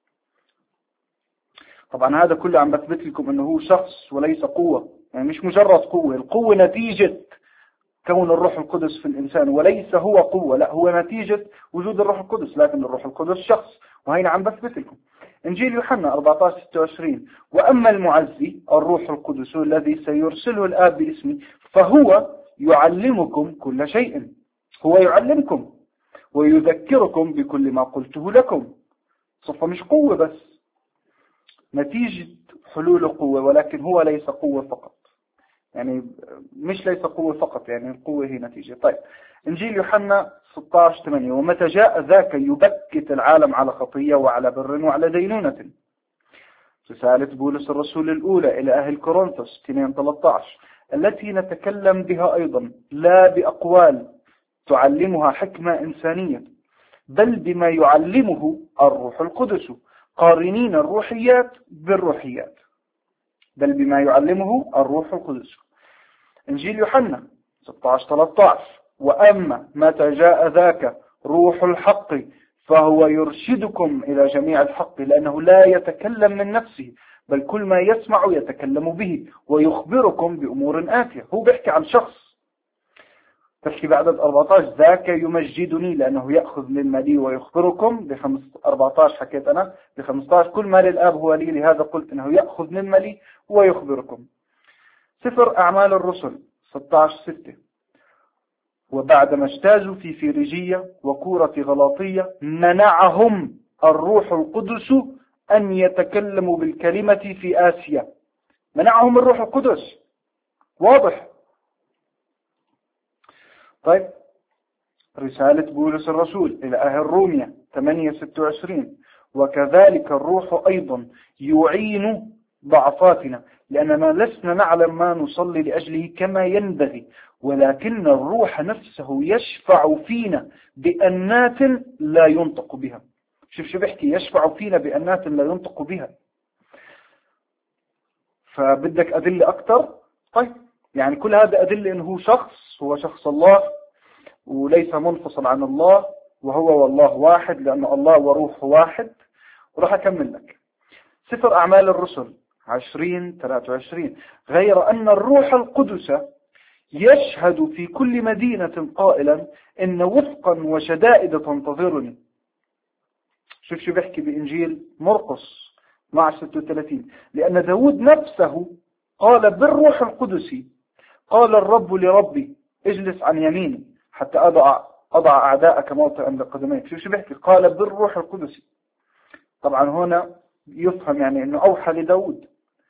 طبعا هذا كله عم بثبت لكم انه هو شخص وليس قوة، يعني مش مجرد قوة. القوة نتيجة كون الروح القدس في الإنسان، وليس هو قوة، لا هو نتيجة وجود الروح القدس، لكن الروح القدس شخص. وهنا عم بثبت لكم إنجيل يوحنا أربعة عشر ستة وعشرين: وأما المعزي الروح القدس الذي سيرسله الآب باسمي فهو يعلمكم كل شيء. هو يعلمكم ويذكركم بكل ما قلته لكم. صفة مش قوة بس، نتيجة حلول قوة، ولكن هو ليس قوة فقط، يعني مش ليس قوة فقط، يعني القوة هي نتيجة. طيب إنجيل يوحنا ستة عشر ثمانية: ومتى جاء ذاك يبكت العالم على خطية وعلى بر وعلى دينونة. رسالة بولس الرسول الأولى إلى أهل كورنثوس اثنين ثلاثة عشر: التي نتكلم بها أيضا لا بأقوال تعلمها حكمة إنسانية، بل بما يعلمه الروح القدس، قارنين الروحيات بالروحيات. بل بما يعلمه الروح القدس. إنجيل يوحنا ستة عشر ثلاثة عشر: وأما متى جاء ذاك روح الحق فهو يرشدكم إلى جميع الحق، لأنه لا يتكلم من نفسه، بل كل ما يسمع يتكلم به ويخبركم بأمور آتية. هو بيحكي عن شخص. تحكي بعدد أربعة عشر: ذاك يمجدني لأنه يأخذ من مالي ويخبركم. ب أربعة عشر حكيت أنا. ب خمسة عشر: كل ما للآب هو لي، لهذا قلت أنه يأخذ من مالي ويخبركم. سفر أعمال الرسل ستة عشر ستة: وبعدما اجتازوا في فيريجية وكورة غلاطية منعهم الروح القدس أن يتكلموا بالكلمة في آسيا. منعهم الروح القدس، واضح. طيب رسالة بولس الرسول إلى أهل روميا ثمانية ستة وعشرين: وكذلك الروح أيضا يعين ضعفاتنا، لأننا لسنا نعلم ما نصلي لأجله كما ينبغي، ولكن الروح نفسه يشفع فينا بأنات لا ينطق بها. شوف شو بيحكي، يشفع فينا بأنات لا ينطق بها. فبدك أدلة أكتر؟ طيب يعني كل هذا أدلة أنه شخص، هو شخص الله وليس منفصل عن الله، وهو والله واحد، لأن الله وروح واحد. وراح أكمل لك سفر أعمال الرسل عشرين ثلاثة وعشرين: غير أن الروح القدس يشهد في كل مدينة قائلا إن وفقا وشدائد تنتظرني. شوف شو بيحكي بإنجيل مرقس مع ستة وثلاثين: لأن داود نفسه قال بالروح القدس: قال الرب لربي اجلس عن يميني حتى أضع أضع أعداءك موطئا عند قدميك. شوف شو بيحكي، قال بالروح القدس. طبعا هنا يفهم يعني أنه أوحى لداود.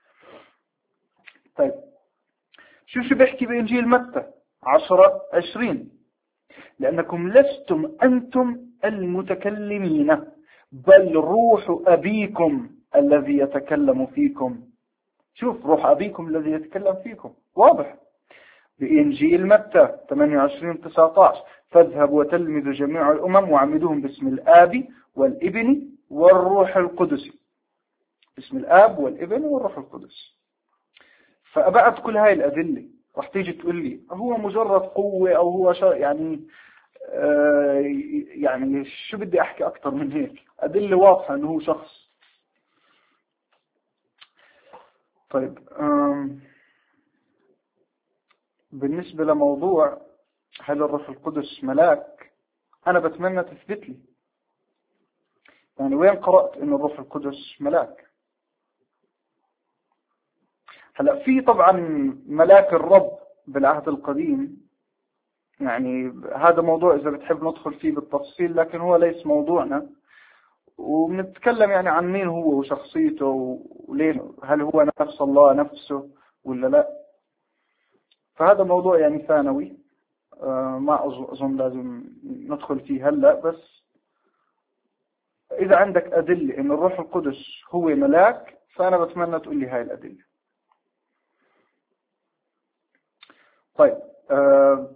طيب شوف شو بيحكي بإنجيل متى عشرة عشرين: لأنكم لستم أنتم المتكلمين، بل روح أبيكم الذي يتكلم فيكم. شوف، روح أبيكم الذي يتكلم فيكم، واضح. بإنجيل متى ثمانية وعشرين تسعة عشر: فاذهب وتلمذ جميع الأمم وعمدوهم باسم الآب والابن والروح القدس. باسم الآب والابن والروح القدس. فأبعد كل هاي الأدلة راح تيجي تقول لي هو مجرد قوة أو هو يعني آه يعني شو بدي أحكي أكتر من هيك؟ أدلة واضحة أنه هو شخص. طيب بالنسبة لموضوع هل الروح القدس ملاك، أنا بتمنى تثبت لي يعني وين قرأت إن الروح القدس ملاك. هلا في طبعا ملاك الرب بالعهد القديم، يعني هذا موضوع إذا بتحب ندخل فيه بالتفصيل، لكن هو ليس موضوعنا. وبنتكلم يعني عن مين هو وشخصيته وليه، هل هو نفس الله نفسه ولا لا. فهذا موضوع يعني ثانوي، آه ما أظن لازم ندخل فيه هلا. بس إذا عندك أدلة إن الروح القدس هو ملاك فأنا بتمنى تقول لي هاي الأدلة. طيب آه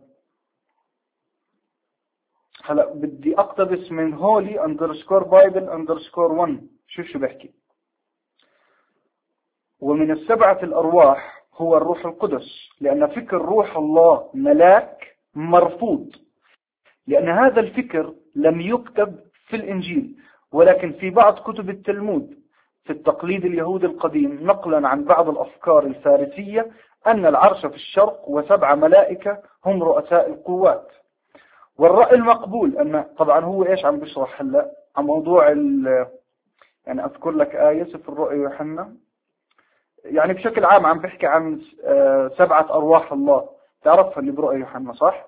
هلا بدي أقتبس من هولي أندرسكور بايبل أندرسكور واحد. شوف شو بحكي: ومن السبعة الأرواح هو الروح القدس، لأن فكر روح الله ملاك مرفوض، لأن هذا الفكر لم يكتب في الإنجيل، ولكن في بعض كتب التلمود في التقليد اليهودي القديم نقلا عن بعض الأفكار الفارسية أن العرش في الشرق وسبع ملائكة هم رؤساء القوات. والرأي المقبول أن طبعا هو إيش عم بشرح هلا عن موضوع يعني أذكر لك آية في الرؤيا يوحنا، يعني بشكل عام عم بحكي عن سبعة أرواح الله، تعرفها اللي برؤيا يوحنا صح؟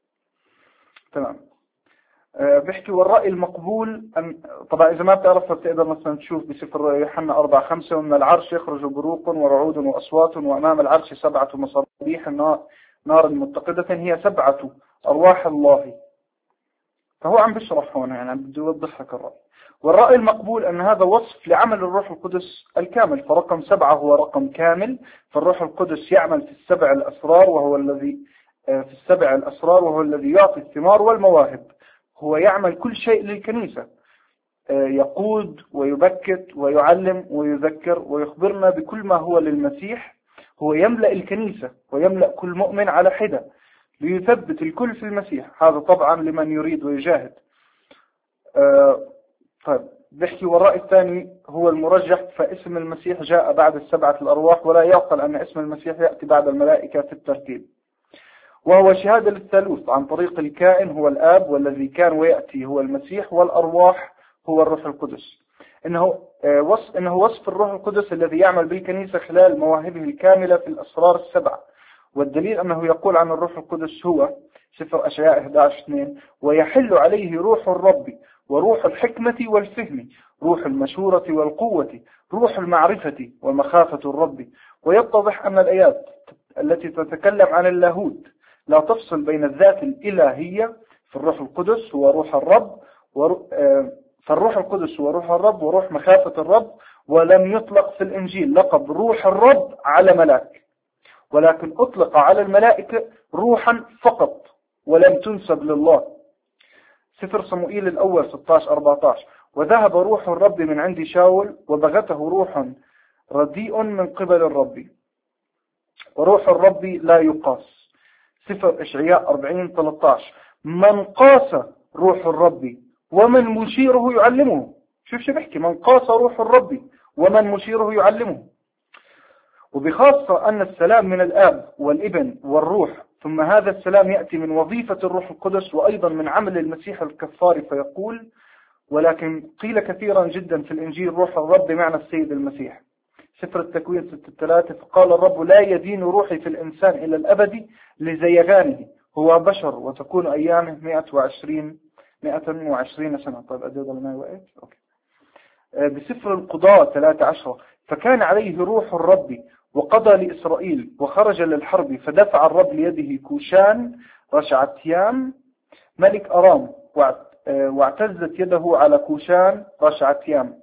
تمام. بحكي والرأي المقبول أن طبعا إذا ما بتعرفها بتقدر مثلا تشوف بسفر الرؤيا يوحنا أربعة خمسة ومن العرش يخرج بروق ورعود وأصوات وأمام العرش سبعة مصابيح نار نار متقدة هي سبعة أرواح الله. فهو عم بشرح هنا يعني عم بده يوضح لك الرأي. والرأي المقبول أن هذا وصف لعمل الروح القدس الكامل، فرقم سبعة هو رقم كامل، فالروح القدس يعمل في السبع الأسرار وهو الذي في السبع الأسرار وهو الذي يعطي الثمار والمواهب. هو يعمل كل شيء للكنيسة، يقود ويبكت ويعلم ويذكر ويخبرنا بكل ما هو للمسيح. هو يملأ الكنيسة ويملأ كل مؤمن على حدة ليثبت الكل في المسيح، هذا طبعا لمن يريد ويجاهد. أه طيب بحكي والرأي الثاني هو المرجح، فاسم المسيح جاء بعد السبعة الأرواح، ولا يعقل أن اسم المسيح يأتي بعد الملائكة في الترتيب، وهو شهادة للثالوث عن طريق الكائن هو الآب، والذي كان ويأتي هو المسيح، والأرواح هو الروح القدس. إنه وصف, إنه وصف الروح القدس الذي يعمل بالكنيسة خلال مواهبه الكاملة في الأسرار السبعة. والدليل أنه يقول عن الروح القدس هو سفر أشعياء إحدى عشر اثنين ويحل عليه روح الرب وروح الحكمة والفهم، روح المشورة والقوة، روح المعرفة ومخافة الرب. ويتضح أن الآيات التي تتكلم عن اللاهوت لا تفصل بين الذات الإلهية في الروح القدس وروح الرب، فالروح القدس وروح الرب وروح مخافة الرب. ولم يطلق في الإنجيل لقب روح الرب على ملاك، ولكن أطلق على الملائكة روحا فقط ولم تنسب لله. سفر صموئيل الأول ستة عشر أربعة عشر وذهب روح الرب من عند شاول وبغته روح رديء من قبل الرب، وروح الرب لا يقاس. سفر إشعياء أربعين ثلاثة عشر من قاس روح الرب ومن مشيره يعلمه. شوف شو بحكي، من قاس روح الرب ومن مشيره يعلمه. وبخاصة أن السلام من الآب والابن والروح، ثم هذا السلام يأتي من وظيفة الروح القدس وأيضا من عمل المسيح الكفار. فيقول ولكن قيل كثيرا جدا في الإنجيل روح الرب معنى السيد المسيح. سفر التكوين ستة ثلاثة فقال الرب لا يدين روحي في الإنسان إلى الأبد لزيغانه، هو بشر وتكون أيامه مئة وعشرين مئة وعشرين سنة. طيب أديض لنا وقت أوكي. بسفر القضاء ثلاثة عشر فكان عليه روح الرب وقضى لإسرائيل وخرج للحرب، فدفع الرب ليده كوشان رشعتيام ملك أرام واعتزت يده على كوشان رشعتيام.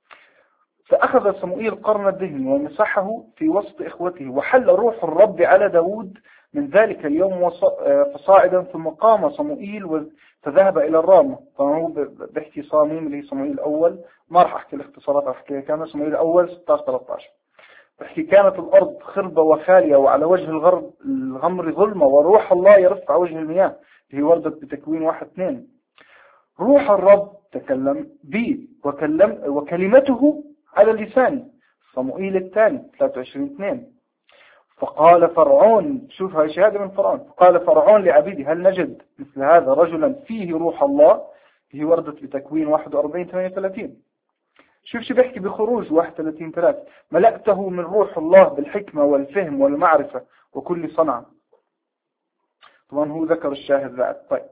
فأخذ صموئيل قرن الدهن ومسحه في وسط إخوته، وحل روح الرب على داود من ذلك اليوم فصاعدا. ثم قام صموئيل فذهب إلى الرام. طبعا هو بحكي صاميم اللي هي صموئيل الأول، ما راح أحكي الاختصارات، أحكي كان صموئيل الأول ستة عشر ثلاثة عشر. بحكي كانت الأرض خربة وخالية وعلى وجه الغرب الغمر ظلمة، وروح الله يرفع وجه المياه. هي وردت بتكوين واحد اثنين. روح الرب تكلم بي وكلم وكلمته على لساني. صموئيل الثاني ثلاثة وعشرين اثنين فقال فرعون، شوف هاي شهادة من فرعون، فقال فرعون لعبيدي هل نجد مثل هذا رجلا فيه روح الله؟ هي وردت بتكوين واحد وأربعين ثمانية وثلاثين. شوف شو بيحكي بخروج واحد وثلاثين ثلاثة ملأته من روح الله بالحكمة والفهم والمعرفة وكل صنعة. طبعا هو ذكر الشاهد بعد. طيب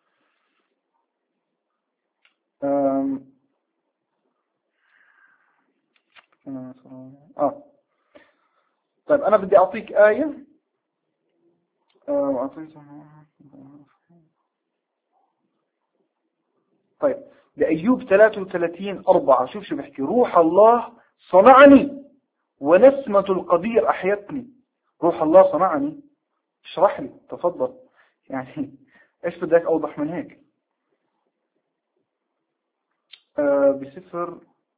أم... آه. طيب أنا بدي أعطيك آية. أه... طيب بأيوب ثلاثة وثلاثين أربعة شوف شو بحكي روح الله صنعني ونسمة القدير أحيتني. روح الله صنعني، اشرح لي تفضل، يعني إيش بدك أوضح من هيك؟ أه بسفر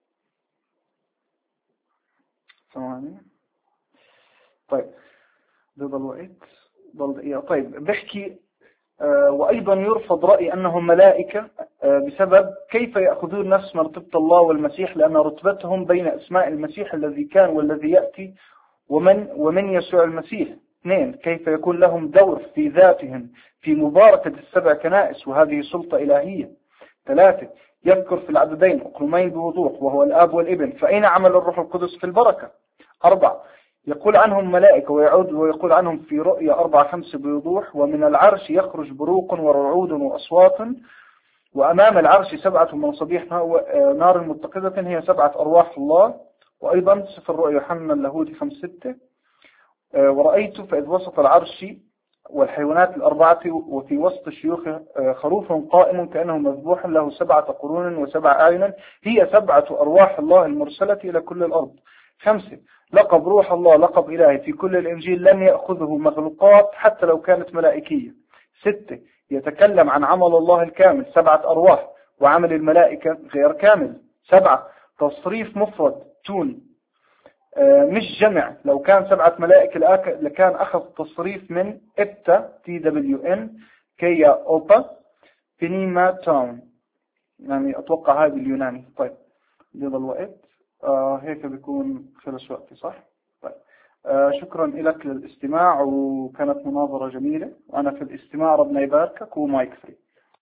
ثواني. طيب ده ضل وقت ضل دقيقة. طيب بحكي وأيضا يرفض رأي أنهم ملائكة بسبب كيف يأخذون نفس مرتبة الله والمسيح، لأن رتبتهم بين أسماء المسيح الذي كان والذي يأتي ومن ومن يسوع المسيح. اثنين، كيف يكون لهم دور في ذاتهم في مباركة السبع كنائس وهذه سلطة إلهية. ثلاثة، يذكر في العددين أقلومين بوضوح وهو الآب والابن، فأين عمل الروح القدس في البركة؟ أربعة، يقول عنهم ملائكة ويعود ويقول عنهم في رؤية أربعة خمسة بوضوح، ومن العرش يخرج بروق ورعود وأصوات، وأمام العرش سبعة مصابيح نار متقدة هي سبعة أرواح الله. وأيضا سفر الرؤيا يوحنا اللاهوتي خمسة ستة، ورأيت فإذ وسط العرش والحيوانات الأربعة وفي وسط الشيوخ خروف قائم كأنه مذبوح له سبعة قرون وسبع أعين، هي سبعة أرواح الله المرسلة إلى كل الأرض. خمسة، لقب روح الله لقب إلهي في كل الإنجيل لم يأخذه مخلوقات حتى لو كانت ملائكية. ستة، يتكلم عن عمل الله الكامل سبعة أرواح وعمل الملائكة غير كامل. سبعة، تصريف مفرد تون مش جمع، لو كان سبعة ملائكة لكان أخذ تصريف من إبتا تي دبليو إن كيا أوبا بنيما تاون، يعني أتوقع هذا اليوناني. طيب يضل الوقت آه هيك بيكون خلص وقتي صح؟ طيب آه شكرا لك للاستماع، وكانت مناظرة جميلة، وأنا في الاستماع ربنا يباركك ومايك فري.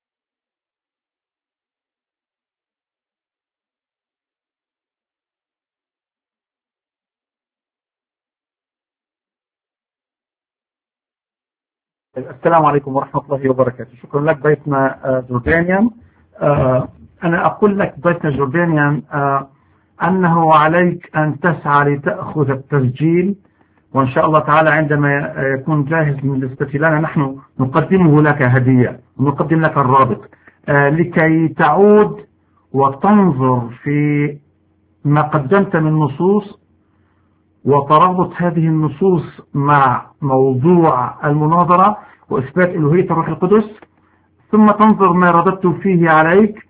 السلام عليكم ورحمة الله وبركاته. شكرا لك ضيفنا جوردانيان. أنا أقول لك ضيفنا جوردانيان أنه عليك أن تسعى لتأخذ التسجيل، وإن شاء الله تعالى عندما يكون جاهز بالنسبة لنا نحن نقدمه لك هدية ونقدم لك الرابط لكي تعود وتنظر في ما قدمت من نصوص وتربط هذه النصوص مع موضوع المناظرة وإثبات إلوهية الروح القدس، ثم تنظر ما رددت فيه عليك.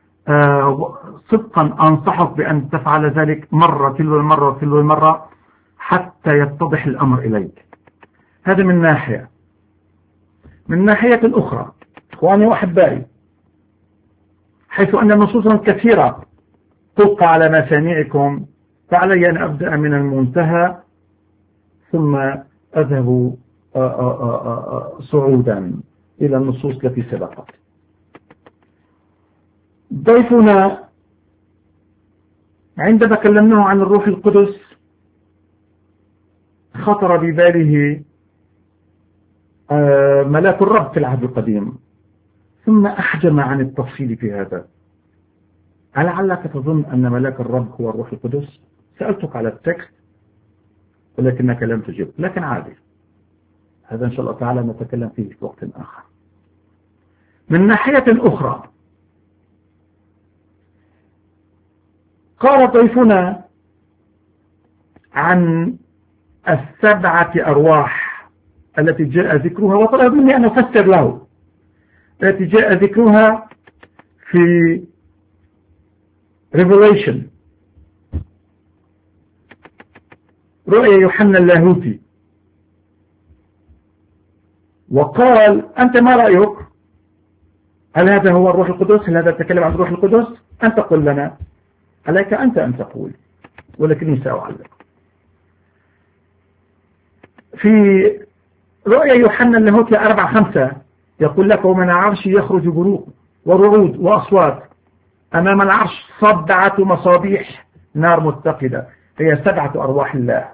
صدقا أنصحك بأن تفعل ذلك مرة تلو المرة تلو المرة حتى يتضح الأمر إليك. هذا من ناحية. من ناحية أخرى إخواني وأحبائي، حيث أن نصوصا كثيرة تلقى على مسامعكم، فعلي أن أبدأ من المنتهى ثم أذهب صعودا إلى النصوص التي سبقت. ضيفنا عندما كلمناه عن الروح القدس خطر بباله ملاك الرب في العهد القديم، ثم أحجم عن التفصيل في هذا. لعلك تظن أن ملاك الرب هو الروح القدس؟ سألتك على التكست ولكنك لم تجب، لكن عادي، هذا إن شاء الله تعالى نتكلم فيه في وقت آخر. من ناحية أخرى، قال ضيفنا عن السبعة أرواح التي جاء ذكرها، وطلب مني أن أفسر له، التي جاء ذكرها في Revelation رؤيا يوحنا اللاهوتي. وقال أنت ما رأيك؟ هل هذا هو الروح القدس؟ هل هذا تكلم عن الروح القدس؟ أنت قل لنا، عليك أنت أن تقول، ولكني سأعلق. في رؤيا يوحنا اللاهوتي أربعة خمسة يقول لك ومن العرش يخرج بروق ورعود وأصوات، أمام العرش سبعة مصابيح نار متقدة، هي سبعة أرواح الله.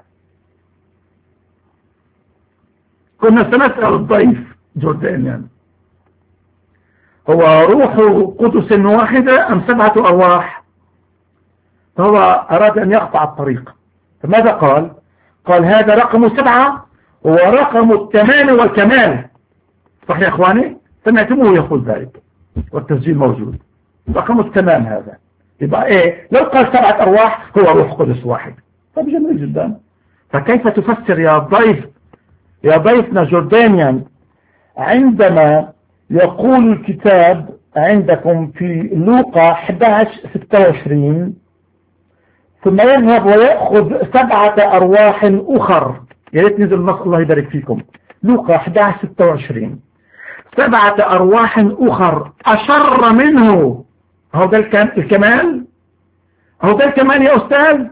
كنا سنسأل الضيف جوردانيان هو روح قدس واحدة أم سبعة أرواح؟ فهو أراد أن يقطع الطريق، فماذا قال؟ قال هذا رقم سبعة هو رقم التمام والكمال. صح يا أخواني؟ سمعتموه يقول ذلك والتسجيل موجود. رقم التمام هذا يبقى إيه؟ لو قال سبعة أرواح هو روح قدس واحد. طب جميل جدا. فكيف تفسر يا ضيف يا ضيفنا جوردانيان عندما يقول الكتاب عندكم في لوقا أحد عشر ستة وعشرين ثم يذهب ويأخذ سبعة أرواح أخر؟ يا ريت نزل النص الله يبارك فيكم. لوقا أحد عشر ستة وعشرين سبعة أرواح أخر أشر منه. هو ده الكمال، هو ده الكمال يا أستاذ.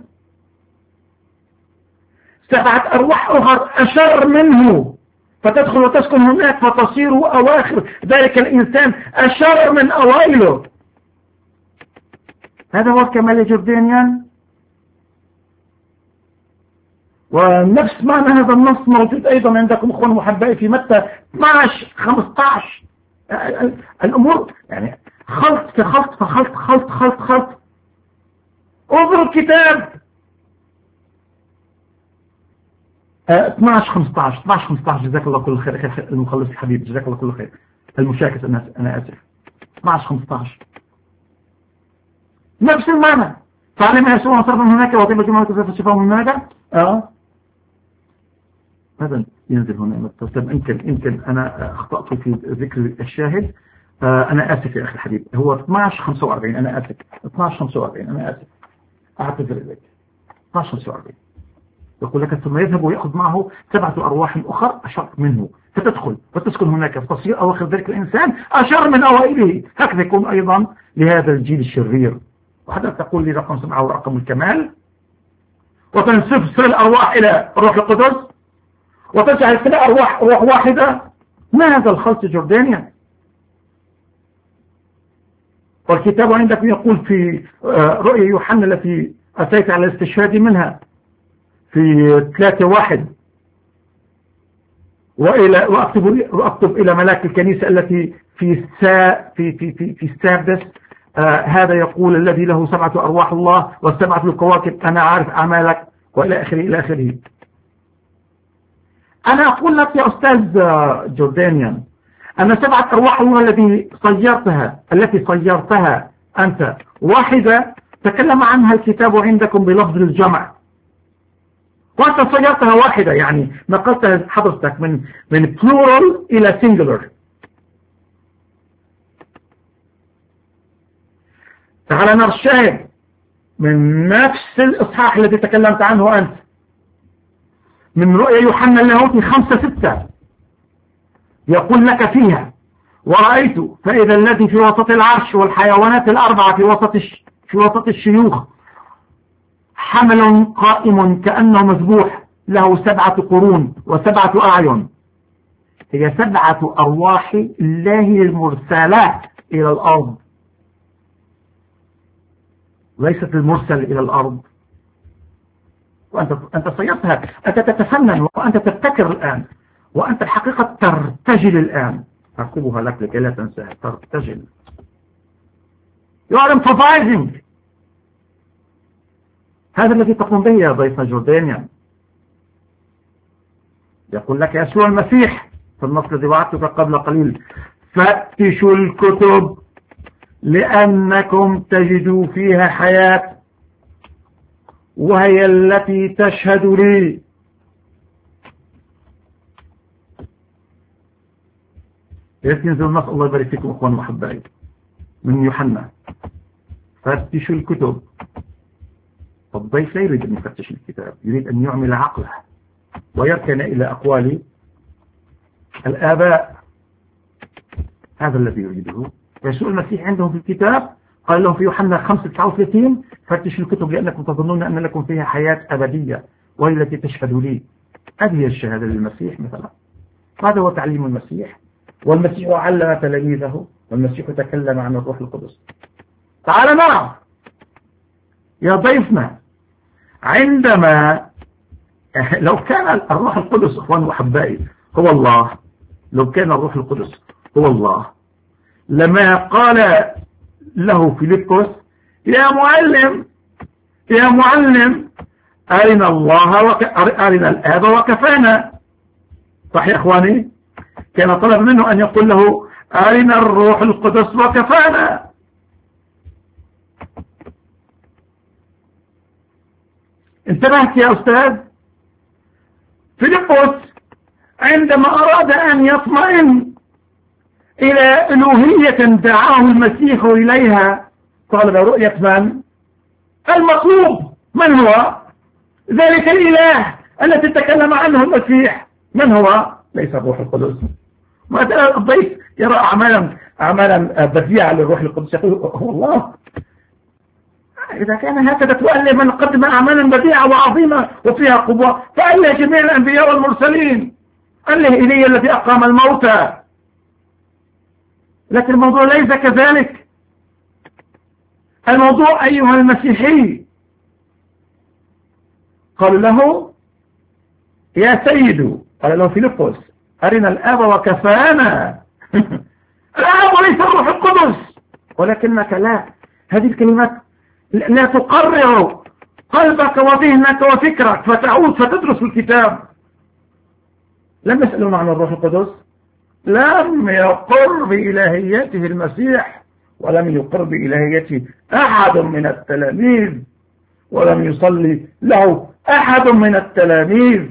سبعة أرواح أخر أشر منه، فتدخل وتسكن هناك فتصير أواخر ذلك الإنسان أشر من أوائله. هذا هو الكمال يا جردانيان. ونفس معنى هذا النص موجود أيضا عندكم أخوان محبائي في متى اثناشر خمسة عشر. الأمور يعني خلط في خلط في خلط خلط خلط خلط. انظروا الكتاب اثناشر خمسة عشر اثناشر خمسة عشر. جزاك الله كل خير المخلص الحبيب، جزاك الله كل خير. المشاكس أنا أنا آسف. اثناشر خمسة عشر نفس المعنى. فعلم يسوع صرف من هناك وطيب جمعة كذا فالشفاء من هناك. اه هذا ينزل هنا. طب يمكن يمكن أنا أخطأت في ذكر الشاهد. آه أنا آسف يا أخي الحبيب. هو اثناشر خمسة وأربعين. أنا آسف. اثناشر خمسة وأربعين. أنا آسف. أعتذر إليك. اثناشر خمسة وأربعين يقول لك ثم يذهب ويأخذ معه سبعة أرواح أخر أشر منه فتدخل وتسكن هناك فتصير أواخر ذلك الإنسان أشر من أوائله. هكذا يكون أيضا لهذا الجيل الشرير. وحتى تقول لي رقم سبعة ورقم الكمال، وتنسف سر الأرواح إلى الروح القدس، وتجعل كل أرواح روح واحدة. ما هذا الخلط جردانيا؟ والكتاب عندك يقول في رؤيا يوحنا التي أتيت على الاستشهاد منها في ثلاثة واحد، وإلى وأكتب, وأكتب إلى ملاك الكنيسة التي في سا في في في في السادس. آه هذا يقول الذي له سبعة أرواح الله والسبعة الكواكب أنا عارف أعمالك وإلى آخره إلى آخره. أنا أقول لك يا أستاذ جردانيان أن سبعة أرواح الله الذي صيرتها التي صيرتها أنت واحدة تكلم عنها الكتاب عندكم بلفظ الجمع، وأنت صيرتها واحدة، يعني نقلتها حضرتك من من plural إلى singular. تعال نرى الشاهد من نفس الإصحاح الذي تكلمت عنه أنت من رؤيا يوحنا اللاهوتي خمسة ستة. يقول لك فيها ورأيت فإذا الذي في وسط العرش والحيوانات الأربعة في وسط في وسط الشيوخ حمل قائم كأنه مذبوح له سبعة قرون وسبعة أعين. هي سبعة أرواح الله المرسلات إلى الأرض، ليست المرسل إلى الأرض. وأنت أنت صيرتها، أنت تتفنن وأنت تبتكر الآن، وأنت الحقيقة ترتجل الآن. أكتبها لك لكي لا تنساها. ترتجل. You are improvising. هذا الذي تقوم به يا ضيف جردانيا. يقول لك يسوع المسيح في النص الذي وعدتك قبل قليل فتشوا الكتب لأنكم تجدوا فيها حياة وهي التي تشهد لي. ينزل النص الله يبارك فيكم اخوان وحبائي من يوحنا فتشوا الكتب. الضيف لا يريد أن يفتش الكتاب، يريد أن يعمل عقله ويركن إلى أقوال الآباء. هذا الذي يريده يسوع المسيح. عندهم في الكتاب قال لهم في يوحنا خمسة تسعة وثلاثين فتشوا الكتب لأنكم تظنون أن لكم فيها حياة أبدية وهي التي تشهد لي. هذه هي الشهادة للمسيح مثلا. هذا هو تعليم المسيح، والمسيح علم تلاميذه، والمسيح تكلم عن الروح القدس. تعال معه يا ضيفنا. عندما لو كان الروح القدس اخوان وحبائي هو الله، لو كان الروح القدس هو الله لما قال له فيلبس يا معلم يا معلم أرنا الله وك... أرنا الآب وكفانا. صح يا اخواني؟ كان طلب منه أن يقول له أرنا الروح القدس وكفانا. انتبهت يا أستاذ؟ فيلبس عندما أراد أن يطمئن إلى ألوهية دعاه المسيح إليها طالب رؤية من؟ المطلوب. من هو؟ ذلك الإله الذي تكلم عنه المسيح. من هو؟ ليس الروح القدس. مثلا الضيف يرى أعمالا أعمالا بديعة للروح القدس يقول هو الله. إذا كان هكذا تؤلم من قدم أعمالا بديعة وعظيمة وفيها قوة فأله جميع الأنبياء والمرسلين، أله إلي الذي أقام الموتى. لكن الموضوع ليس كذلك. الموضوع أيها المسيحي، قالوا له يا سيد، قال له فيلبس أرنا الآب وكفانا. الآب وليس الروح القدس. ولكنك لا، هذه الكلمات لا تقرر قلبك وذهنك وفكرك فتعود فتدرس الكتاب. لم يسألون عن الروح القدس، لم يقر بإلهيته المسيح، ولم يقر بإلهيته أحد من التلاميذ، ولم يصلي له أحد من التلاميذ.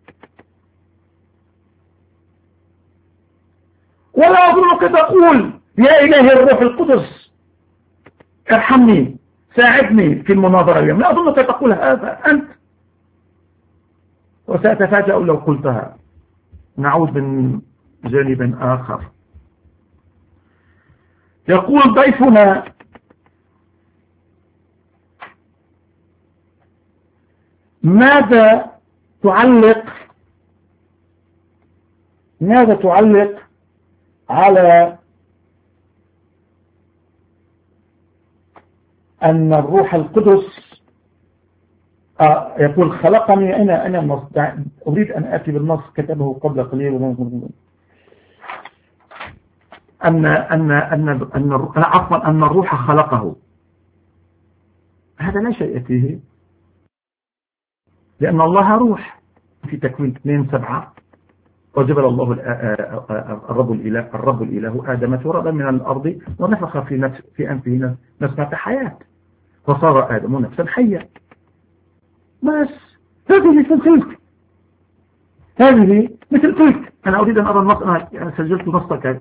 ولا أظنك تقول يا إلهي الروح القدس ارحمني ساعدني في المناظرة اليوم. لا أظنك تقول هذا أنت، وسأتفاجأ لو قلتها. نعود من جانب آخر. يقول ضيفنا ماذا تعلق ماذا تعلق على أن الروح القدس آه يقول خلقني أنا أنا النص، أريد أن آتي بالنص كتبه قبل قليل. أن أن أن أن عفوا أن الروح خلقه، هذا لا شيء فيه، لأن الله روح. في تكوين اثنين سبعة وجبل الله الرب الإله الرب الإله آدم ترابا من الأرض ونفخ في نفس في أنفه نسمة حياة فصار آدم نفسا حيا. بس هذه مثل تلك، هذه مثل تلك. أنا أريد أن أرى النص، أنا سجلت نصك.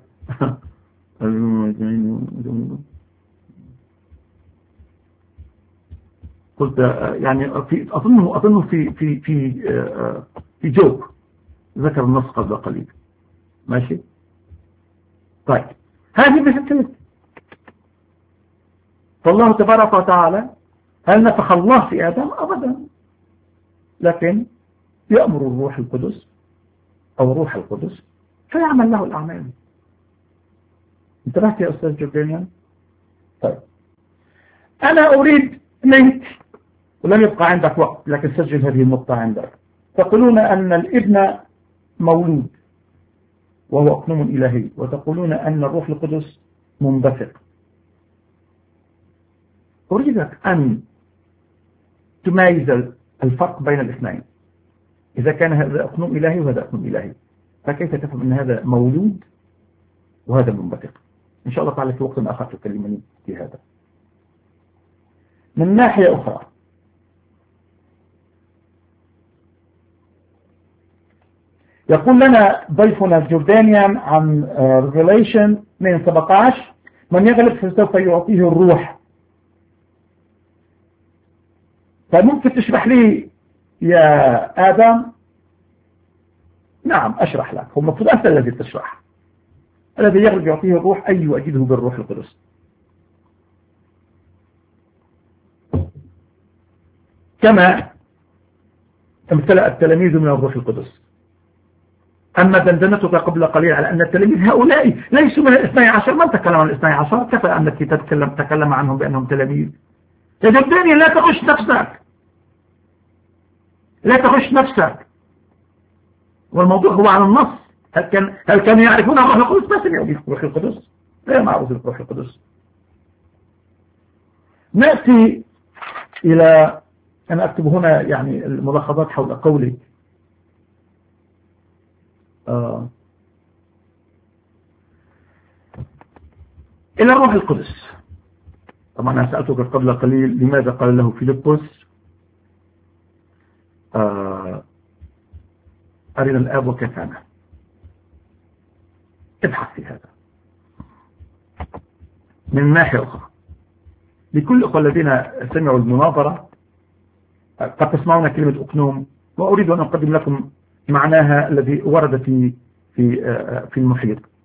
قلت يعني في أظنه أظنه في في في في جوب ذكر النص قبل قليل. ماشي طيب، هذه مثل تلك. فالله تبارك وتعالى هل نفخ الله في آدم؟ أبدا، لكن يأمر الروح القدس أو روح القدس فيعمل له الأعمال. انتبهت يا أستاذ جوردانيان؟ طيب، أنا أريد منك، ولم يبقى عندك وقت لكن سجل هذه النقطة عندك. تقولون أن الابن مولود وهو أقنوم إلهي، وتقولون أن الروح القدس منبثق. أريدك أن تميز الفرق بين الاثنين. إذا كان هذا أقنوم إلهي وهذا أقنوم إلهي، فكيف تفهم أن هذا مولود وهذا منبثق؟ إن شاء الله تعالى في وقت آخر تكلمني في هذا. من ناحية أخرى، يقول لنا ضيفنا الجوردانيان عن ريفيليشن اثنين سبعة عشر من يغلب فسوف يعطيه الروح. فممكن تشرح لي يا آدم؟ نعم أشرح لك. هو المفروض أنت الذي تشرح. الذي يغلب يعطيه الروح أي يؤيده بالروح القدس. كما امتلأ التلاميذ من الروح القدس. أما دندنتك قبل قليل على أن التلاميذ هؤلاء ليسوا من الاثني عشر، من تكلم عن الاثني عشر؟ كفى أنك تتكلم تكلم عنهم بأنهم تلاميذ. يا جبداني لا تغش نفسك، لا تغش نفسك. والموضوع هو عن النص. هل كان هل كانوا يعرفون الروح القدس؟ ما سمعوا بالروح القدس، لا معروف بالروح القدس. نأتي إلى أنا أكتب هنا يعني الملاحظات حول قولي آه. إلى الروح القدس. طبعا أنا سألتك قبل قليل لماذا قال له فيلبس آه أرنا الآب وكفانا. ابحث في هذا من ناحية أخرى. لكل الأخوة الذين سمعوا المناظرة قد تسمعون كلمة أقنوم، وأريد أن أقدم لكم معناها الذي ورد في في في المحيط.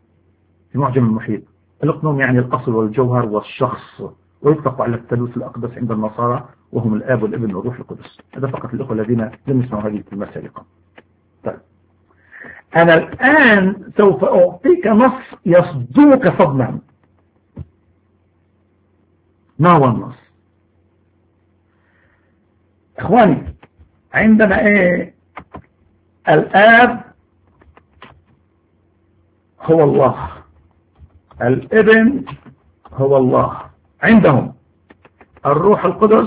في معجم المحيط. الإقنوم يعني الأصل والجوهر والشخص، ويطلق على الثالوث الأقدس عند النصارى وهم الآب والابن والروح القدس. هذا فقط الأخوة الذين لم يسمعوا هذه الكلمة سابقا. طيب أنا الآن سوف أعطيك نص يصدوك صدما. ما هو النص؟ إخواني، عندنا إيه؟ الآب هو الله، الابن هو الله، عندهم الروح القدس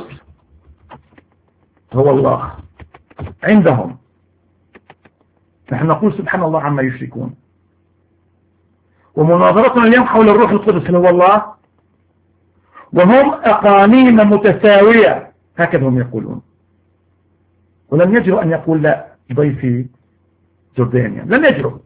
هو الله عندهم. نحن نقول سبحان الله عما يشركون. ومناظرتنا اليوم حول الروح القدس هو الله، وهم أقانيم متساوية هكذا هم يقولون. ولم يجرؤ أن يقول لا ضيفي جردانيا، لم يجرؤ.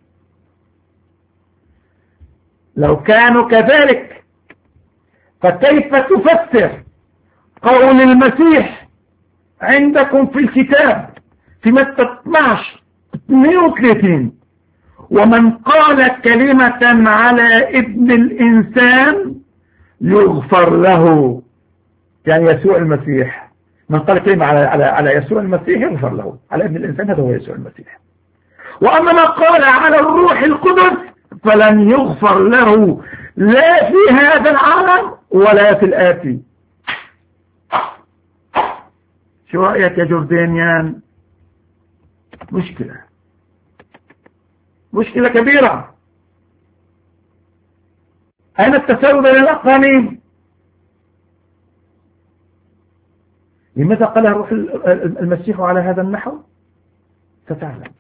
لو كانوا كذلك فكيف تفسر قول المسيح عندكم في الكتاب في متى اثناشر اثنين وثلاثين ومن قال كلمة على ابن الإنسان يغفر له؟ يعني يسوع المسيح، من قال كلمة على على على يسوع المسيح يغفر له، على ابن الإنسان هذا هو يسوع المسيح. وأما ما قال على الروح القدس فلن يغفر له لا في هذا العالم ولا في الآتي. شو رأيك يا جردانيان؟ مشكلة مشكلة كبيرة. أين التساوي بين الأقانيم؟ لماذا قال الروح المسيح على هذا النحو؟ ستعلم.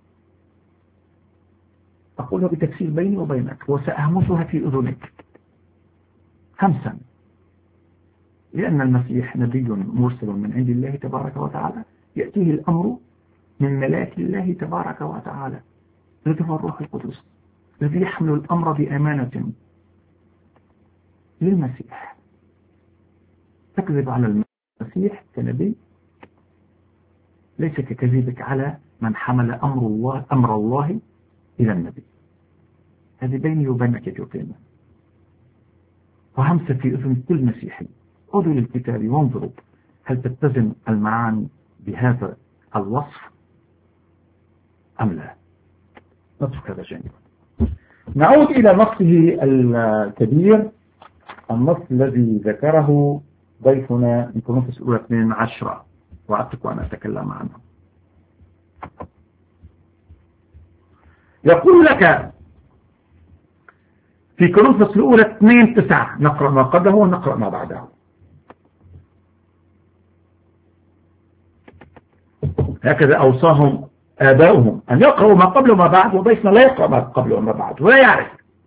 أقولها بتفسير بيني وبينك وسأهمسها في أذنك خمسا. لأن المسيح نبي مرسل من عند الله تبارك وتعالى، يأتيه الأمر من ملاك الله تبارك وتعالى الذي هو الروح القدس الذي يحمل الأمر بأمانة للمسيح. تكذب على المسيح كنبي ليس ككذبك على من حمل أمر الله أمر الله إلى النبي. هذه بيني وبينك يا جوتين، وهمسة في أذن كل مسيحي. خذوا للكتاب وانظروا هل تتزن المعاني بهذا الوصف أم لا. نترك هذا جانبا. نعود إلى نصه الكبير، النص الذي ذكره ضيفنا من كورنثوس الأولى اثنين عشرة، وأترك أن أتكلم عنه. يقول لك في كورنثوس الأولى اثنين تسعة، نقرأ ما قبله ونقرأ ما بعده. هكذا أوصاهم آباؤهم أن يقرأوا ما قبل وما بعد، وضيفنا لا يقرأ ما قبل وما بعد ولا يعرف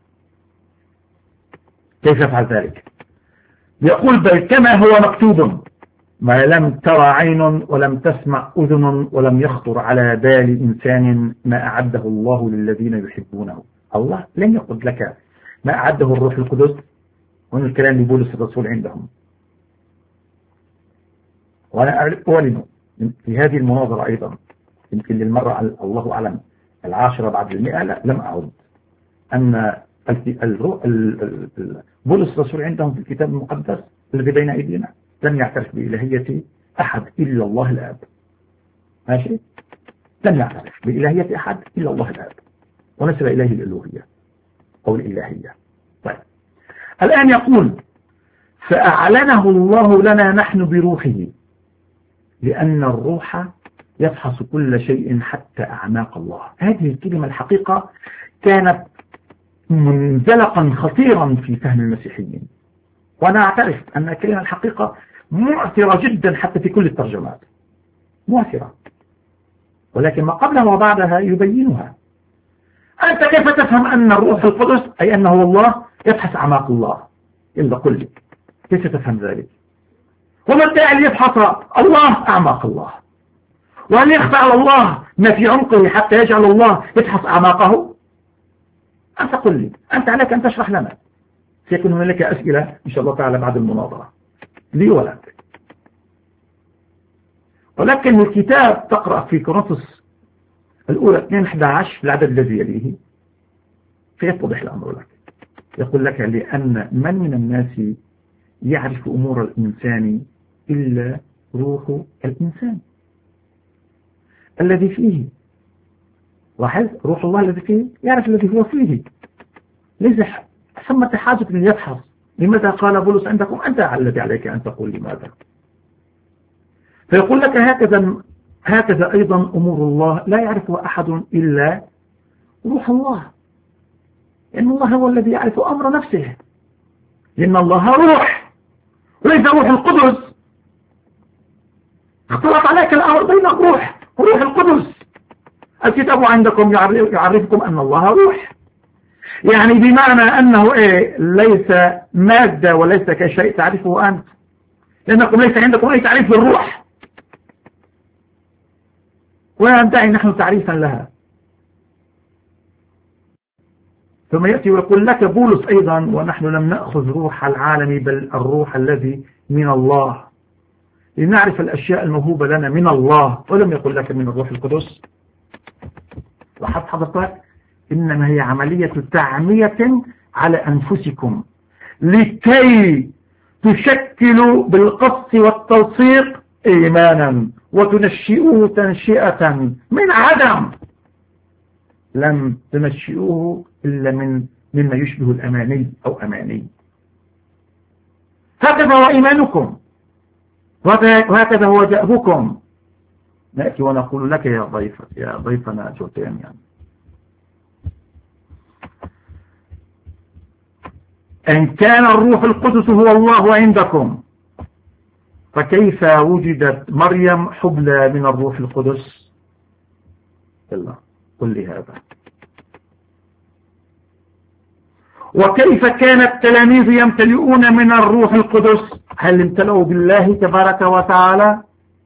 كيف يفعل ذلك. يقول بل كما هو مكتوب ما لم ترى عين ولم تسمع أذن ولم يخطر على بال إنسان ما أعده الله للذين يحبونه. الله لن يقول لك ما أعده الروح القدس، وأن الكلام لبولس الرسول عندهم. وأنا أعلن في هذه المناظرة أيضا يمكن للمرة الله أعلم العاشرة بعد المئة، لا لم أعد أن بولس الرسول عندهم في الكتاب المقدس الذي بين أيدينا لم يعترف بإلهية أحد إلا الله الآب. ماشي؟ لم يعترف بإلهية أحد إلا الله الآب، ونسب إليه الألوهية أو الإلهية. طيب الآن يقول فأعلنه الله لنا نحن بروحه، لأن الروح يفحص كل شيء حتى أعماق الله. هذه الكلمة الحقيقة كانت منزلقا خطيرا في فهم المسيحيين، وأنا أعترف أن الكلمة الحقيقة مؤثرة جدا حتى في كل الترجمات، مؤثرة، ولكن ما قبلها وبعدها يبينها. أنت كيف تفهم أن الروح القدس أي أنه الله يبحث أعماق الله؟ إلا قل لي كيف تفهم ذلك؟ وما الداعي يبحث الله أعماق الله؟ وهل يخفى على الله ما في عمقه حتى يجعل الله يبحث أعماقه؟ أنت قل لي، أنت عليك أن تشرح لنا. سيكون هناك أسئلة إن شاء الله تعالى بعد المناظرة لي ولك. ولكن الكتاب تقرأ في كورنثوس الأولى اثنين أحد عشر في العدد الذي يليه فيتضح الأمر لك. يقول لك لأن من من الناس يعرف أمور الإنسان إلا روح الإنسان الذي فيه. لاحظ، روح الله الذي فيه يعرف الذي هو فيه، ليس ثمة حاجة من يبحث لماذا قال بولس عندكم، أنت الذي عليك أن تقول لماذا. فيقول لك هكذا هكذا أيضا أمور الله لا يعرفها أحد إلا روح الله، لأن الله هو الذي يعرف أمر نفسه، لأن الله روح وليس روح القدس. اختلط عليك الأمر بين الروح وروح القدس. الكتاب عندكم يعرفكم أن الله روح، يعني بمعنى أنه إيه ليس مادة وليس كشيء تعرفه أنت، لأنكم ليس عندكم أي تعريف للروح، وندعي نحن تعريفا لها. ثم يأتي ويقول لك بولس أيضا ونحن لم نأخذ روح العالم بل الروح الذي من الله لنعرف الأشياء الموهوبة لنا من الله، ولم يقل لك من الروح القدس. لاحظت حضرتك إنما هي عملية تعمية على أنفسكم لكي تشكلوا بالقص والتلصيق إيمانا وتنشئوه تنشئة من عدم لم تنشئوه إلا من مما يشبه الأماني أو أماني. هكذا هو إيمانكم وهكذا هو دأبكم. نأتي ونقول لك يا ضيف يا ضيفنا جوتين يعني إن كان الروح القدس هو الله عندكم فكيف وجدت مريم حبلى من الروح القدس؟ الله قل لي هذا. وكيف كان التلاميذ يمتلئون من الروح القدس؟ هل امتلأوا بالله تبارك وتعالى؟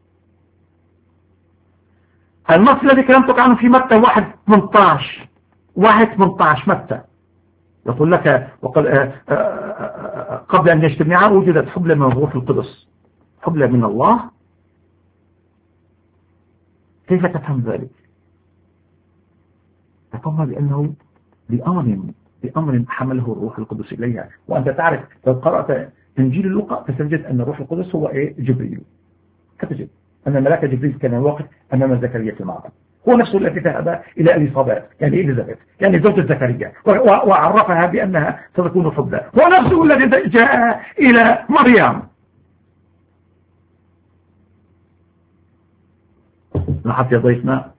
النص الذي كلمتك عنه في متى واحد ثمانية عشر واحد ثمانية عشر متى يقول لك وقال قبل أن يجتمعا وجدت حبلى من الروح القدس، حبلى من الله. كيف تفهم ذلك؟ تفهم بأنه بأمر بأمر حمله الروح القدس إليها. وأنت تعرف لو قرأت إنجيل لوقا فتجد أن الروح القدس هو إيه؟ جبريل. فتجد أن ملاك جبريل كان واقف أمام زكريا في المعبد، هو نفسه الذي ذهب إلى إليصابات يعني إليزابيث يعني زوجة زكريا وعرفها بأنها ستكون حبلى، هو نفسه الذي جاء إلى مريم. لاحظت يا ضيفنا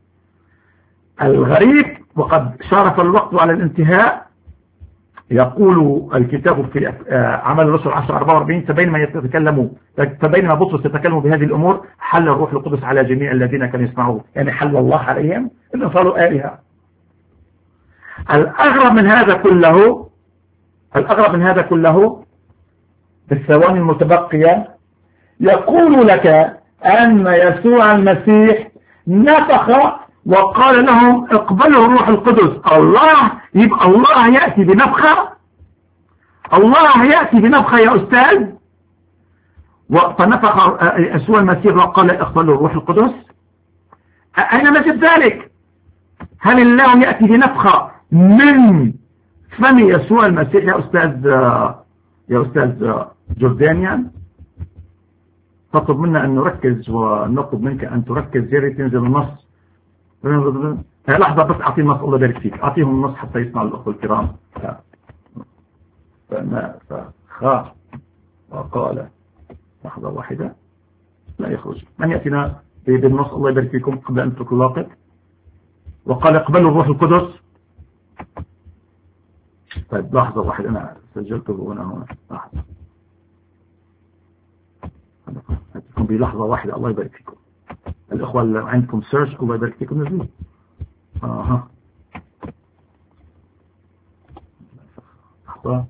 الغريب وقد شارف الوقت على الانتهاء. يقول الكتاب في عمل الرسل عشرة أربعة وأربعين فبينما يتكلموا فبينما بطرس يتكلم بهذه الأمور حل الروح القدس على جميع الذين كانوا يسمعوه، يعني حل الله عليهم إن صاروا آلهة. الأغرب من هذا كله الأغرب من هذا كله بالثواني المتبقية يقول لك أن يسوع المسيح نفخ وقال لهم اقبلوا الروح القدس. الله يبقى الله يأتي بنفخة، الله يأتي بنفخة يا أستاذ. فنفخ يسوع المسيح وقال اقبلوا الروح القدس. أين نجد ذلك؟ هل الله يأتي بنفخة من فم يسوع المسيح يا أستاذ يا أستاذ جوردانيان؟ تطلب منا أن نركز ونطلب منك أن تركز يا ريت تنزل النص. لحظة بس أعطيه النص الله يبارك فيك، أعطيهم النص حتى يسمع الأخوة الكرام. فما فخاف وقال لحظة واحدة لا يخرج. من يأتينا بالنص الله يبارك فيكم قبل أن تتركوا الواقع؟ وقال اقبلوا الروح القدس. طيب لحظة واحدة أنا سجلته هنا هنا لحظة أتكم بلحظة واحدة الله يبارك فيكم. الأخوة اللي عندكم سيرش الله يبارك فيكم نزلوا. آه لحظة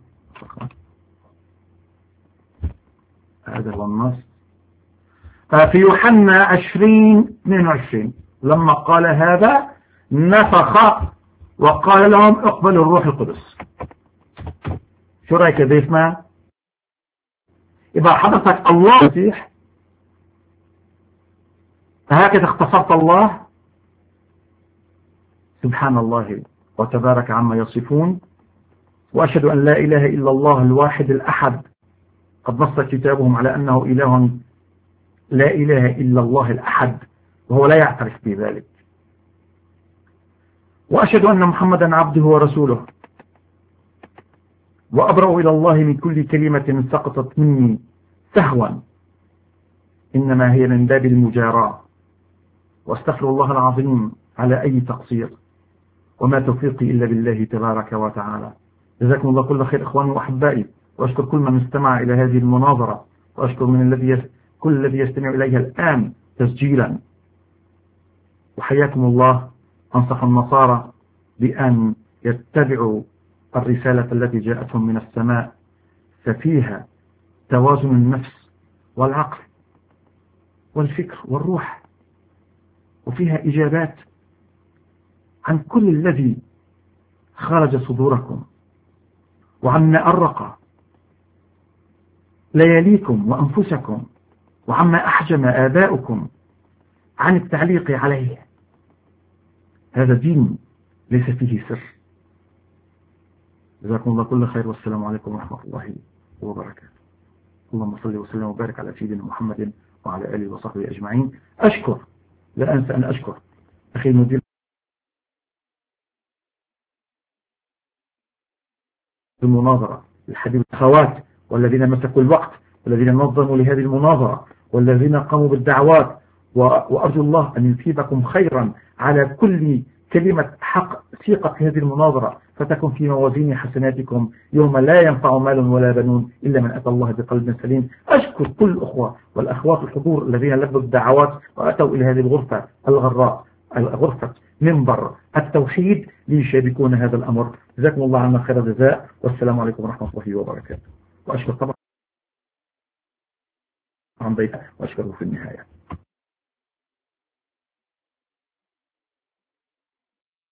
هذا هو النص. ففي يوحنا عشرين اثنين وعشرين لما قال هذا نفخ وقال لهم اقبلوا الروح القدس. شو رأيك يا ضيفنا؟ إذا حدثت الله مسيح فهكذا اختصرت الله. سبحان الله وتبارك عما يصفون. وأشهد أن لا إله إلا الله الواحد الأحد قد نص كتابهم على أنه إله لا إله إلا الله الأحد وهو لا يعترف بذلك. وأشهد أن محمدا عبده ورسوله، وأبرأ إلى الله من كل كلمة سقطت مني سهوا إنما هي من باب المجاراة، واستغفر الله العظيم على أي تقصير، وما توفيقي إلا بالله تبارك وتعالى. جزاكم الله كل خير إخواني وأحبائي، وأشكر كل من استمع إلى هذه المناظرة، وأشكر من الذي كل الذي يستمع إليها الآن تسجيلا. وحياكم الله. أنصح النصارى بأن يتبعوا الرسالة التي جاءتهم من السماء، ففيها توازن النفس والعقل والفكر والروح، وفيها إجابات عن كل الذي خرج صدوركم، وعما أرق لياليكم وأنفسكم، وعما أحجم آباؤكم عن التعليق عليه. هذا دين ليس فيه سر. جزاكم الله كل خير، والسلام عليكم ورحمة الله وبركاته. اللهم صل وسلم وبارك على سيدنا محمد وعلى آله وصحبه أجمعين. أشكر، لا أنسى أن أشكر أخي المدير المناظرة، الحبيب الأخوات والذين مسكوا الوقت، والذين نظموا لهذه المناظرة، والذين قاموا بالدعوات، وأرجو الله أن يثيبكم خيرا على كل كلمة حق سيقت هذه المناظرة، فتكون في موازين حسناتكم يوم لا ينفع مال ولا بنون إلا من أتى الله بقلب سليم. أشكر كل الأخوة والأخوات الحضور الذين لبوا الدعوات وأتوا إلى هذه الغرفة الغراء، الغرفة منبر التوحيد، ليشاركون هذا الأمر. جزاكم الله عنا خير الجزاء، والسلام عليكم ورحمة الله وبركاته. وأشكر طبعا عن ضيفه، وأشكره في النهاية.